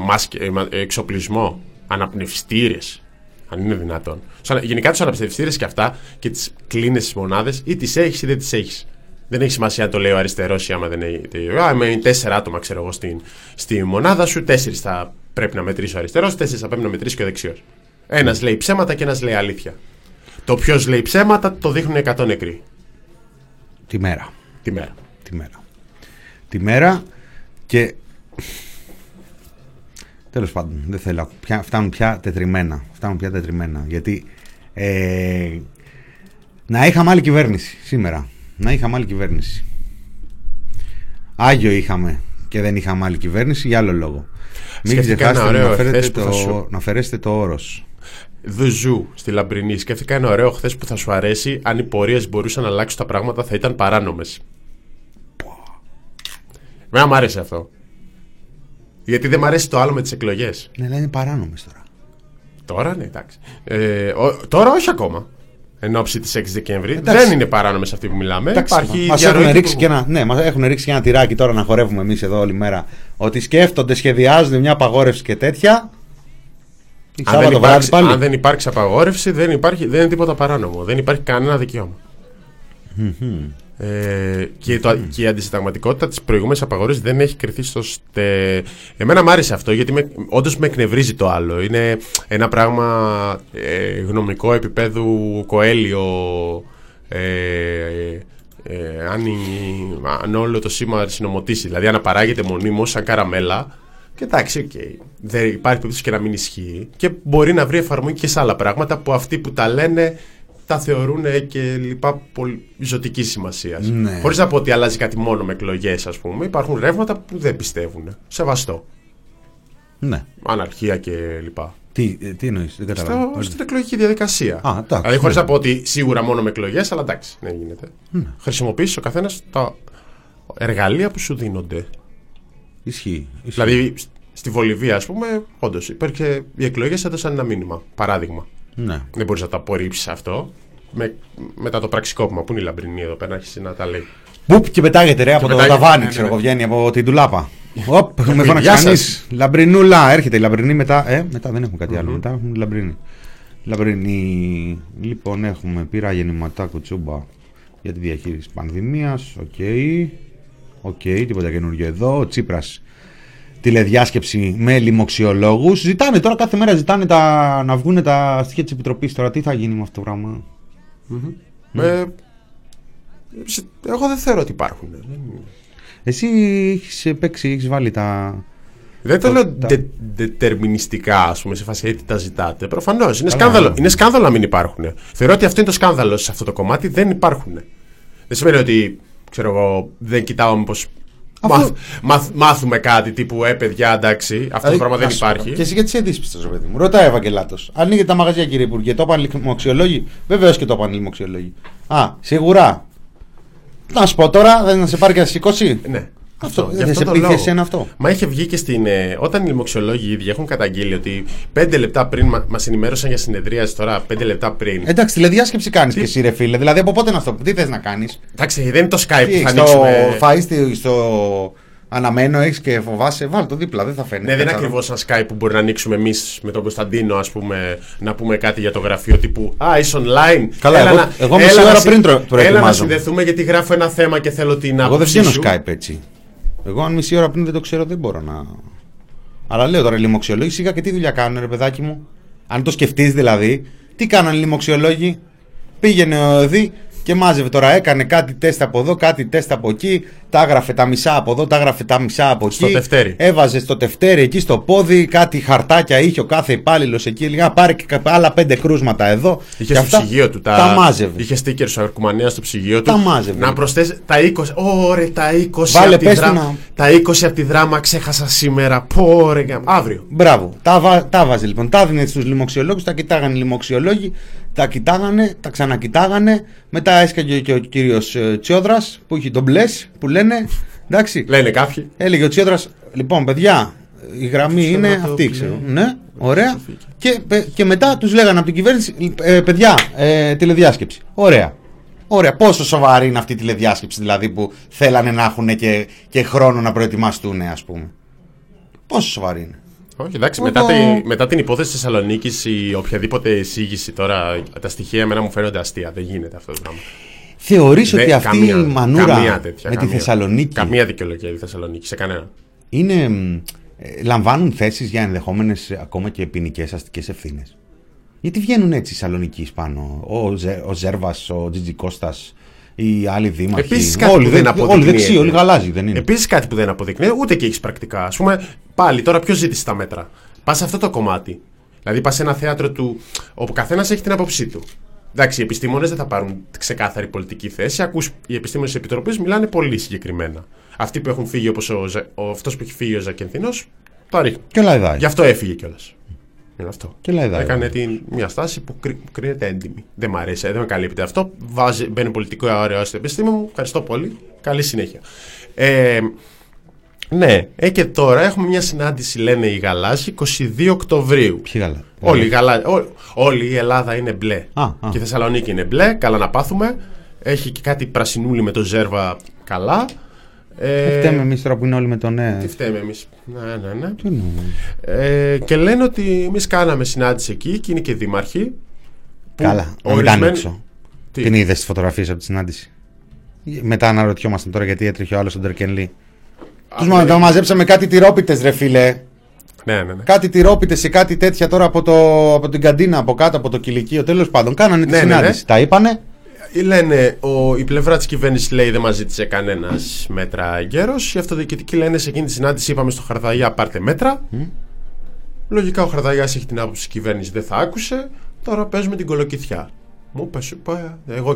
εξοπλισμό, αναπνευστήρες, αν είναι δυνατόν. Γενικά τους αναπνευστήρες και αυτά και τις κλίνες στις μονάδες, ή τις έχεις ή δεν τις έχεις. Δεν έχει σημασία αν το λέει ο αριστερός ή άμα δεν έχει. Με 4 άτομα, ξέρω εγώ, στη μονάδα σου, 4 θα πρέπει να μετρήσει ο αριστερός, 4 θα πρέπει να μετρήσει και ο δεξιός. Ένας λέει ψέματα και ένας λέει αλήθεια. Το ποιος λέει ψέματα το δείχνουν 100 νεκροί. Τη μέρα. Τη μέρα και τέλος πάντων δεν θέλω, φτάνουν πια τετριμένα γιατί να είχαμε άλλη κυβέρνηση σήμερα, Άγιο είχαμε και δεν είχαμε άλλη κυβέρνηση για άλλο λόγο. Μην ξεχάσετε να αφαιρέσετε το όρος Δουζού στη Λαμπρινή. Σκέφτηκα ένα ωραίο χθες που θα σου αρέσει. Αν οι πορείες μπορούσαν να αλλάξουν τα πράγματα θα ήταν παράνομες. Μένα μου άρεσε αυτό. Γιατί δεν μου αρέσει το άλλο με τις εκλογές. Ναι, αλλά είναι παράνομες τώρα. Τώρα ναι, εντάξει. Τώρα όχι ακόμα. Εν ώψη της 6 Δεκέμβρη. Εντάξει. Δεν είναι παράνομες αυτοί που μιλάμε. Μας έχουν ρίξει μας έχουν ρίξει και ένα τυράκι τώρα να χορεύουμε εμείς εδώ όλη μέρα. Ότι σκέφτονται, σχεδιάζουν μια απαγόρευση και τέτοια. Αν δεν υπάρξει απαγόρευση, δεν είναι τίποτα παράνομο. Δεν υπάρχει κανένα δικαίωμα. Και η αντισυνταγματικότητα της προηγούμενης απαγόρευσης δεν έχει κριθεί σωστά. Εμένα μου άρεσε αυτό, γιατί όντως με εκνευρίζει το άλλο. Είναι ένα πράγμα γνωμικό επίπεδου Κοέλιο. Αν όλο το σήμα συνομωτήσει, δηλαδή αν παράγεται μονίμως σαν καραμέλα, και εντάξει, δεν υπάρχει περίπτωση και να μην ισχύει, και μπορεί να βρει εφαρμογή και σε άλλα πράγματα που αυτοί που τα λένε τα θεωρούν και λοιπά ζωτικής σημασίας. Ναι. Χωρίς να πω ότι αλλάζει κάτι μόνο με εκλογές, ας πούμε. Υπάρχουν ρεύματα που δεν πιστεύουν. Σεβαστό. Ναι. Αναρχία και λοιπά. Τι εννοείς, δεν καταλαβαίνω. Στην εκλογική διαδικασία. Δηλαδή, χωρίς να πω ότι σίγουρα μόνο με εκλογές, αλλά εντάξει, δεν γίνεται. Χρησιμοποιήσει ο καθένας τα εργαλεία που σου δίνονται. Ισχύει. Δηλαδή, στη Βολιβία, ας πούμε, όντως υπήρχε, οι εκλογές έδωσαν ένα μήνυμα. Παράδειγμα. Ναι. Δεν μπορείς να το απορρίψεις αυτό. Μετά το πραξικόπημα, που είναι η Λαμπρινή εδώ πέρα, άρχισε να τα λέει. Μπουπ, και πετάγεται ρε από το ταβάνι, ξέρω εγώ, βγαίνει από την τουλάπα. Οπ, με φώναξε κανείς. Λαμπρινούλα, έρχεται η Λαμπρινή μετά. Μετά δεν έχουμε κάτι άλλο. Μετά έχουμε τη Λαμπρινή. Λαμπρινή. Λοιπόν, έχουμε πήρα γεννηματά κουτσούμπα για τη διαχείριση πανδημίας. Οκ, τίποτα καινούργιο εδώ. Ο Τσίπρας τηλεδιάσκεψη με λοιμοξιολόγους. Ζητάνε τώρα, κάθε μέρα ζητάνε να βγουν τα στοιχεία της Επιτροπής. Τώρα τι θα γίνει με αυτό το πράγμα. Εγώ δεν θεωρώ ότι υπάρχουν. Εσύ έχεις παίξει, έχεις βάλει τα... Δεν το λέω δετερμινιστικά, ας πούμε, σε φάση τι τα ζητάτε. Προφανώς. Είναι σκάνδαλο να μην υπάρχουν. Θεωρώ ότι αυτό είναι το σκάνδαλο σε αυτό το κομμάτι. Δεν υπάρχουν. Δεν σημαίνει ότι, ξέρω εγώ, δεν κοιτάω μήπως μάθουμε κάτι τύπου παιδιά, εντάξει, αυτό το πράγμα δεν υπάρχει. Και εσύ γιατί είσαι δύσπιστος, ρε παιδί μου. Ρωτάει ο Ευαγγελάτος. Ανοίγετε τα μαγαζιά, κύριε Υπουργέ, το είπαν λοιμοξιολόγοι. Βεβαίως και το είπαν λοιμοξιολόγοι. Σίγουρα. Να σου πω τώρα, δεν να σε πάρει και να σε σηκώσει. Ναι. Δεν σε πλήθει εσένα αυτό. Μα είχε βγει και όταν οι λοιμοξιολόγοι ήδη έχουν καταγγείλει ότι 5 λεπτά πριν μας ενημέρωσαν για συνεδρίαση, τώρα 5 λεπτά πριν. Εντάξει, τηλεδιάσκεψη κάνεις και εσύ, ρε φίλε. Δηλαδή από πότε να στο πει, τι θες να κάνεις. Εντάξει, δεν είναι το Skype που θα ανοίξουμε. Φαΐς στο αναμένο, έχεις και φοβάσαι, βάλ το δίπλα, δεν θα φαίνεται. Ναι, δεν είναι ακριβώς ένα Skype που μπορεί να ανοίξουμε εμείς με τον Κωνσταντίνο, ας πούμε, να πούμε κάτι για το γραφείο τύπου είσαι online. Καλά, εγώ μισή ώρα πριν το προετοιμάζω. Έλα να συνδεθούμε γιατί γράφω ένα θέμα και θέλω την άποψή σου. Εγώ δεν βγαίνω Skype έτσι. Εγώ αν μισή ώρα πριν δεν το ξέρω δεν μπορώ να... Αλλά λέω τώρα οι λοιμοξιολόγοι σιγά και τι δουλειά κάνουν, ρε παιδάκι μου. Αν το σκεφτείς δηλαδή, τι κάνανε οι λοιμοξιολόγοι. Πήγαινε ο ΕΔΗ και μάζευε τώρα, έκανε κάτι τεστ από εδώ, κάτι τεστ από εκεί, τα έγραφε τα μισά από εδώ, τα έγραφε τα μισά από εκεί. Στο τευτέρι. Έβαζε στο τευτέρι εκεί στο πόδι, κάτι χαρτάκια είχε ο κάθε υπάλληλος εκεί, έλεγα πάρε και άλλα 5 κρούσματα εδώ. Είχε στο ψυγείο του τα μάζευε. Είχε στίκερ στο Αρκουμανία στο ψυγείο του. Τα μάζευε. Να προσθέσει τα 20. Ωραία, τα 20 Βάλε, από τη δράμα. Τα 20 από τη δράμα ξέχασα σήμερα. Πόρε, αύριο. Μπράβο. Τα βάζε λοιπόν. Τα έδινε στους λοιμοξιολόγους, τα κοιτάγανε οι λοιμοξιολόγοι. Τα κοιτάγανε, τα ξανακοιτάγανε. Μετά έσκαγε και ο κύριος Τσιόδρας που είχε τον μπλες που λένε. Εντάξει. Λένε κάποιοι. Έλεγε ο Τσιόδρας, λοιπόν παιδιά, η γραμμή είναι αυτή, ξέρω. Ναι, ωραία. Και μετά τους λέγανε από την κυβέρνηση, παιδιά, τηλεδιάσκεψη. Ωραία. Ωραία. Πόσο σοβαρή είναι αυτή η τηλεδιάσκεψη, δηλαδή που θέλανε να έχουν και χρόνο να προετοιμαστούν, ας πούμε. Πόσο σοβαρή είναι. Όχι, εντάξει, μετά την υπόθεση της Θεσσαλονίκης η οποιαδήποτε εισήγηση τώρα, τα στοιχεία εμένα μου φαίνονται αστεία. Δεν γίνεται αυτό το πράγμα. Θεωρείς ότι αυτή η μανούρα με τη Θεσσαλονίκη. Καμία δικαιολογία η Θεσσαλονίκη, σε κανένα. Λαμβάνουν θέσεις για ενδεχόμενες ακόμα και ποινικές αστικές ευθύνες. Γιατί βγαίνουν έτσι οι Σαλονικείς πάνω. Ο Ζέρβας, ο Τζιτζι Κώστας, οι άλλοι δήμαρχοι. Επίσης κάτι που δεν αποδεικνύεται. Όλοι δεξιοί, όλοι γαλάζοι δεν είναι. Επίσης κάτι που δεν αποδεικνύεται, ούτε και έχεις πρακτικά. Ας πούμε, πάλι τώρα ποιος ζήτησε τα μέτρα. Πας σε αυτό το κομμάτι. Δηλαδή πας σε ένα θέατρο όπου καθένας έχει την άποψή του. Εντάξει, οι επιστήμονες δεν θα πάρουν ξεκάθαρη πολιτική θέση. Ακούς, οι επιστήμονες της Επιτροπής μιλάνε πολύ συγκεκριμένα. Αυτοί που έχουν φύγει, όπως αυτός που έχει φύγει ο Ζακενθινός, το ρίχνει. Και λαϊδάει. Γι' αυτό έφυγε κιόλας. Είναι αυτό. Και λαϊδάει. Έκανε μια στάση που κρίνεται έντιμη. Δεν μ' αρέσει, δεν με καλύπτει αυτό. Μπαίνει πολιτικό αόριο στην επιστήμη μου. Ευχαριστώ πολύ. Καλή συνέχεια. Ναι, και τώρα έχουμε μια συνάντηση, λένε οι Γαλάζοι, 22 Οκτωβρίου. Ποιοι Γαλάζοι? Όλη η Ελλάδα είναι μπλε. Και η Θεσσαλονίκη είναι μπλε. Καλά να πάθουμε. Έχει και κάτι πρασινούλι με το Ζέρβα. Καλά. Φταίμε εμείς τώρα που είναι όλοι με το ναι. Τι φταίμε εμείς. Ναι. Και λένε ότι εμείς κάναμε συνάντηση εκεί και είναι και δήμαρχοι. Καλά, να μην τα ανοίξω. Την είδες τις φωτογραφίες από τη συνάντηση? Μετά αναρωτιόμασταν τώρα γιατί έτρεχε ο άλλος στον Τερκενλή. Τους μαζέψαμε κάτι τυρόπιτες, ρε φίλε. Ναι. Κάτι τυρόπιτες και κάτι τέτοια τώρα από την καντίνα, από κάτω, από το κηλικείο. Τέλος πάντων, κάνανε τη συνάντηση. Τα είπανε. Λένε, η πλευρά της κυβέρνησης λέει δεν μας ζήτησε κανένας μέτρα εγκαίρως. Οι αυτοδιοικητικοί λένε σε εκείνη τη συνάντηση είπαμε στο Χαρδαγιά πάρτε μέτρα. Λογικά ο Χαρδαγιάς έχει την άποψη της κυβέρνησης δεν θα άκουσε. Τώρα παίζουμε την κολοκυθιά. Μου πες, εγώ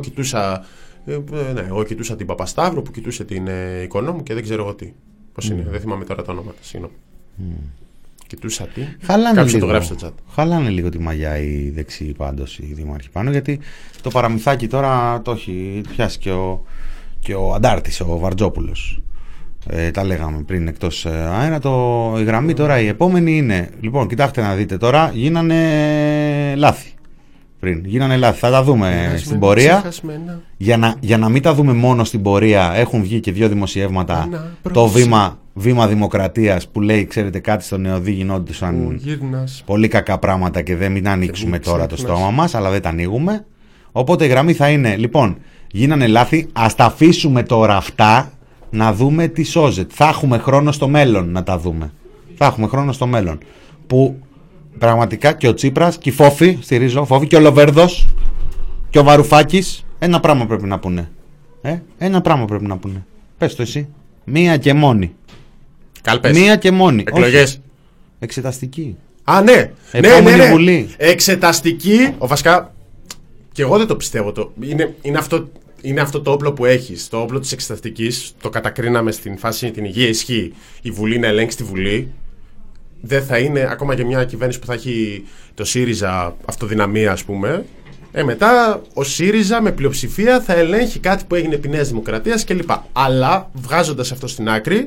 κοιτούσα την Παπασταύρου που κοιτούσε την Οικονόμου και δεν ξέρω εγώ τι. Πώς είναι, δεν θυμάμαι τώρα τα ονόματα. Συγγνώμη. Κοιτούσα τι. Κάποιος το γράψει στο chat. Χαλάνε λίγο τη μαλλιά οι δεξιοί πάντως οι δήμαρχοι πάνω, γιατί το παραμυθάκι τώρα το έχει πιάσει και ο Αντάρτης, ο Βαρτζόπουλος. Τα λέγαμε πριν εκτός αέρα. Η γραμμή τώρα η επόμενη είναι. Λοιπόν, κοιτάξτε να δείτε τώρα, γίνανε λάθη. Γίνανε λάθη. Θα τα δούμε στην πορεία. Για να μην τα δούμε μόνο στην πορεία, έχουν βγει και 2 δημοσιεύματα. Το βήμα Δημοκρατίας που λέει, ξέρετε κάτι, στο Νεοδί γινόντουσαν πολύ κακά πράγματα και δεν μην ανοίξουμε τώρα το στόμα μας, αλλά δεν τα ανοίγουμε. Οπότε η γραμμή θα είναι, λοιπόν, γίνανε λάθη, ας τα αφήσουμε τώρα αυτά, να δούμε τι σώζεται. Θα έχουμε χρόνο στο μέλλον να τα δούμε. Θα έχουμε χρόνο στο μέλλον. Που πραγματικά και ο Τσίπρας και η Φόφη, στηρίζω, Φόφη και ο Λοβέρδος και ο Βαρουφάκης ένα πράγμα πρέπει να πούνε. Ένα πράγμα πρέπει να πούνε. Πες το εσύ. Μία και μόνη. Καλπες. Μία και μόνη. Εκλογές. Εξεταστική. Α, ναι. Επόμενη Βουλή. Εξεταστική. Βασικά, και εγώ δεν το πιστεύω. Είναι αυτό το όπλο που έχεις. Το όπλο της εξεταστικής. Το κατακρίναμε στην φάση την υγεία ισχύει. Η Βουλή να ελέγξει τη Βουλή. Δεν θα είναι ακόμα και μια κυβέρνηση που θα έχει το ΣΥΡΙΖΑ αυτοδυναμία, ας πούμε. Μετά ο ΣΥΡΙΖΑ με πλειοψηφία θα ελέγχει κάτι που έγινε επί Νέας Δημοκρατίας κλπ. Αλλά βγάζοντας αυτό στην άκρη,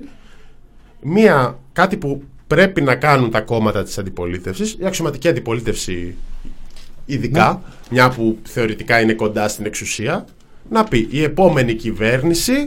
κάτι που πρέπει να κάνουν τα κόμματα της αντιπολίτευσης, η αξιωματική αντιπολίτευση ειδικά, μια που θεωρητικά είναι κοντά στην εξουσία, να πει η επόμενη κυβέρνηση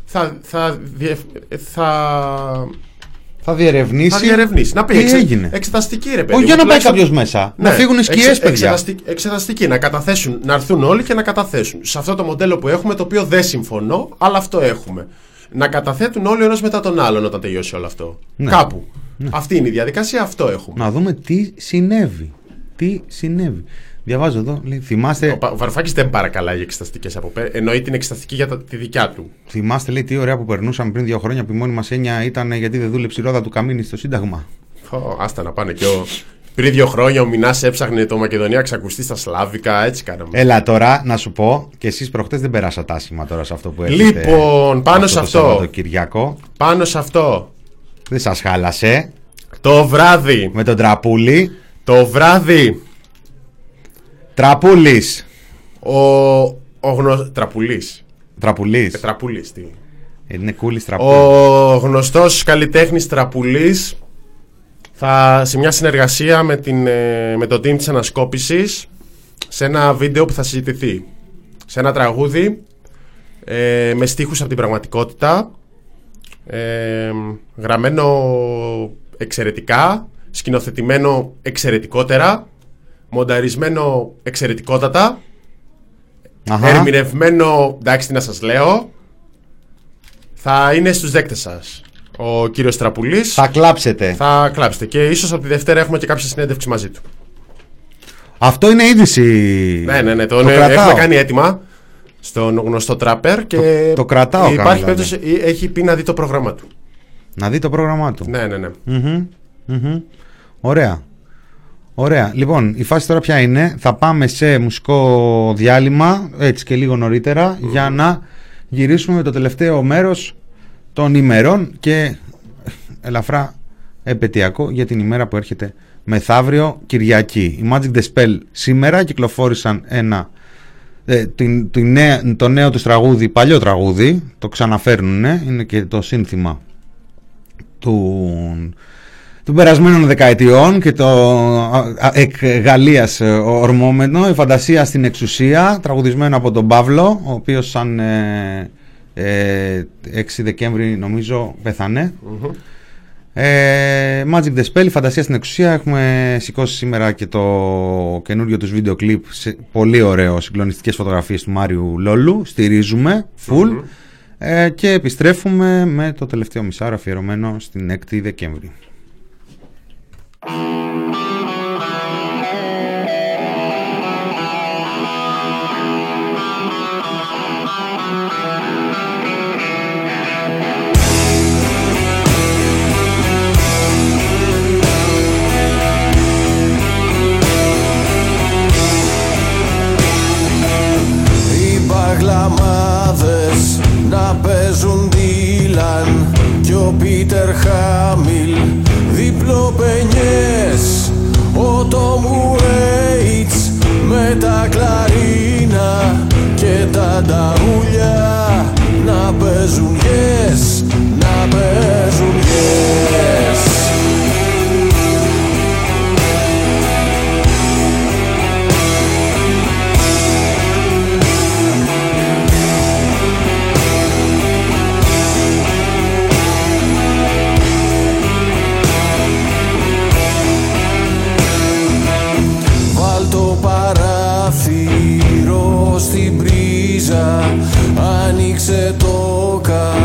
θα διερευνήσει. Να πει εξεταστική, ρε παιδί. Όχι για να πάει κάποιος μέσα. Να φύγουν οι σκιές, παιδιά. Εξεταστική. Να έρθουν όλοι και να καταθέσουν. Σε αυτό το μοντέλο που έχουμε, το οποίο δεν συμφωνώ, αλλά αυτό έχουμε. Να καταθέτουν όλοι ένας μετά τον άλλον όταν τελειώσει όλο αυτό. Κάπου. Αυτή είναι η διαδικασία, αυτό έχουμε. Να δούμε τι συνέβη. Διαβάζω εδώ, λέει, θυμάστε. Ο Βαρουφάκης δεν παρακαλάει εξεταστικές από πέρα. Εννοεί την εξεταστική για τη δικιά του. Θυμάστε, λέει, τι ωραία που περνούσαμε πριν 2 χρόνια που η μόνη μας έννοια ήταν γιατί δεν δούλεψε η ρόδα του καμίνι στο Σύνταγμα. Άστα να πάνε. Πριν 2 χρόνια ο Μινάς έψαχνε το Μακεδονία ξακουστεί στα Σλάβικα, έτσι κάναμε. Έλα τώρα να σου πω, και εσείς προχτές δεν περάσατε άσχημα τώρα σε αυτό που έρχεται. Λοιπόν, πάνω σε αυτό. Πάνω σε αυτό. Δεν σας χάλασε. Το βράδυ. Με τον Τραπούλη. Το βράδυ. Τραπούλης. Τραπουλής. Τραπουλής, τι. Είναι κούλης Τραπούλης. Ο γνωστός καλλιτέχνης Τραπουλής σε μια συνεργασία με το team της Ανασκόπησης, σε ένα βίντεο που θα συζητηθεί, σε ένα τραγούδι με στίχους από την πραγματικότητα, γραμμένο εξαιρετικά, σκηνοθετημένο εξαιρετικότερα, μονταρισμένο εξαιρετικότατα, ερμηνευμένο, εντάξει τι να σας λέω, θα είναι στους δέκτες σας ο κύριος Τραπουλής. Θα κλάψετε. Θα κλάψετε και ίσως από τη Δευτέρα έχουμε και κάποια συνέντευξη μαζί του. Αυτό είναι είδηση. Ναι, έχουμε κάνει έτοιμα στον γνωστό τράπερ και το κρατάω. Υπάρχει περίπτωση, έχει πει να δει το πρόγραμμα του. Να δει το πρόγραμμά του. Ναι. Ωραία. Λοιπόν, η φάση τώρα ποια είναι? Θα πάμε σε μουσικό διάλειμμα, έτσι και λίγο νωρίτερα, για να γυρίσουμε με το τελευταίο μέρος των ημερών και ελαφρά επαιτειακό για την ημέρα που έρχεται μεθαύριο Κυριακή. Οι Magic the Spell σήμερα κυκλοφόρησαν το νέο τους τραγούδι, παλιό τραγούδι, το ξαναφέρνουν, είναι και το σύνθημα των περασμένων δεκαετιών και το εκ Γαλλίας ορμόμενο, η φαντασία στην εξουσία, τραγουδισμένο από τον Παύλο, ο οποίος σαν 6 Δεκέμβρη νομίζω πέθανε. Magic the Spell, η φαντασία στην εξουσία. Έχουμε σηκώσει σήμερα και το καινούριο τους βίντεο κλιπ, πολύ ωραίο, συγκλονιστικές φωτογραφίες του Μάριου Λόλου. Στηρίζουμε full. Και επιστρέφουμε με το τελευταίο μισάρο αφιερωμένο στην 6η Δεκέμβρη. Γλαμάδες να παίζουν Ντίλαν κι ο Πίτερ Χάμιλ διπλοπενιές, ο Τόμ Ουέιτς με τα κλαρίνα και τα νταούλια να παίζουν yes, να παίζουν yes. Στην πρίζα άνοιξε το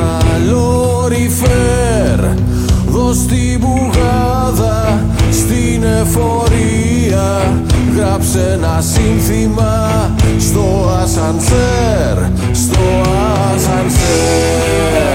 καλόριφερ, δώσ' την μπουγάδα στην εφορία, γράψε ένα σύνθημα στο ασανσέρ, στο ασανσέρ.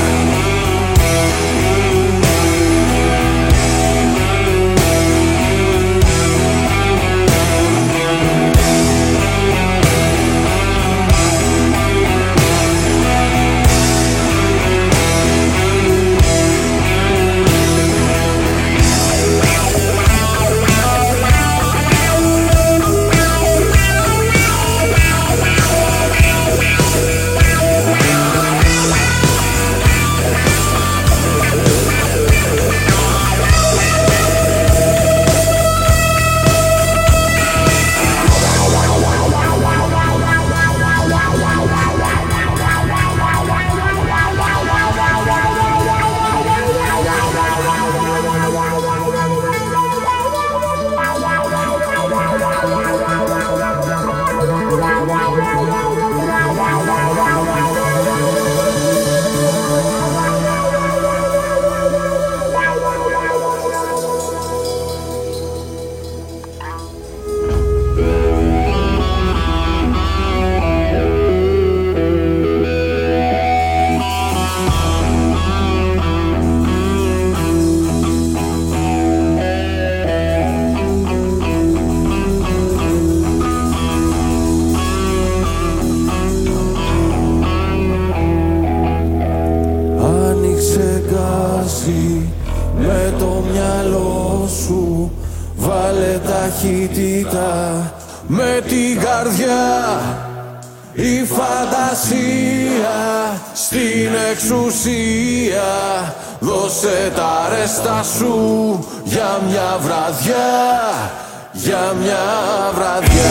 Με την καρδιά η φαντασία στην εξουσία, δώσε τα ρέστα σου για μια βραδιά, για μια βραδιά.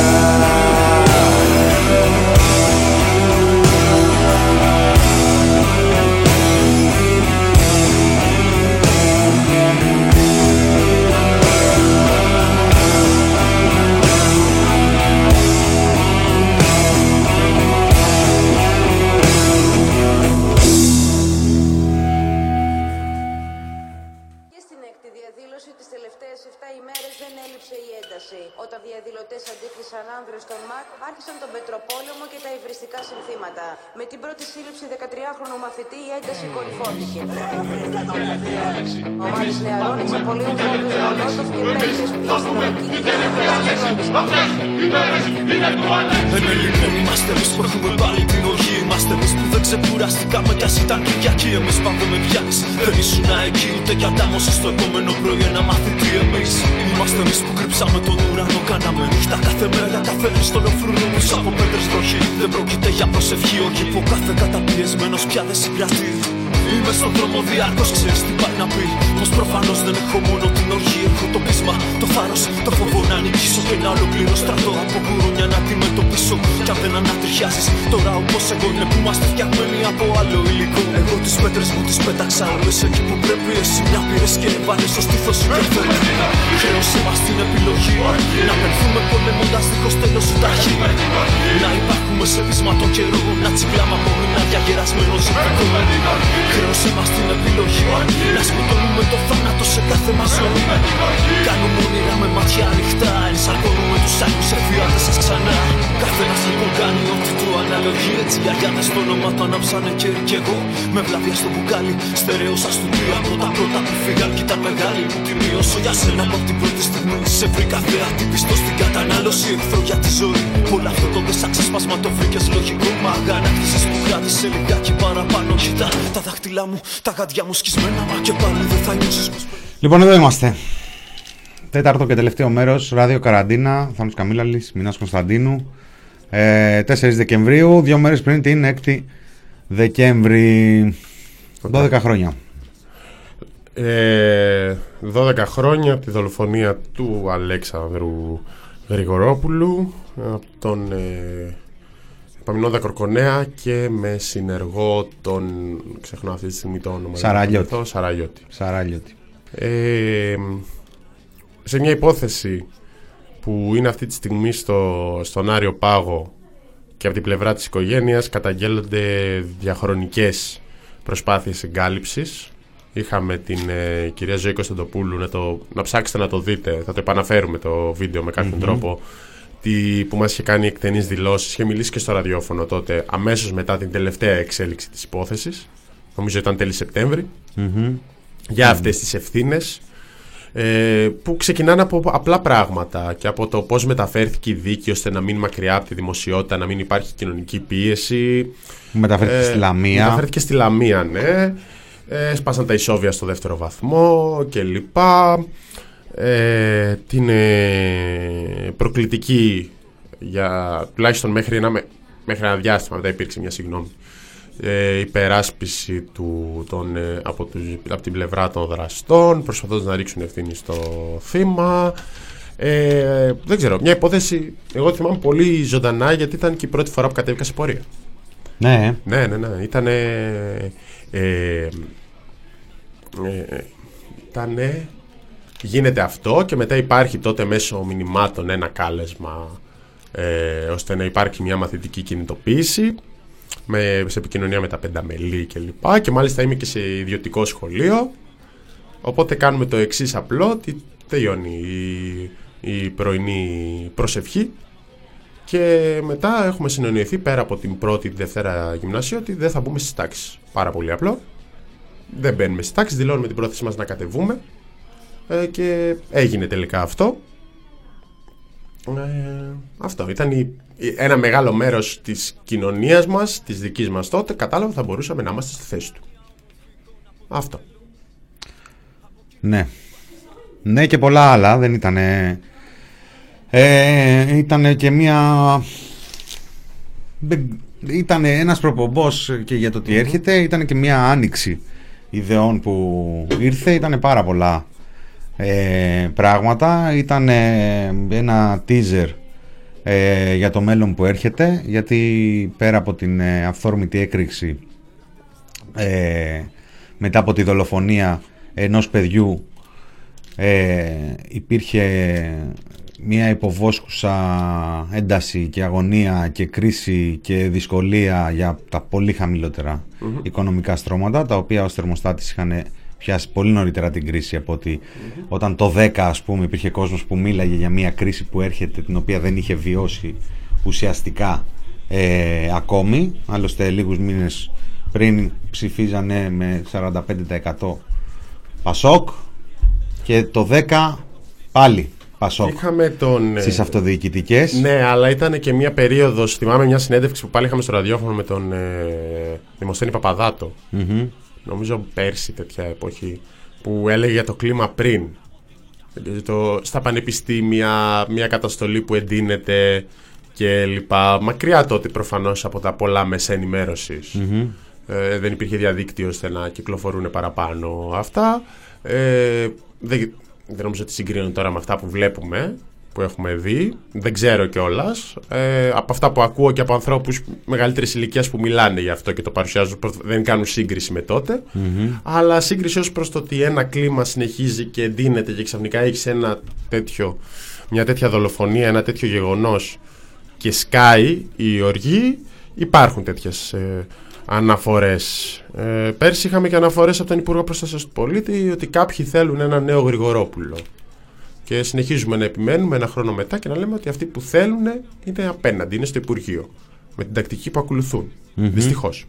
Όταν διαδηλωτές αντίκρισαν άνδρες στον ΜΑΚ, άρχισαν τον πετροπόλεμο και τα υβριστικά συνθήματα. Με την πρώτη σύλληψη 13χρονου μαθητή η ένταση κορυφώθηκε. Ομάδες νεαρών εξαπολύουν βόμβες μολότοφ και πέτρες που η αστυνομική Δεν είναι λοιπόν είμαστε εμείς που έχουμε πάλι την οργή. Είμαστε εμείς που δεν ξεκουραστήκαμε κι ας ήταν Κυριακή. Εμείς πάμε με πιάτσι. Δεν ήσουν εκεί ούτε κι αντάμωση στο επόμενο πρωί ένα μαθητή εμείς. Είμαστε εμείς που κρύψαμε τον ουρανό. Κάναμε νύχτα κάθε μέρα, καθένα στον οφρούνους από πέτρες βροχή. Δεν πρόκειται για προσευχή, όχι που κάθε καταπιεσμένος πια δεν συγκρατεί. Είμαι στον δρόμο διάρκως, ξέρεις τι πάει να πει. Πως προφανώς δεν έχω μόνο την οργή, έχω το πείσμα, το θάρρος, το φόβο να νικήσω και ένα ολοκληρώ στρατό από γουρούνια να αντιμετωπίσω. Κι αν δεν ανατριχιάζω νουχιάζεις. Τώρα όπως εγώ είναι που είμαστε φτιαγμένοι από άλλο υλικό. Εγώ τις πέτρες μου τις πέταξα όλες εκεί που πρέπει. Εσύ μια πήρες και βάλες στο στήθος σου και φέρνει. Χρέωσή μας την επιλογή να πενθούμε πολεμώντας δίχως τέλος ή ταχύ. Να υπάρχουμε σε πείσματο καιρό, να τσιγκλάμε από μηνάδια γερασμένο ζητικό. Χρέωσή μας την επιλογή να σκοτώνουμε το θάνατο σε κάθε μας ζωή. Κάνουμε όνειρα με μάτια ανοιχτά, ενσαρκώνουμε τους άλλους εφιάλτες σας ξανά. Καθένας λοιπόν κάνει ό,τι του αναλογεί. Έτσι οι αγιάδες στο όνομα το ανάψανε κι εγώ. Με βλάβια στο μπουκάλι, στερέωσα στο τρία. Πρώτα που φύγαν κι ήταν μεγάλη. Μου τη μειώσω για σένα από την πρώτη στιγμή. Σε βρήκα θεατή πιστό στην κατανάλωση. Εχθρό για τη ζωή. Πολλά αυτό το μέσα ξεσπάσμα το βρήκες λογικό. Μα αγανάκτησες που κράτησε λιγάκι παραπάνω. Κοίτα τα δάχτυλά μου, τα γάντια μου σκισμένα. Μα και πάλι δεν θα νιώσεις. Λοιπόν, εδώ είμαστε. Τέταρτο και τελευταίο μέρος, ράδιο Καραντίνα, Θάνος Καμίλαλης, Μινάς Κωνσταντίνου. 4 Δεκεμβρίου, 2 μέρες πριν την 6η Δεκέμβρη. 12 χρόνια. 12 χρόνια από τη δολοφονία του Αλέξανδρου Γρηγορόπουλου από τον Επαμινόντα Κορκονέα και με συνεργό τον, ξεχνώ αυτή τη στιγμή το όνομα, Σαράγιωτη. Σε μια υπόθεση που είναι αυτή τη στιγμή στον Άριο Πάγο και από την πλευρά της οικογένειας καταγγέλλονται διαχρονικές προσπάθειες εγκάλυψης. Είχαμε την κυρία Ζωή Κωνσταντοπούλου, να ψάξετε να το δείτε, θα το επαναφέρουμε το βίντεο με κάποιον τρόπο, που μας είχε κάνει εκτενείς δηλώσεις, είχε μιλήσει και στο ραδιόφωνο τότε αμέσως μετά την τελευταία εξέλιξη της υπόθεσης, νομίζω ήταν τέλη Σεπτέμβρη, για αυτές τις ευθύνες. Που ξεκινάνε από απλά πράγματα και από το πώς μεταφέρθηκε η δίκη ώστε να μείνει μακριά από τη δημοσιότητα, να μην υπάρχει κοινωνική πίεση. Μεταφέρθηκε στη Λαμία. Μεταφέρθηκε στη Λαμία, ναι. Σπάσαν τα ισόβια στο δεύτερο βαθμό κλπ. Την προκλητική για τουλάχιστον μέχρι ένα διάστημα, μετά υπήρξε μια συγγνώμη, υπεράσπιση από την πλευρά των δραστών, προσπαθώντας να ρίξουν ευθύνη στο θύμα. Δεν ξέρω, μια υπόθεση εγώ θυμάμαι πολύ ζωντανά, γιατί ήταν και η πρώτη φορά που κατέβηκα σε πορεία. Ναι. Γίνεται αυτό και μετά υπάρχει τότε μέσω μηνυμάτων ένα κάλεσμα ώστε να υπάρχει μια μαθητική κινητοποίηση σε επικοινωνία με τα πενταμελή κλπ. Και μάλιστα είμαι και σε ιδιωτικό σχολείο. Οπότε κάνουμε το εξής απλό, ότι τελειώνει η πρωινή προσευχή και μετά έχουμε συνεννοηθεί πέρα από την πρώτη τη Δευτέρα Γυμνασίου ότι δεν θα μπούμε στις τάξεις. Πάρα πολύ απλό. Δεν μπαίνουμε στις τάξεις, δηλώνουμε την πρόθεση μας να κατεβούμε και έγινε τελικά αυτό. Αυτό ήταν ένα μεγάλο μέρος της κοινωνίας μας, της δικής μας τότε, κατάλαβα θα μπορούσαμε να είμαστε στη θέση του. Αυτό. Ναι και πολλά άλλα, δεν ήτανε. Ήτανε και μια. Ήτανε ένας προπομπός και για το τι έρχεται, ήτανε και μια άνοιξη ιδεών που ήρθε, ήτανε πάρα πολλά πράγματα, ήταν ένα teaser για το μέλλον που έρχεται, γιατί πέρα από την αυθόρμητη έκρηξη μετά από τη δολοφονία ενός παιδιού υπήρχε μια υποβόσκουσα ένταση και αγωνία και κρίση και δυσκολία για τα πολύ χαμηλότερα οικονομικά στρώματα, τα οποία ως θερμοστάτης είχαν πιάσει πολύ νωρίτερα την κρίση από ότι όταν το 10 ας πούμε υπήρχε κόσμος που μίλαγε για μια κρίση που έρχεται, την οποία δεν είχε βιώσει ουσιαστικά ακόμη. Άλλωστε λίγους μήνες πριν ψηφίζανε με 45% Πασόκ και το 10 πάλι Πασόκ στις αυτοδιοικητικές. Ναι, αλλά ήταν και μια περίοδος, θυμάμαι μια συνέντευξη που πάλι είχαμε στο ραδιόφωνο με τον Δημοσθένη Παπαδάτο, νομίζω πέρσι τέτοια εποχή, που έλεγε για το κλίμα πριν, στα πανεπιστήμια, μια καταστολή που εντείνεται και λοιπά, μακριά τότε προφανώς από τα πολλά μέσα ενημέρωσης. Δεν υπήρχε διαδίκτυο ώστε να κυκλοφορούν παραπάνω αυτά. Δεν νομίζω ότι συγκρίνουν τώρα με αυτά που βλέπουμε που έχουμε δει. Δεν ξέρω κιόλας. Από αυτά που ακούω και από ανθρώπους μεγαλύτερης ηλικίας που μιλάνε γι' αυτό και το παρουσιάζουν, δεν κάνουν σύγκριση με τότε. Αλλά σύγκριση ως προς το ότι ένα κλίμα συνεχίζει και εντείνεται και ξαφνικά έχεις μια τέτοια δολοφονία, ένα τέτοιο γεγονός και σκάει η οργή, υπάρχουν τέτοιες αναφορές. Πέρσι είχαμε και αναφορές από τον Υπουργό Προστασίας του Πολίτη ότι κάποιοι θέλουν ένα νέο Γρηγορόπουλο. Και συνεχίζουμε να επιμένουμε ένα χρόνο μετά και να λέμε ότι αυτοί που θέλουν είναι απέναντι, είναι στο Υπουργείο. Με την τακτική που ακολουθούν. Δυστυχώς.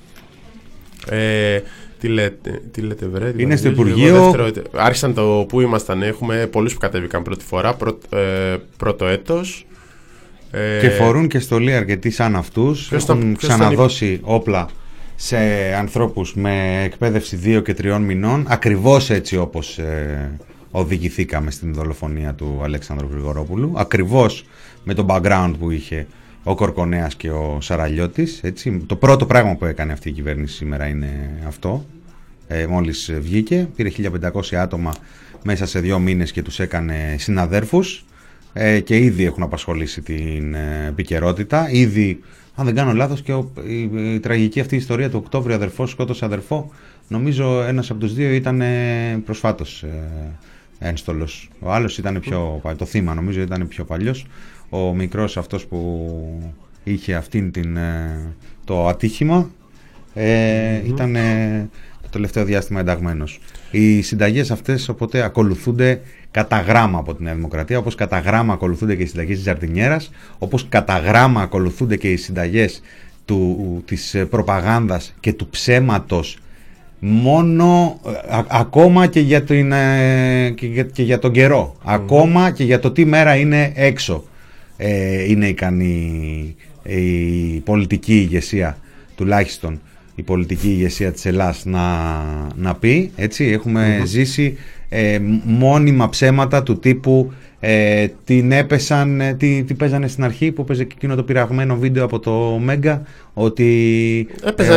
Τι λέτε βρε? Είναι στο Υπουργείο. Άρχισαν το που ήμασταν. Έχουμε πολλούς που κατέβηκαν πρώτη φορά, πρώτο έτος. Και φορούν και στολή αρκετοί σαν αυτούς. Έχουν ξαναδώσει όπλα σε ανθρώπους με εκπαίδευση 2 και 3 μηνών. Ακριβώς έτσι όπως οδηγηθήκαμε στην δολοφονία του Αλέξανδρου Γρηγορόπουλου. Ακριβώς με το background που είχε ο Κορκονέας και ο Σαραλιώτης. Έτσι. Το πρώτο πράγμα που έκανε αυτή η κυβέρνηση σήμερα είναι αυτό. Μόλις βγήκε, πήρε 1.500 άτομα μέσα σε 2 μήνες και τους έκανε συναδέρφους. Και ήδη έχουν απασχολήσει την επικαιρότητα. Ήδη, αν δεν κάνω λάθος, και η τραγική αυτή ιστορία του Οκτώβριου, αδερφός σκότωσε αδερφό. Νομίζω ένας από τους δύο ήταν προσφάτως ένστολος. Ο άλλος ήταν το θύμα νομίζω ήταν πιο παλιός. Ο μικρός αυτός που είχε αυτήν το ατύχημα ήταν το τελευταίο διάστημα ενταγμένος. Οι συνταγές αυτές οπότε ακολουθούνται κατά γράμμα από τη Νέα Δημοκρατία, όπως κατά γράμμα ακολουθούνται και οι συνταγές της Ζαρτινιέρας, όπως κατά γράμμα ακολουθούνται και οι συνταγές της προπαγάνδας και του ψέματος, μόνο ακόμα και για τον καιρό, ακόμα και για το τι μέρα είναι έξω, είναι ικανή η πολιτική ηγεσία, τουλάχιστον η πολιτική ηγεσία της Ελλάδας να πει, έτσι. Έχουμε ζήσει μόνιμα ψέματα του τύπου την έπεσαν, τι παίζανε στην αρχή που παίζε και εκείνο το πειραγμένο βίντεο από το Μέγκα, ότι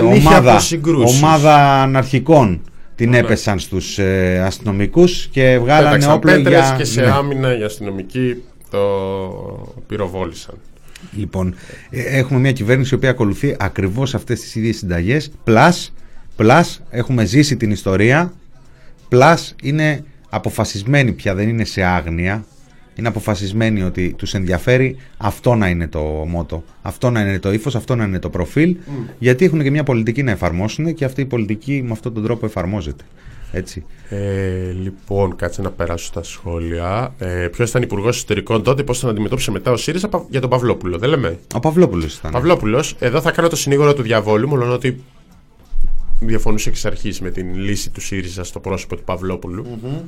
ομάδα αναρχικών την έπεσαν στους αστυνομικούς και βγάλανε όπλο για... και σε άμυνα οι αστυνομικοί το πυροβόλησαν. Λοιπόν, έχουμε μια κυβέρνηση η οποία ακολουθεί ακριβώς αυτές τις ίδιες συνταγές, plus έχουμε ζήσει την ιστορία, plus είναι αποφασισμένοι πια, δεν είναι σε άγνοια, είναι αποφασισμένοι ότι τους ενδιαφέρει αυτό να είναι το μότο, αυτό να είναι το ύφος, αυτό να είναι το προφίλ, γιατί έχουν και μια πολιτική να εφαρμόσουν και αυτή η πολιτική με αυτόν τον τρόπο εφαρμόζεται. Έτσι. Λοιπόν, κάτσε να περάσω στα σχόλια. Ποιος ήταν υπουργός εσωτερικών τότε, πώς τον αντιμετώπισε μετά ο ΣΥΡΙΖΑ για τον Παυλόπουλο, δεν λέμε? Ο Παυλόπουλος ήταν. Παυλόπουλος, εδώ θα κάνω το συνήγορο του διαβόλου, μόνο ότι διαφωνούσε εξ αρχής με την λύση του ΣΥΡΙΖΑ στο πρόσωπο του Παυλόπουλου.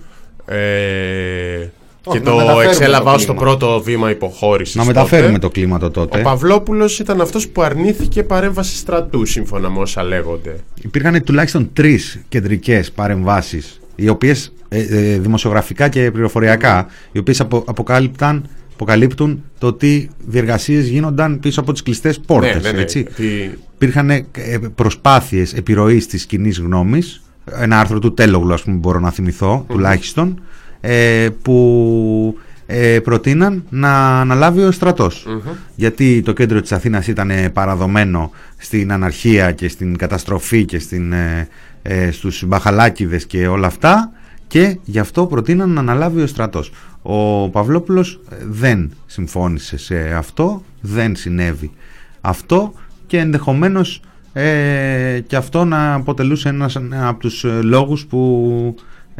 Και το εξέλαβα ως το πρώτο βήμα υποχώρησης. Να μεταφέρουμε το κλίμα τότε. Ο Παυλόπουλος ήταν αυτός που αρνήθηκε παρέμβαση στρατού, σύμφωνα με όσα λέγονται. Υπήρχαν τουλάχιστον 3 κεντρικές παρεμβάσεις, οι οποίες δημοσιογραφικά και πληροφοριακά, οι οποίες αποκαλύπτουν το τι διεργασίες γίνονταν πίσω από τις κλειστές πόρτες. Έτσι. Υπήρχαν προσπάθειες επιρροής της κοινής γνώμης, ένα άρθρο του Τέλογλου, ας πούμε, μπορώ να θυμηθώ, τουλάχιστον, που προτείναν να αναλάβει ο στρατός. Γιατί το κέντρο της Αθήνας ήταν παραδομένο στην αναρχία και στην καταστροφή και στους μπαχαλάκηδες και όλα αυτά, και γι' αυτό προτείναν να αναλάβει ο στρατός. Ο Παυλόπουλος δεν συμφώνησε σε αυτό, δεν συνέβη αυτό, και ενδεχομένως και αυτό να αποτελούσε ένας από τους λόγους που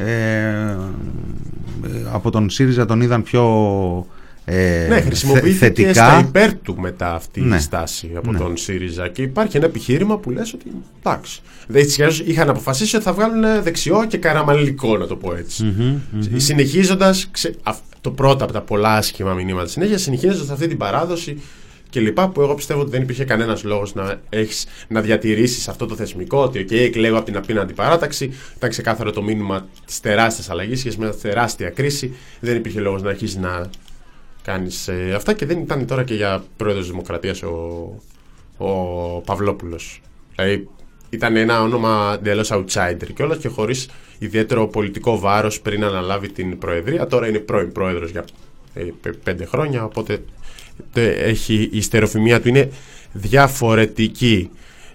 από τον ΣΥΡΙΖΑ τον είδαν πιο χρησιμοποιήθηκε θετικά. Στα υπέρ του μετά αυτή η στάση από τον ΣΥΡΙΖΑ, και υπάρχει ένα επιχείρημα που λες ότι εντάξει, είχαν αποφασίσει ότι θα βγάλουν δεξιό και καραμανλικό, να το πω έτσι, συνεχίζοντας το πρώτο από τα πολλά άσχημα μηνύματα συνέχεια, συνεχίζοντας αυτή την παράδοση και λοιπά, που εγώ πιστεύω ότι δεν υπήρχε κανένας λόγος να διατηρήσεις αυτό το θεσμικό, ότι εκλέγω από την απέναντι παράταξη. Ήταν ξεκάθαρο το μήνυμα της τεράστιας αλλαγής και μια τεράστια κρίση. Δεν υπήρχε λόγος να αρχίσεις να κάνεις αυτά, και δεν ήταν τώρα και για πρόεδρος της Δημοκρατίας ο Παυλόπουλος. Δηλαδή ήταν ένα όνομα εντελώς outsider κιόλας και χωρίς ιδιαίτερο πολιτικό βάρος πριν αναλάβει την προεδρία. Τώρα είναι πρώην πρόεδρος για 5 χρόνια, οπότε η στερεοφημία του είναι διαφορετική.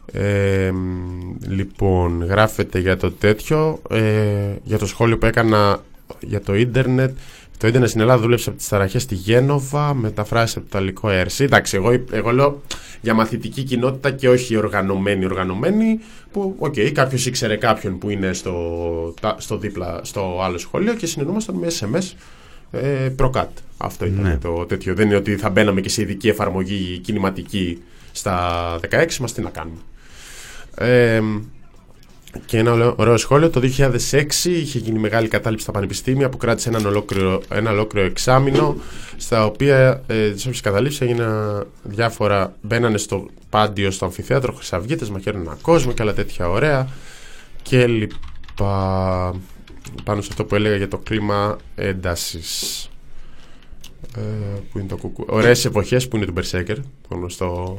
Λοιπόν, γράφεται για το τέτοιο, για το σχόλιο που έκανα για το ίντερνετ. Το ίντερνετ στην Ελλάδα δούλεψε από τις ταραχές στη Γένοβα, μεταφράσει από το Ιταλικό ERC. Εντάξει, εγώ λέω για μαθητική κοινότητα και όχι οργανωμένη, που κάποιος ήξερε κάποιον που είναι στο δίπλα, στο άλλο σχολείο και συνεννούμασταν με SMS προκάτ. Αυτό ήταν το τέτοιο. Δεν είναι ότι θα μπαίναμε και σε ειδική εφαρμογή κινηματική στα 16 μας, τι να κάνουμε. Και ένα ωραίο σχόλιο, το 2006 είχε γίνει μεγάλη κατάληψη στα πανεπιστήμια που κράτησε ένα ολόκληρο εξάμηνο, στα οποία τις όποιες καταλήψεις έγιναν διάφορα, μπαίνανε στο πάντιο, στο αμφιθέατρο, χρυσαυγίτες, μαχαίρωναν ένα κόσμο και άλλα τέτοια ωραία και λοιπά, πάνω σε αυτό που έλεγα για το κλίμα έντασης. Που είναι το κουκού. Ωραίες εποχές, που είναι του Μπερσέκερ, το γνωστό.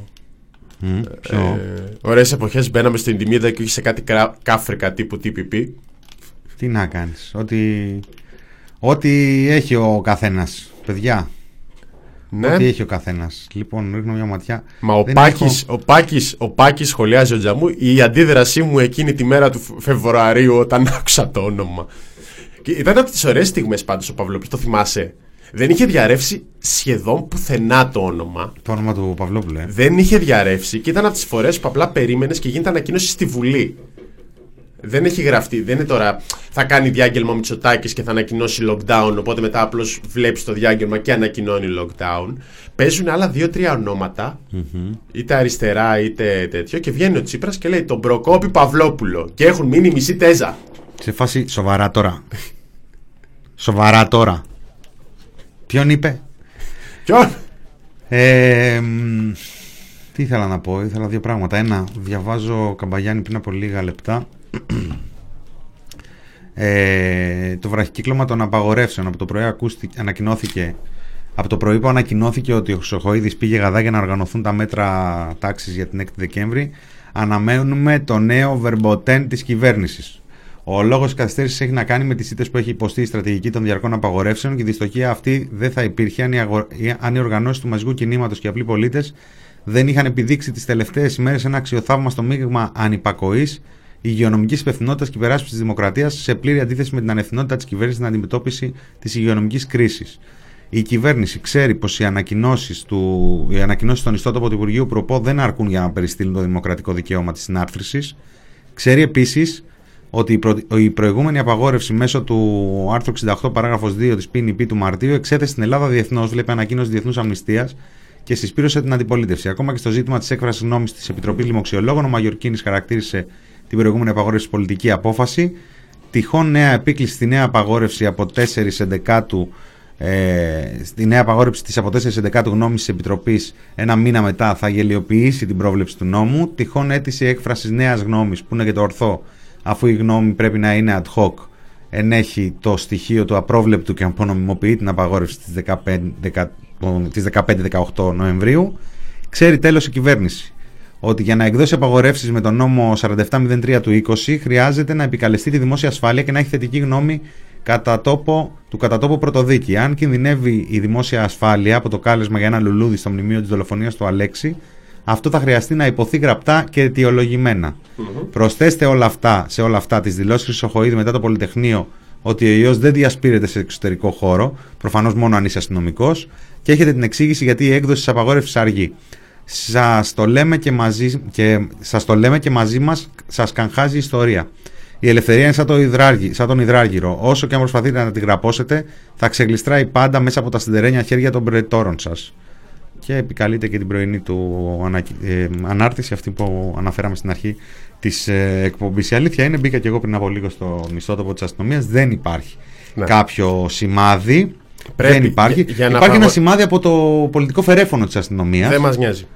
Ωραίες εποχές, μπαίναμε στην Ιντιμίδα και όχι σε κάτι κάφρικα τύπου TPP. Τι να κάνεις, ό,τι έχει ο καθένας, παιδιά. Ναι. Ό,τι έχει ο καθένας. Λοιπόν, ρίχνω μια ματιά. Μα ο Πάκης σχολιάζει ο Τζαμού. Η αντίδρασή μου εκείνη τη μέρα του Φεβρουαρίου όταν άκουσα το όνομα. Και ήταν από τις ωραίες στιγμές πάντως ο Παυλόπουλος, το θυμάσαι. Δεν είχε διαρρεύσει σχεδόν πουθενά το όνομα. Το όνομα του Παυλόπουλου, Δεν είχε διαρρεύσει και ήταν από τις φορές που απλά περίμενες και γίνεται ανακοίνωση στη Βουλή. Δεν έχει γραφτεί. Δεν είναι τώρα θα κάνει διάγγελμα ο Μητσοτάκης και θα ανακοινώσει lockdown. Οπότε μετά απλώς βλέπεις το διάγγελμα και ανακοινώνει lockdown. Παίζουν άλλα 2-3 ονόματα, είτε αριστερά είτε τέτοιο. Και βγαίνει ο Τσίπρας και λέει τον Προκόπη Παυλόπουλο. Και έχουν μείνει μισή τέζα. Σε φάση σοβαρά τώρα. Σοβαρά τώρα. Ποιον είπε? Ποιον? Τι ήθελα να πω? Ήθελα δύο πράγματα. Ένα, διαβάζω Καμπαγιάννη πριν από λίγα λεπτά. Το βραχικύκλωμα των απαγορεύσεων. Από το πρωί ανακοινώθηκε. Από το πρωί που ανακοινώθηκε ότι ο Χρυσοχοΐδης πήγε Γαδά για να οργανωθούν τα μέτρα τάξης για την 6η Δεκέμβρη, αναμένουμε το νέο verboten της κυβέρνησης. Ο λόγος της καθυστέρησης έχει να κάνει με τις ήττες που έχει υποστεί η στρατηγική των διαρκών απαγορεύσεων και η δυστοχία αυτή δεν θα υπήρχε αν οι οργανώσεις του μαζικού κινήματος και οι απλοί πολίτες δεν είχαν επιδείξει τις τελευταίες ημέρες ένα αξιοθαύμαστο μείγμα ανυπακοής, υγειονομικής υπευθυνότητας και υπεράσπισης της δημοκρατίας, σε πλήρη αντίθεση με την ανευθυνότητα της κυβέρνησης στην αντιμετώπιση της υγειονομικής κρίσης. Η κυβέρνηση ξέρει πως οι ανακοινώσεις στον ιστότοπο του Υπουργείου Προπό δεν αρκούν για να περιστείλουν το δημοκρατικό δικαίωμα της συνάρθρωσης. Ξέρει επίσης ότι η προηγούμενη απαγόρευση μέσω του άρθρου 68 παράγραφος 2 της ΠΝΠ του Μαρτίου εξέθεσε στην Ελλάδα διεθνώς, βλέπει ανακοίνωση διεθνούς αμνηστίας και συσπήρωσε την αντιπολίτευση. Ακόμα και στο ζήτημα της έκφρασης γνώμης της Επιτροπής Λοιμοξιολόγων, ο Μαγιορκίνης χαρακτήρισε την προηγούμενη απαγόρευση πολιτική απόφαση. Τυχόν νέα επίκληση στη νέα απαγόρευση από 4 Εντεκάτου. Στη νέα απαγόρευση της από 4 Εντεκάτου γνώμης της Επιτροπής ένα μήνα μετά θα γελιοποιήσει την πρόβλεψη του νόμου. Τυχόν αίτηση έκφρασης νέας γνώμης, που είναι και το ορθό, αφού η γνώμη πρέπει να είναι ad hoc, ενέχει το στοιχείο του απρόβλεπτου και απονομιμοποιεί την απαγόρευση της 15-18 Νοεμβρίου. Ξέρει τέλος η κυβέρνηση ότι για να εκδώσει απαγορεύσεις με τον νόμο 4703 του 20 χρειάζεται να επικαλεστεί τη δημόσια ασφάλεια και να έχει θετική γνώμη κατά τόπο πρωτοδίκη. Αν κινδυνεύει η δημόσια ασφάλεια από το κάλεσμα για ένα λουλούδι στο μνημείο της δολοφονίας του Αλέξη, αυτό θα χρειαστεί να υποθεί γραπτά και αιτιολογημένα. Προσθέστε σε όλα αυτά τις δηλώσεις Χρυσοχοΐδη μετά το Πολυτεχνείο ότι ο ιός δεν διασπείρεται σε εξωτερικό χώρο, προφανώς μόνο αν είσαι αστυνομικός, και έχετε την εξήγηση γιατί η έκδοση της απαγόρευσης αργεί. Σας το λέμε και μαζί μας σας καγχάζει η ιστορία. Η ελευθερία είναι σαν τον υδράργυρο. Όσο και αν προσπαθείτε να την γραπώσετε, θα ξεγλιστράει πάντα μέσα από τα σιδερένια χέρια των πρετόρων σας. Και επικαλείται και την πρωινή του ανάρτηση, αυτή που αναφέραμε στην αρχή της εκπομπής. Η αλήθεια είναι, μπήκα και εγώ πριν από λίγο στο ιστότοπο της αστυνομίας, δεν υπάρχει κάποιο σημάδι. Δεν υπάρχει. Υπάρχει ένα σημάδι από το πολιτικό φερέφωνο της αστυνομίας. Δεν μας νοιάζει.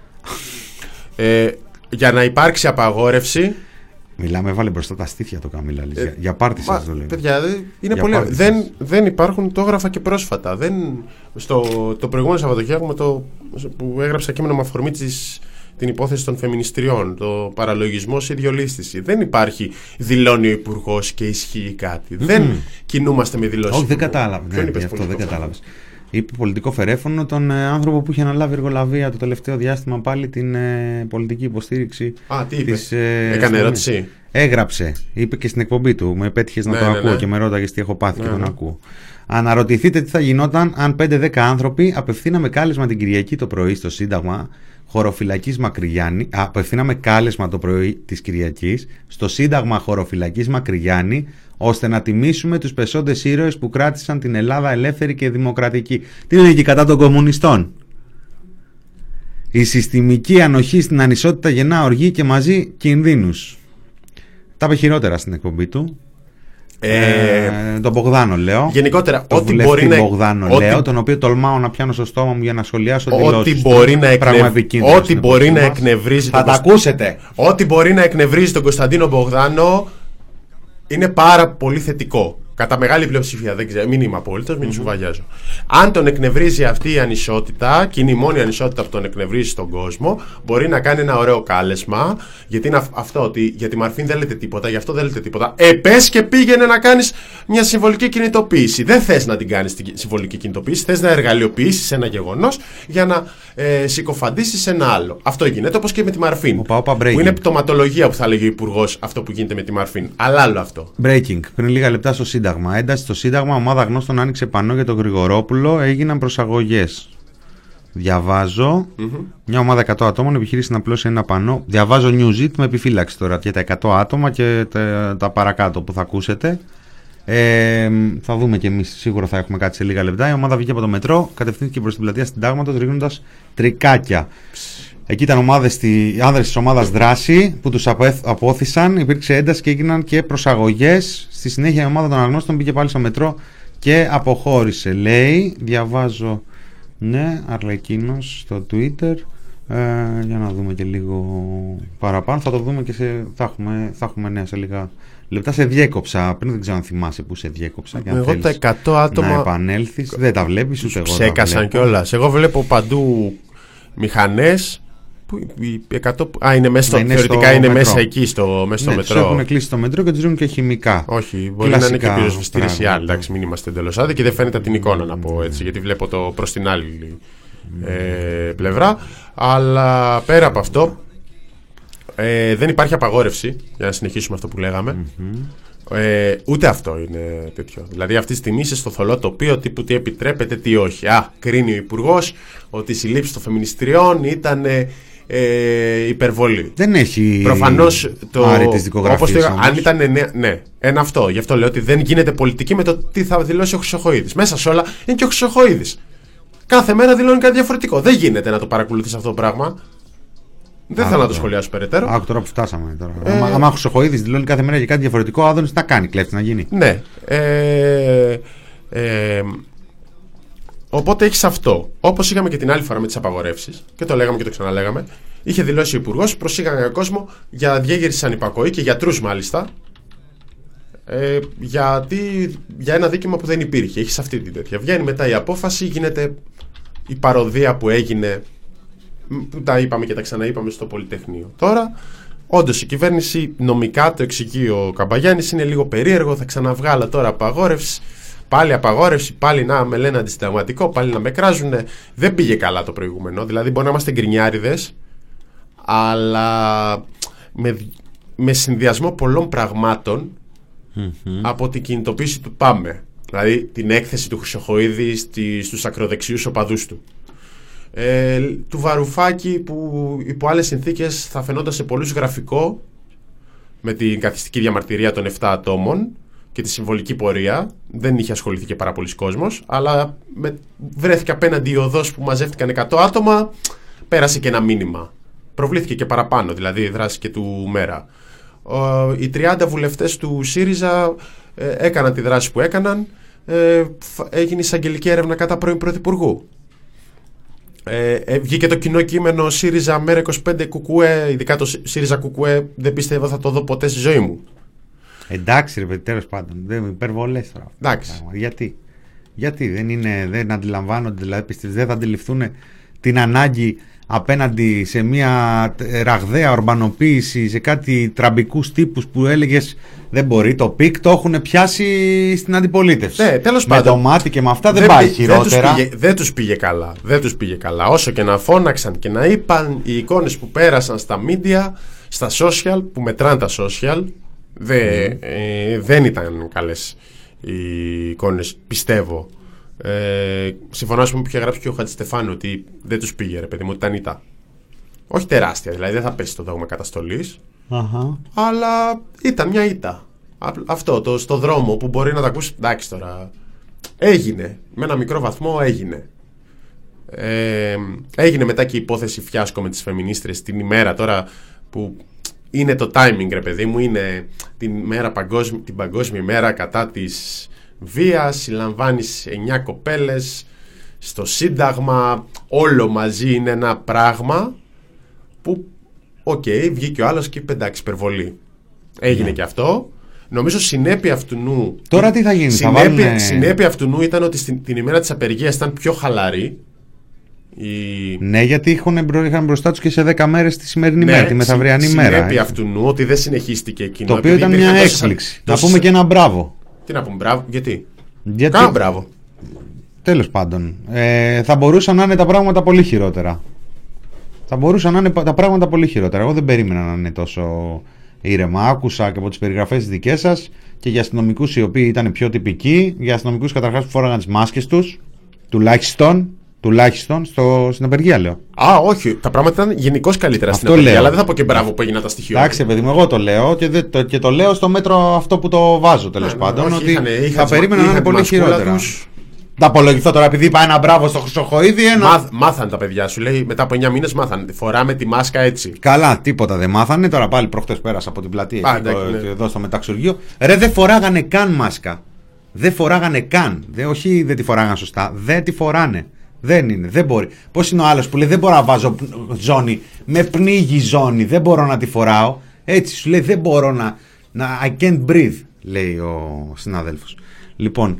Για να υπάρξει απαγόρευση. Μιλάμε, έβαλε μπροστά τα στήθια το Καμίλα. Για πάρτι σας το λέω. Παιδιά, είναι πολύ. Δεν υπάρχουν, το έγραφα και πρόσφατα. Το προηγούμενο Σαββατοκύριακο που έγραψα κείμενο με αφορμή την υπόθεση των φεμινιστριών, το παραλογισμό σε ιδιολίστηση. Δεν υπάρχει δηλώνει ο Υπουργός και ισχύει κάτι. Δεν κινούμαστε με δηλώσεις. Όχι, δεν κατάλαβε. Αυτό δεν κατάλαβες. Είπε πολιτικό φερέφωνο τον άνθρωπο που είχε αναλάβει εργολαβία το τελευταίο διάστημα πάλι την πολιτική υποστήριξη. Τι είπε? Έκανε ερώτηση. Έγραψε. Είπε και στην εκπομπή του. Με πέτυχες να το ακούω και με ρώταγες τι έχω πάθει και τον ακούω. Αναρωτηθείτε τι θα γινόταν αν 5-10 άνθρωποι απευθύναμε κάλεσμα την Κυριακή το πρωί στο Σύνταγμα Χωροφυλακής Μακρυγιάννη. Απευθύναμε κάλεσμα το πρωί της Κυριακής στο Σύνταγμα Χωροφυλακής Μακρυγιάννη, ώστε να τιμήσουμε τους πεσόντες ήρωες που κράτησαν την Ελλάδα ελεύθερη και δημοκρατική. Τι είναι εκεί κατά των κομμουνιστών? Η συστημική ανοχή στην ανισότητα γεννά οργή και μαζί κινδύνους. Τα είπε χειρότερα στην εκπομπή του. Τον Μπογδάνο λέω. Γενικότερα, ό,τι μπορεί να. Λέω, τον οποίο τολμάω να πιάνω στο στόμα μου για να σχολιάσω ό,τι μπορεί να εκνευρίζει. Θα τα ακούσετε. Ό,τι μπορεί να εκνευρίζει τον Κωνσταντίνο Μπογδάνο είναι πάρα πολύ θετικό. Κατά μεγάλη πλειοψηφία, δεν ξέρω, μην είμαι απόλυτος, μην σου βαγιάζω. Αν τον εκνευρίζει αυτή η ανισότητα, και είναι η μόνη ανισότητα που τον εκνευρίζει στον κόσμο, μπορεί να κάνει ένα ωραίο κάλεσμα. Γιατί είναι αυτό, ότι για τη Μαρφίν δεν λέτε τίποτα, γι' αυτό δεν λέτε τίποτα. Πες και πήγαινε να κάνεις μια συμβολική κινητοποίηση. Δεν θες να την κάνεις τη συμβολική κινητοποίηση, θες να εργαλειοποιήσεις ένα γεγονός για να συκοφαντήσεις ένα άλλο. Αυτό γίνεται, όπως και με τη Μαρφίν. Που είναι πτωματολογία που θα λέγει ο Υπουργός αυτό που γίνεται με τη Μαρφίν. Αλλά άλλο αυτό. Breaking. Πριν λίγα λεπτά στο Σύνταγμα. Ένταση στο Σύνταγμα, ομάδα γνώστων άνοιξε πανό για τον Γρηγορόπουλο, έγιναν προσαγωγές. Διαβάζω. Μια ομάδα 100 ατόμων επιχείρησε να απλώσει ένα πανό. Διαβάζω Newsit με επιφύλαξη τώρα για τα 100 άτομα και τα παρακάτω που θα ακούσετε. Θα δούμε και εμείς, σίγουρα θα έχουμε κάτι σε λίγα λεπτά. Η ομάδα βγήκε από το μετρό, κατευθύνθηκε προς την πλατεία Συντάγματος, ρίχνοντας τρικάκια. Εκεί ήταν άνδρες της ομάδας Δράση που τους απόθυσαν, υπήρξε ένταση και έγιναν και προσαγωγές. Στη συνέχεια η ομάδα των αγνώστων πήγε πάλι στο μετρό και αποχώρησε. Λέει, διαβάζω, ναι, Αρλεκίνος στο Twitter. Για να δούμε και λίγο παραπάνω. Θα το δούμε και θα έχουμε νέα σε λίγα λεπτά. Σε διέκοψα πριν, δεν ξέρω αν θυμάσαι που σε διέκοψα. Εγώ τα 100 άτομα να επανέλθεις, δεν τα βλέπεις ούτε εγώ. Ψέκασαν κιόλας. Εγώ βλέπω παντού μηχανές. Είναι μέσα θεωρητικά είναι μέσα εκεί μέσα στο μετρό. Τους έχουν κλείσει στο μετρό και τους ρίχνουν και χημικά. Όχι, μπορεί να είναι και πυροσβεστήρες ή άλλοι. Εντάξει, μην είμαστε εντελώς άδικοι και δεν φαίνεται από την εικόνα να πω έτσι, γιατί βλέπω το προς την άλλη πλευρά. Αλλά πέρα από αυτό, δεν υπάρχει απαγόρευση, για να συνεχίσουμε αυτό που λέγαμε. Ούτε αυτό είναι τέτοιο. Δηλαδή, αυτή τη στιγμή είσαι στο θολό τοπίο τύπου τι επιτρέπεται, τι όχι. Κρίνει ο Υπουργός ότι η συλλήψη των φεμινιστριών ήταν υπερβολή. Δεν έχει προφανώς άρετες δικογραφίες. Αν ήταν ναι, ένα αυτό. Γι' αυτό λέω ότι δεν γίνεται πολιτική με το τι θα δηλώσει ο Χρυσοχοΐδης. Μέσα σε όλα είναι και ο Χρυσοχοΐδης. Κάθε μέρα δηλώνει κάτι διαφορετικό. Δεν γίνεται να το παρακολουθείς αυτό το πράγμα. Δεν θέλω να το σχολιάσω περαιτέρω. Άκου τώρα που φτάσαμε. Αν ο Χρυσοχοΐδης δηλώνει κάθε μέρα για κάτι διαφορετικό, ο Άδωνης τι να κάνει, κλέφτη να γίνει. Ναι. Οπότε έχεις αυτό. Όπως είχαμε και την άλλη φορά με τις απαγορεύσεις, και το λέγαμε και το ξαναλέγαμε, είχε δηλώσει ο Υπουργός, προσήγαγε κόσμο για διέγερση ανυπακοή και γιατρούς μάλιστα, για ένα δίκαιο που δεν υπήρχε. Έχεις αυτή την τέτοια. Βγαίνει μετά η απόφαση, γίνεται η παροδία που έγινε, που τα είπαμε και τα ξαναείπαμε στο Πολυτεχνείο. Τώρα, όντως η κυβέρνηση νομικά, το εξηγεί ο Καμπαγιάννης, είναι λίγο περίεργο, θα ξαναβγάλω τώρα απαγόρευση. Πάλι απαγόρευση, πάλι να με λένε αντισυνταγματικό, πάλι να με κράζουν. Δεν πήγε καλά το προηγούμενο. Δηλαδή, μπορεί να είμαστε γκρινιάριδες, αλλά με συνδυασμό πολλών πραγμάτων από την κινητοποίηση του ΠΑΜΕ. Δηλαδή, την έκθεση του Χρυσοχοΐδη στους ακροδεξιούς οπαδούς του. Του Βαρουφάκη, που υπό άλλες συνθήκες θα φαινόταν σε πολλούς γραφικό, με την καθιστική διαμαρτυρία των 7 ατόμων και τη συμβολική πορεία. Δεν είχε ασχοληθεί και πάρα πολλοί κόσμος, αλλά βρέθηκε απέναντι η οδός που μαζεύτηκαν 100 άτομα, πέρασε και ένα μήνυμα. Προβλήθηκε και παραπάνω, δηλαδή η δράση και του Μέρα. Οι 30 βουλευτές του ΣΥΡΙΖΑ έκαναν τη δράση που έκαναν. Έγινε εισαγγελική έρευνα κατά πρώην Πρωθυπουργού. Βγήκε το κοινό κείμενο ΣΥΡΙΖΑ Μέρα 25 Κουκουέ, ειδικά το ΣΥΡΙΖΑ Κουκουέ, δεν πίστευα θα το δω ποτέ στη ζωή μου. Εντάξει ρε παιδί, τέλος πάντων, δεν υπερβολές τώρα. Εντάξει. Γιατί δεν αντιλαμβάνονται, δηλαδή δεν θα αντιληφθούν την ανάγκη απέναντι σε μια ραγδαία ορμπανοποίηση, σε κάτι τραμπικούς τύπους που έλεγες δεν μπορεί, το πικ το έχουν πιάσει στην αντιπολίτευση. Ναι, τέλος με πάντων, το μάτι και με αυτά δεν πάει χειρότερα. Δεν τους πήγε καλά. Δεν τους πήγε καλά. Όσο και να φώναξαν και να είπαν, οι εικόνες που πέρασαν στα media, στα social, που μετράνε τα social, δεν ήταν καλές οι εικόνες, πιστεύω. Συμφωνώ που είχε γράψει και ο Χατζηστεφάνου ότι δεν τους πήγε, ρε παιδί μου, ότι ήταν ήττα. Όχι τεράστια, δηλαδή δεν θα πέσει το δόγμα καταστολής, αλλά ήταν μια ήττα. Αυτό στο δρόμο που μπορεί να τα ακούσει, εντάξει τώρα, έγινε, με ένα μικρό βαθμό έγινε. Έγινε μετά και η υπόθεση φιάσκο με τις φεμινίστρες την ημέρα τώρα που είναι το timing, ρε παιδί μου, είναι την παγκόσμια ημέρα κατά της βίας, συλλαμβάνεις 9 κοπέλες στο Σύνταγμα, όλο μαζί είναι ένα πράγμα που βγήκε ο άλλος και είπε εντάξει, υπερβολή. Έγινε και αυτό. Νομίζω συνέπεια αυτού. Τώρα τι θα γίνει, συνέπεια αυτού ήταν ότι την ημέρα της απεργίας ήταν πιο χαλαρή. Ναι, γιατί είχαν μπροστά τους και σε 10 μέρες τη σημερινή μέρα, τη μεθαυριανή μέρα. Συνέπεια αυτού ότι δεν συνεχίστηκε εκείνο. Το οποίο ήταν μια έκπληξη. Να πούμε και ένα μπράβο. Τι να πούμε, μπράβο, γιατί? Κάνα μπράβο. Τέλος πάντων, θα μπορούσαν να είναι τα πράγματα πολύ χειρότερα. Εγώ δεν περίμενα να είναι τόσο ήρεμα. Άκουσα και από τις περιγραφές δικές σας και για αστυνομικούς οι οποίοι ήταν πιο τυπικοί, για αστυνομικούς καταρχάς που φόραγαν τις μάσκες τους, τουλάχιστον στην απεργία, λέω. Όχι, τα πράγματα ήταν γενικώς καλύτερα στην απεργία, αλλά δεν θα πω και μπράβο που έγιναν τα στοιχεία. Εντάξει, παιδί μου, εγώ το λέω και το λέω στο μέτρο αυτό που το βάζω, τέλος πάντων. Ότι θα περίμενα να είναι πολύ χειρότερα. Θα απολογηθώ τώρα επειδή είπα ένα μπράβο στο Χρυσοχοΐδη. Μάθανε τα παιδιά σου, λέει, μετά από 9 μήνες μάθανε. Φοράμε τη μάσκα έτσι. Καλά, τίποτα δεν μάθανε. Τώρα πάλι προχτές πέρασα από την πλατεία εδώ στο μεταξουργείο. Ρε, δεν φοράγανε καν μάσκα. Δεν φοράγανε καν. Όχι, δεν τη φοράγανε σωστά. Δεν τη φοράνε. Δεν μπορεί. Πώς είναι ο άλλος που λέει δεν μπορώ να βάζω ζώνη. Με πνίγει ζώνη. Δεν μπορώ να τη φοράω. Έτσι σου λέει δεν μπορώ να I can't breathe, λέει ο συνάδελφος. Λοιπόν.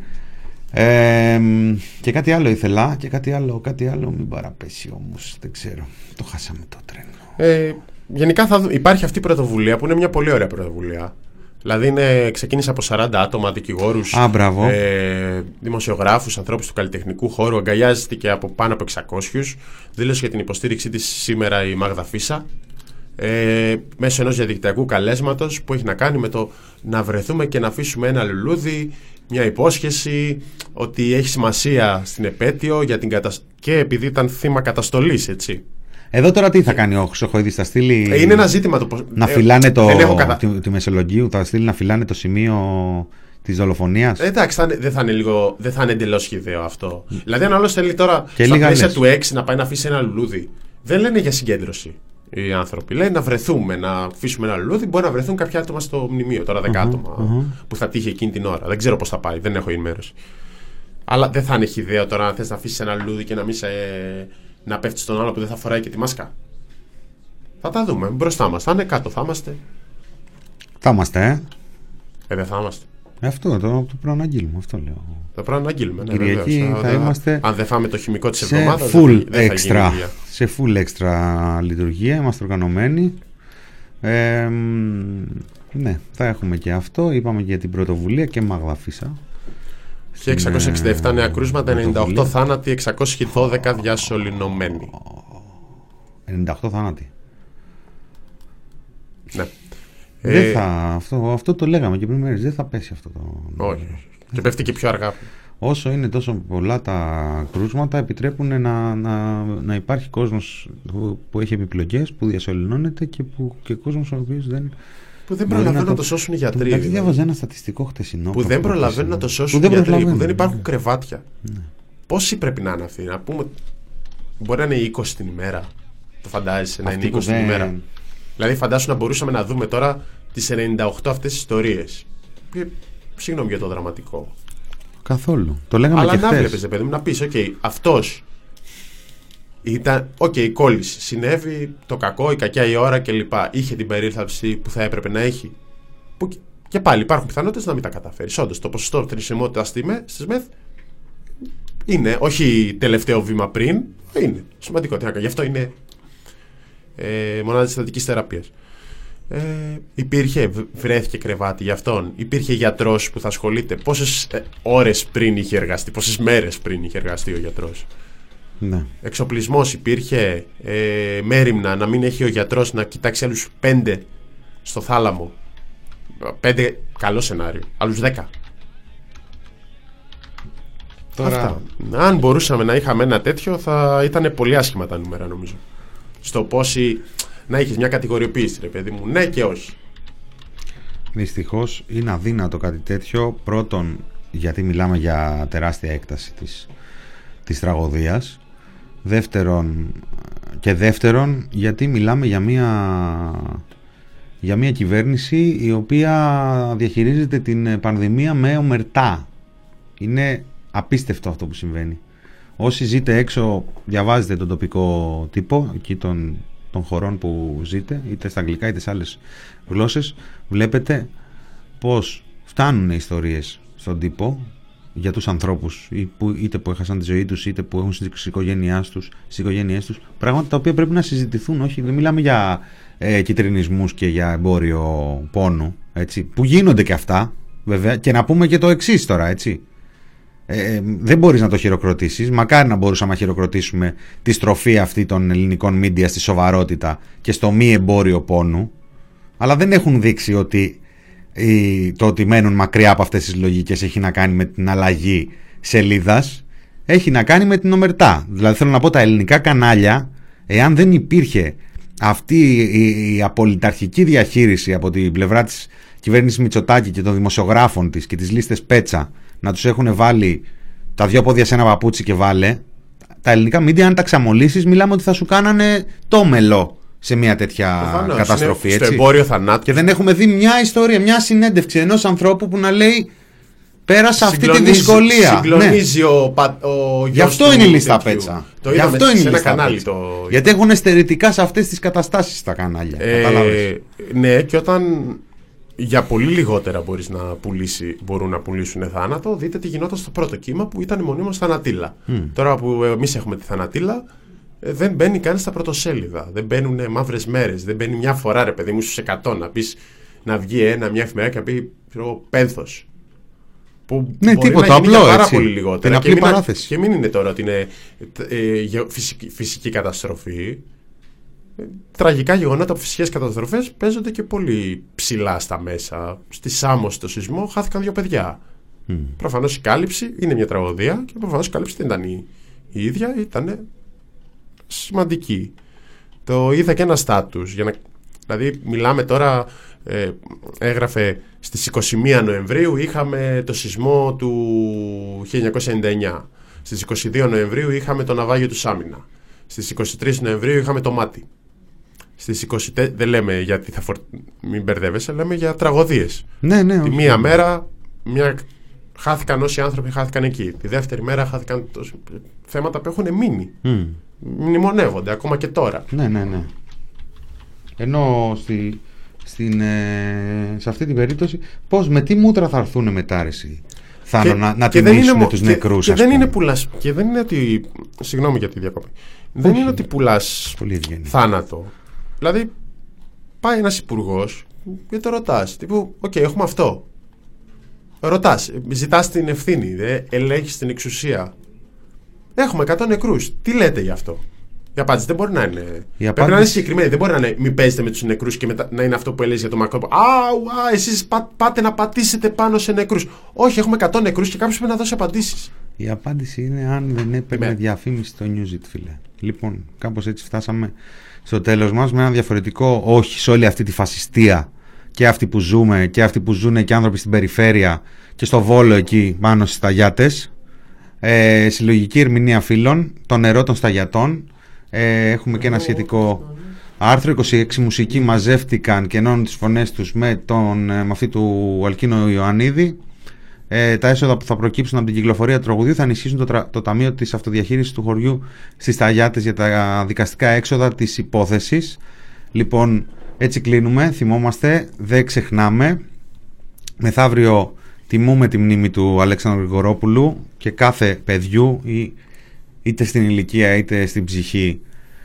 Και κάτι άλλο ήθελα. Και κάτι άλλο μην παραπέσει όμως. Δεν ξέρω. Το χάσαμε το τρένο. Γενικά υπάρχει αυτή η πρωτοβουλία που είναι μια πολύ ωραία πρωτοβουλία. Δηλαδή ξεκίνησε από 40 άτομα, δικηγόρους, δημοσιογράφους, ανθρώπους του καλλιτεχνικού χώρου. Αγκαλιάζεται από πάνω από 600. Δήλωσε για την υποστήριξή της σήμερα η Μάγδα Φίσα, μέσω ενός διαδικτυακού καλέσματος που έχει να κάνει με το να βρεθούμε και να αφήσουμε ένα λουλούδι, μια υπόσχεση ότι έχει σημασία στην επέτειο και επειδή ήταν θύμα καταστολής, έτσι. Εδώ τώρα τι θα κάνει ο Χρυσοχοΐδης, θα στείλει. Είναι ένα ζήτημα το να φυλάνε τη Μεσολογγίου, θα στείλει να φυλάνε το σημείο της δολοφονίας. Εντάξει, δεν θα είναι εντελώς χυδαίο αυτό. Δηλαδή, αν άλλος θέλει τώρα στα πλαίσια του 6 να πάει να αφήσει ένα λουλούδι, δεν λένε για συγκέντρωση οι άνθρωποι. Λένε να βρεθούμε, να αφήσουμε ένα λουλούδι. Μπορεί να βρεθούν κάποια άτομα στο μνημείο, τώρα 10 άτομα που θα τύχει εκείνη την ώρα. Δεν ξέρω πώς θα πάει, δεν έχω ενημέρωση. Αλλά δεν θα είναι χυδαίο τώρα να θες να αφήσει ένα λουλούδι και να πέφτει στον άλλο που δεν θα φοράει και τη μάσκα. Θα τα δούμε μπροστά μας. Θα είναι κάτω, θα είμαστε. Θα είμαστε, δεν θα είμαστε. Αυτό το προαναγγείλουμε, αυτό λέω. Το προαναγγείλουμε, ναι, Κυριακή θα είμαστε. Αν δεν φάμε το χημικό της εβδομάδας, σε full extra λειτουργία. Είμαστε οργανωμένοι. Ναι, θα έχουμε και αυτό. Είπαμε και για την πρωτοβουλία και Μάγδα Φίσα. Και 667 νέα κρούσματα, 98 θάνατοι, 612 διασωληνωμένοι. 98 θάνατοι. Ναι. Αυτό το λέγαμε και πριν μέρες. Δεν θα πέσει αυτό το. Όχι. Και πέφτει και πιο αργά. Όσο είναι τόσο πολλά τα κρούσματα, επιτρέπουν να υπάρχει κόσμος που έχει επιπλοκές, που διασωληνώνεται και κόσμος ο οποίος δεν. Που δεν προλαβαίνουν να το σώσουν οι γιατροί. Δηλαδή, διάβαζα ένα στατιστικό χτεσινό. Που δεν προλαβαίνουν να το σώσουν οι γιατροί, που δεν υπάρχουν κρεβάτια. Ναι. Πόσοι πρέπει να είναι αυτοί, να πούμε. Μπορεί να είναι 20 την ημέρα. Το φαντάζεσαι να είναι 20 την ημέρα. Δηλαδή, φαντάσου να μπορούσαμε να δούμε τώρα τις 98 αυτές ιστορίες. Συγγνώμη για το δραματικό. Καθόλου. Το λέγαμε αλλά και χθες. Αλλά να βλέπεις, παιδί μου, να πεις, αυτός ήταν, κόλληση. Συνέβη το κακό, η κακιά η ώρα κλπ. Είχε την περίθαλψη που θα έπρεπε να έχει. Που και πάλι υπάρχουν πιθανότητες να μην τα καταφέρει. Όντως, το ποσοστό θνησιμότητας στις ΜΕΘ είναι, όχι τελευταίο βήμα πριν, είναι σημαντικό. Γι' αυτό είναι μονάδα συστατικής θεραπείας. Βρέθηκε κρεβάτι για αυτόν, υπήρχε γιατρός που θα ασχολείται. Πόσες ώρες πριν είχε εργαστεί, πόσες μέρες πριν είχε εργαστεί ο γιατρός. Ναι. Εξοπλισμός υπήρχε, μέριμνα, να μην έχει ο γιατρός να κοιτάξει άλλους 5 στο θάλαμο. 5 καλό σενάριο, άλλους 10. Τώρα... Αυτά. Αν μπορούσαμε να είχαμε ένα τέτοιο, θα ήταν πολύ άσχημα τα νούμερα, νομίζω. Στο πόσοι να έχεις μια κατηγοριοποίηση, ρε παιδί μου, ναι και όχι. Δυστυχώς είναι αδύνατο κάτι τέτοιο. Πρώτον, γιατί μιλάμε για τεράστια έκταση της τραγωδίας. Δεύτερον, γιατί μιλάμε για μια κυβέρνηση η οποία διαχειρίζεται την πανδημία με ομερτά. Είναι απίστευτο αυτό που συμβαίνει. Όσοι ζείτε έξω, διαβάζετε τον τοπικό τύπο εκεί των χωρών που ζείτε, είτε στα αγγλικά είτε σε άλλες γλώσσες, βλέπετε πως φτάνουν ιστορίες στον τύπο για τους ανθρώπους είτε που έχασαν τη ζωή τους είτε που έχουν στις οικογένειές τους, πράγματα τα οποία πρέπει να συζητηθούν. Όχι, δεν μιλάμε για κυτρινισμούς και για εμπόριο πόνου, έτσι, που γίνονται και αυτά βέβαια. Και να πούμε και το εξής τώρα, έτσι. Δεν μπορείς να το χειροκροτήσεις. Μακάρι να μπορούσαμε να χειροκροτήσουμε τη στροφή αυτή των ελληνικών μίντια στη σοβαρότητα και στο μη εμπόριο πόνου, αλλά δεν έχουν δείξει ότι το ότι μένουν μακριά από αυτές τις λογικές έχει να κάνει με την αλλαγή σελίδας, έχει να κάνει με την ομερτά. Δηλαδή θέλω να πω, τα ελληνικά κανάλια, εάν δεν υπήρχε αυτή η απολυταρχική διαχείριση από την πλευρά της κυβέρνησης Μητσοτάκη και των δημοσιογράφων της και τις λίστες Πέτσα, να τους έχουν βάλει τα δυο πόδια σε ένα παπούτσι και βάλε, τα ελληνικά μίντια, αν τα ξαμολύσεις, μιλάμε ότι θα σου κάνανε το μελό σε μια τέτοια καταστροφή, έτσι. Στο εμπόριο θανάτου. Και δεν έχουμε δει μια ιστορία, μια συνέντευξη ενός ανθρώπου που να λέει πέρασα αυτή τη δυσκολία. Συγκλονίζει ο γι' αυτό είναι η λίστα Πέτσα. Το είδαμε σε ένα κανάλι. Γιατί έχουν στερετικά σε αυτές τις καταστάσεις τα κανάλια. Ναι, και όταν για πολύ λιγότερα μπορούν να πουλήσουν θάνατο, δείτε τι γινόταν στο πρώτο κύμα που ήταν μονίμως θανατήλα. Τώρα που εμείς έχουμε τη θανατήλα, δεν μπαίνει κανείς στα πρωτοσέλιδα. Δεν μπαίνουν μαύρες μέρες. Δεν μπαίνει μια φορά, ρε παιδί μου, στους 100 να βγει μια εφημερίδα και να πει πένθος. Που ναι, μπορεί τίποτα, να γίνει απλό, πάρα έτσι, πολύ λιγότερα. Την απλή παράθεση. Και μην είναι τώρα ότι είναι φυσική καταστροφή. Τραγικά γεγονότα από φυσικές καταστροφές παίζονται και πολύ ψηλά στα μέσα. Στη Σάμο, στο σεισμό, χάθηκαν 2 παιδιά. Προφανώς η κάλυψη είναι μια τραγωδία και προφανώς η κάλυψη δεν ήταν η ίδια, ήταν σημαντική. Το είδα και ένα στάτους. Δηλαδή, μιλάμε τώρα, έγραφε στις 21 Νοεμβρίου είχαμε το σεισμό του 1999. Στις 22 Νοεμβρίου είχαμε το ναυάγιο του Σάμινα. Στις 23 Νοεμβρίου είχαμε το Μάτι. Στις 24, δεν λέμε γιατί μην μπερδεύεσαι, λέμε για τραγωδίες. Ναι, τη μία μέρα χάθηκαν όσοι άνθρωποι χάθηκαν εκεί. Τη δεύτερη μέρα χάθηκαν θέματα που έχουν μείνει. Μνημονεύονται ακόμα και τώρα. Ναι. Ενώ σε αυτή την περίπτωση, με τι μούτρα θα έρθουν μετά, να τιμήσουν τους νεκρούς. Και δεν είναι πουλάς. Και δεν είναι ότι. Συγγνώμη για τη διακοπή. Δεν είναι ότι πουλάς θάνατο. Δηλαδή, πάει ένας υπουργός και το ρωτάς. Τύπου, έχουμε αυτό. Ρωτάς, ζητάς την ευθύνη, ελέγχεις την εξουσία. Έχουμε 100 νεκρούς. Τι λέτε γι' αυτό? Η απάντηση δεν μπορεί να είναι. Πρέπει να είναι συγκεκριμένη. Δεν μπορεί να είναι μην παίζετε με τους νεκρούς και να είναι αυτό που έλεγε για το Μακρόν. Εσείς πάτε να πατήσετε πάνω σε νεκρούς. Όχι, έχουμε 100 νεκρούς και κάποιος πρέπει να δώσει απαντήσεις. Η απάντηση είναι αν δεν έπαιρνε διαφήμιση στο Newsit, φίλε. Λοιπόν, κάπως έτσι φτάσαμε στο τέλος μας με ένα διαφορετικό όχι σε όλη αυτή τη φασιστία. Και αυτοί που ζούμε και αυτοί που ζουν και άνθρωποι στην περιφέρεια και στο Βόλο εκεί πάνω στις Σταγιάτες. Συλλογική ερμηνεία φίλων, το νερό των Σταγιατών. Έχουμε και ένα σχετικό άρθρο. 26 μουσικοί μαζεύτηκαν και ενώνουν τις φωνές τους με αυτή του Αλκίνο Ιωαννίδη. Τα έσοδα που θα προκύψουν από την κυκλοφορία του τραγουδιού θα ενισχύσουν το Ταμείο της Αυτοδιαχείρισης του χωριού στις Σταγιάτες για τα δικαστικά έξοδα της υπόθεσης. Λοιπόν, έτσι κλείνουμε. Θυμόμαστε, δεν ξεχνάμε. Μεθαύριο τιμούμε τη μνήμη του Αλέξανδρου Γρηγορόπουλου και κάθε παιδιού είτε στην ηλικία είτε στην ψυχή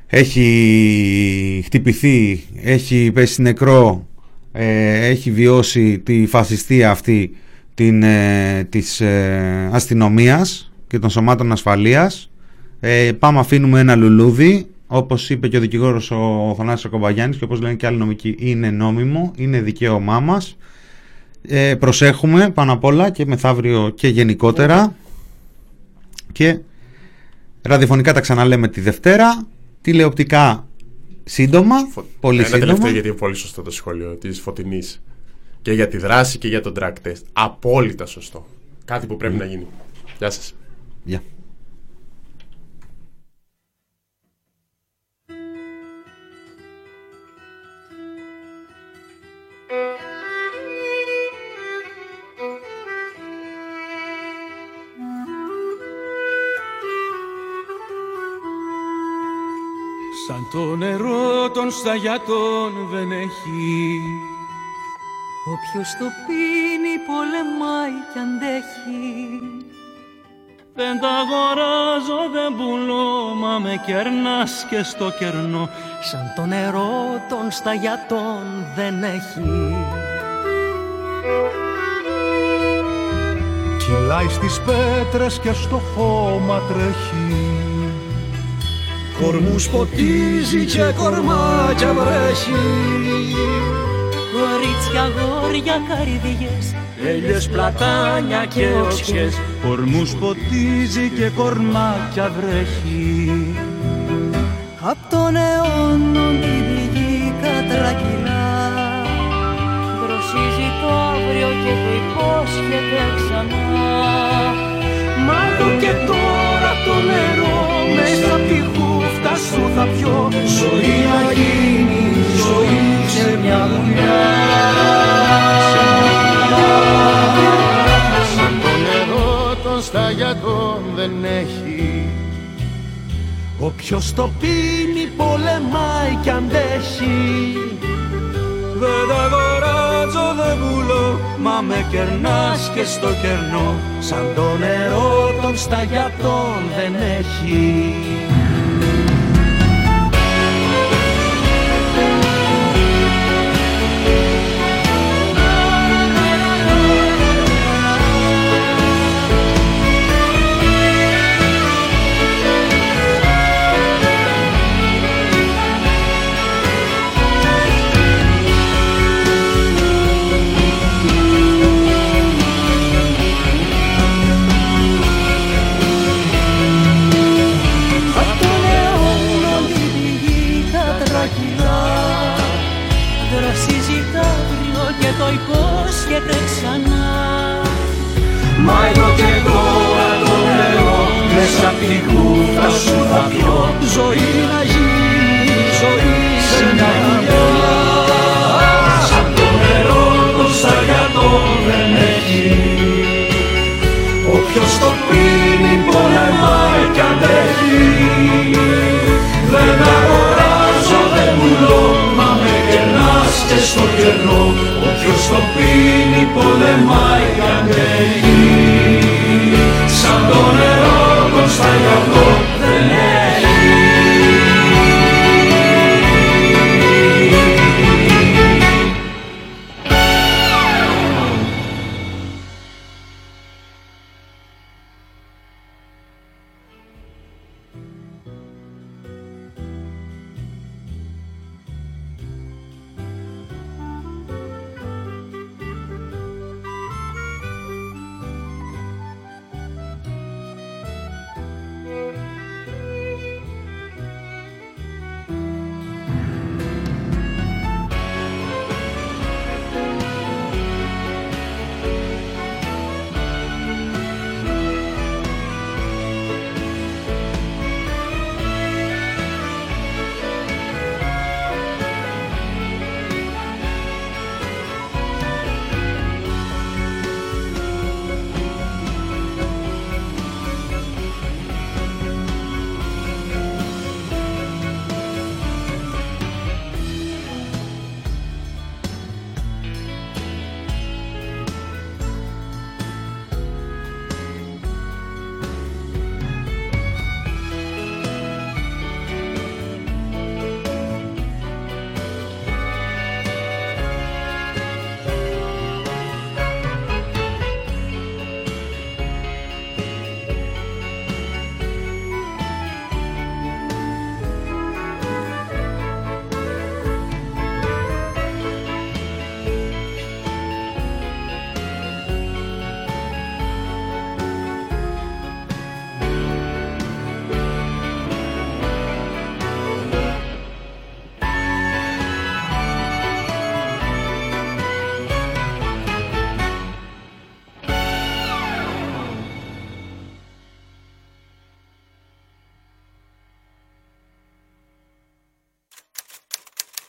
έχει χτυπηθεί, έχει πέσει νεκρό, έχει βιώσει τη φασιστία αυτή της αστυνομίας και των σωμάτων ασφαλείας. Πάμε, αφήνουμε ένα λουλούδι, όπως είπε και ο δικηγόρος ο Θανάσης Κομπαγιάννης και όπως λένε και άλλοι νομικοί, είναι νόμιμο, είναι δικαίωμά μας. Προσέχουμε πάνω απ' όλα και μεθαύριο και γενικότερα, και ραδιοφωνικά τα ξαναλέμε τη Δευτέρα, τηλεοπτικά σύντομα, πολύ σύντομα. Ένα τελευταίο, γιατί είναι πολύ σωστό το σχόλιο της Φωτεινής και για τη δράση και για τον drug test. Απόλυτα σωστό. Κάτι που πρέπει να γίνει. Γεια σας. Γεια. Σαν το νερό των σταγιατών δεν έχει. Όποιος το πίνει πολεμάει κι αντέχει. Δεν τα αγοράζω, δεν πουλώ, μα με κερνάς και στο κερνό. Σαν το νερό των σταγιατών δεν έχει. Κυλάει στις πέτρες και στο χώμα τρέχει. Κορμούς ποτίζει και κορμάκια βρέχει. Κορίτσια, αγόρια, καρδιές, έλιες, πλατάνια και οξιές. Κορμούς ποτίζει και κορμάκια βρέχει. Απ' τον αιώνο την πηγή κατρακυλά. Δροσίζει το αύριο και το υπόσχεται ξανά. Μάλλον και τώρα το νερό μέσα απ' τη χούφτα σου θα πιω. Ζωή να γίνει, ζωή σε μια δουλειά. Σαν το νερό των σταγιατών δεν έχει. Όποιος το πίνει πολεμάει κι αντέχει. Δεν τα αγοράζω, δεν πουλώ, μα με κερνάς και στο κερνό. Σαν το νερό των σταγιατών δεν έχει. Το υπόσχεται ξανά. Μα εδώ και τώρα το νερό μέσα απ' τη χούφτα σου θα πιω. Ζωή να γίνει, ζωή σε μια δουλειά. Σαν το νερό των σταγιατών δεν έχει. Όποιος το πίνει πολεμάει κι αντέχει. Δεν αγοράζω, δεν πουλώ, μα με κερνάς και στο κερνό. Όποιος το πίνει πολεμάει κι αντέχει. Σαν το νερό των σταγιατών δεν έχει.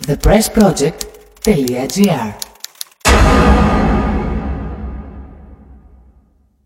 thepressproject.gr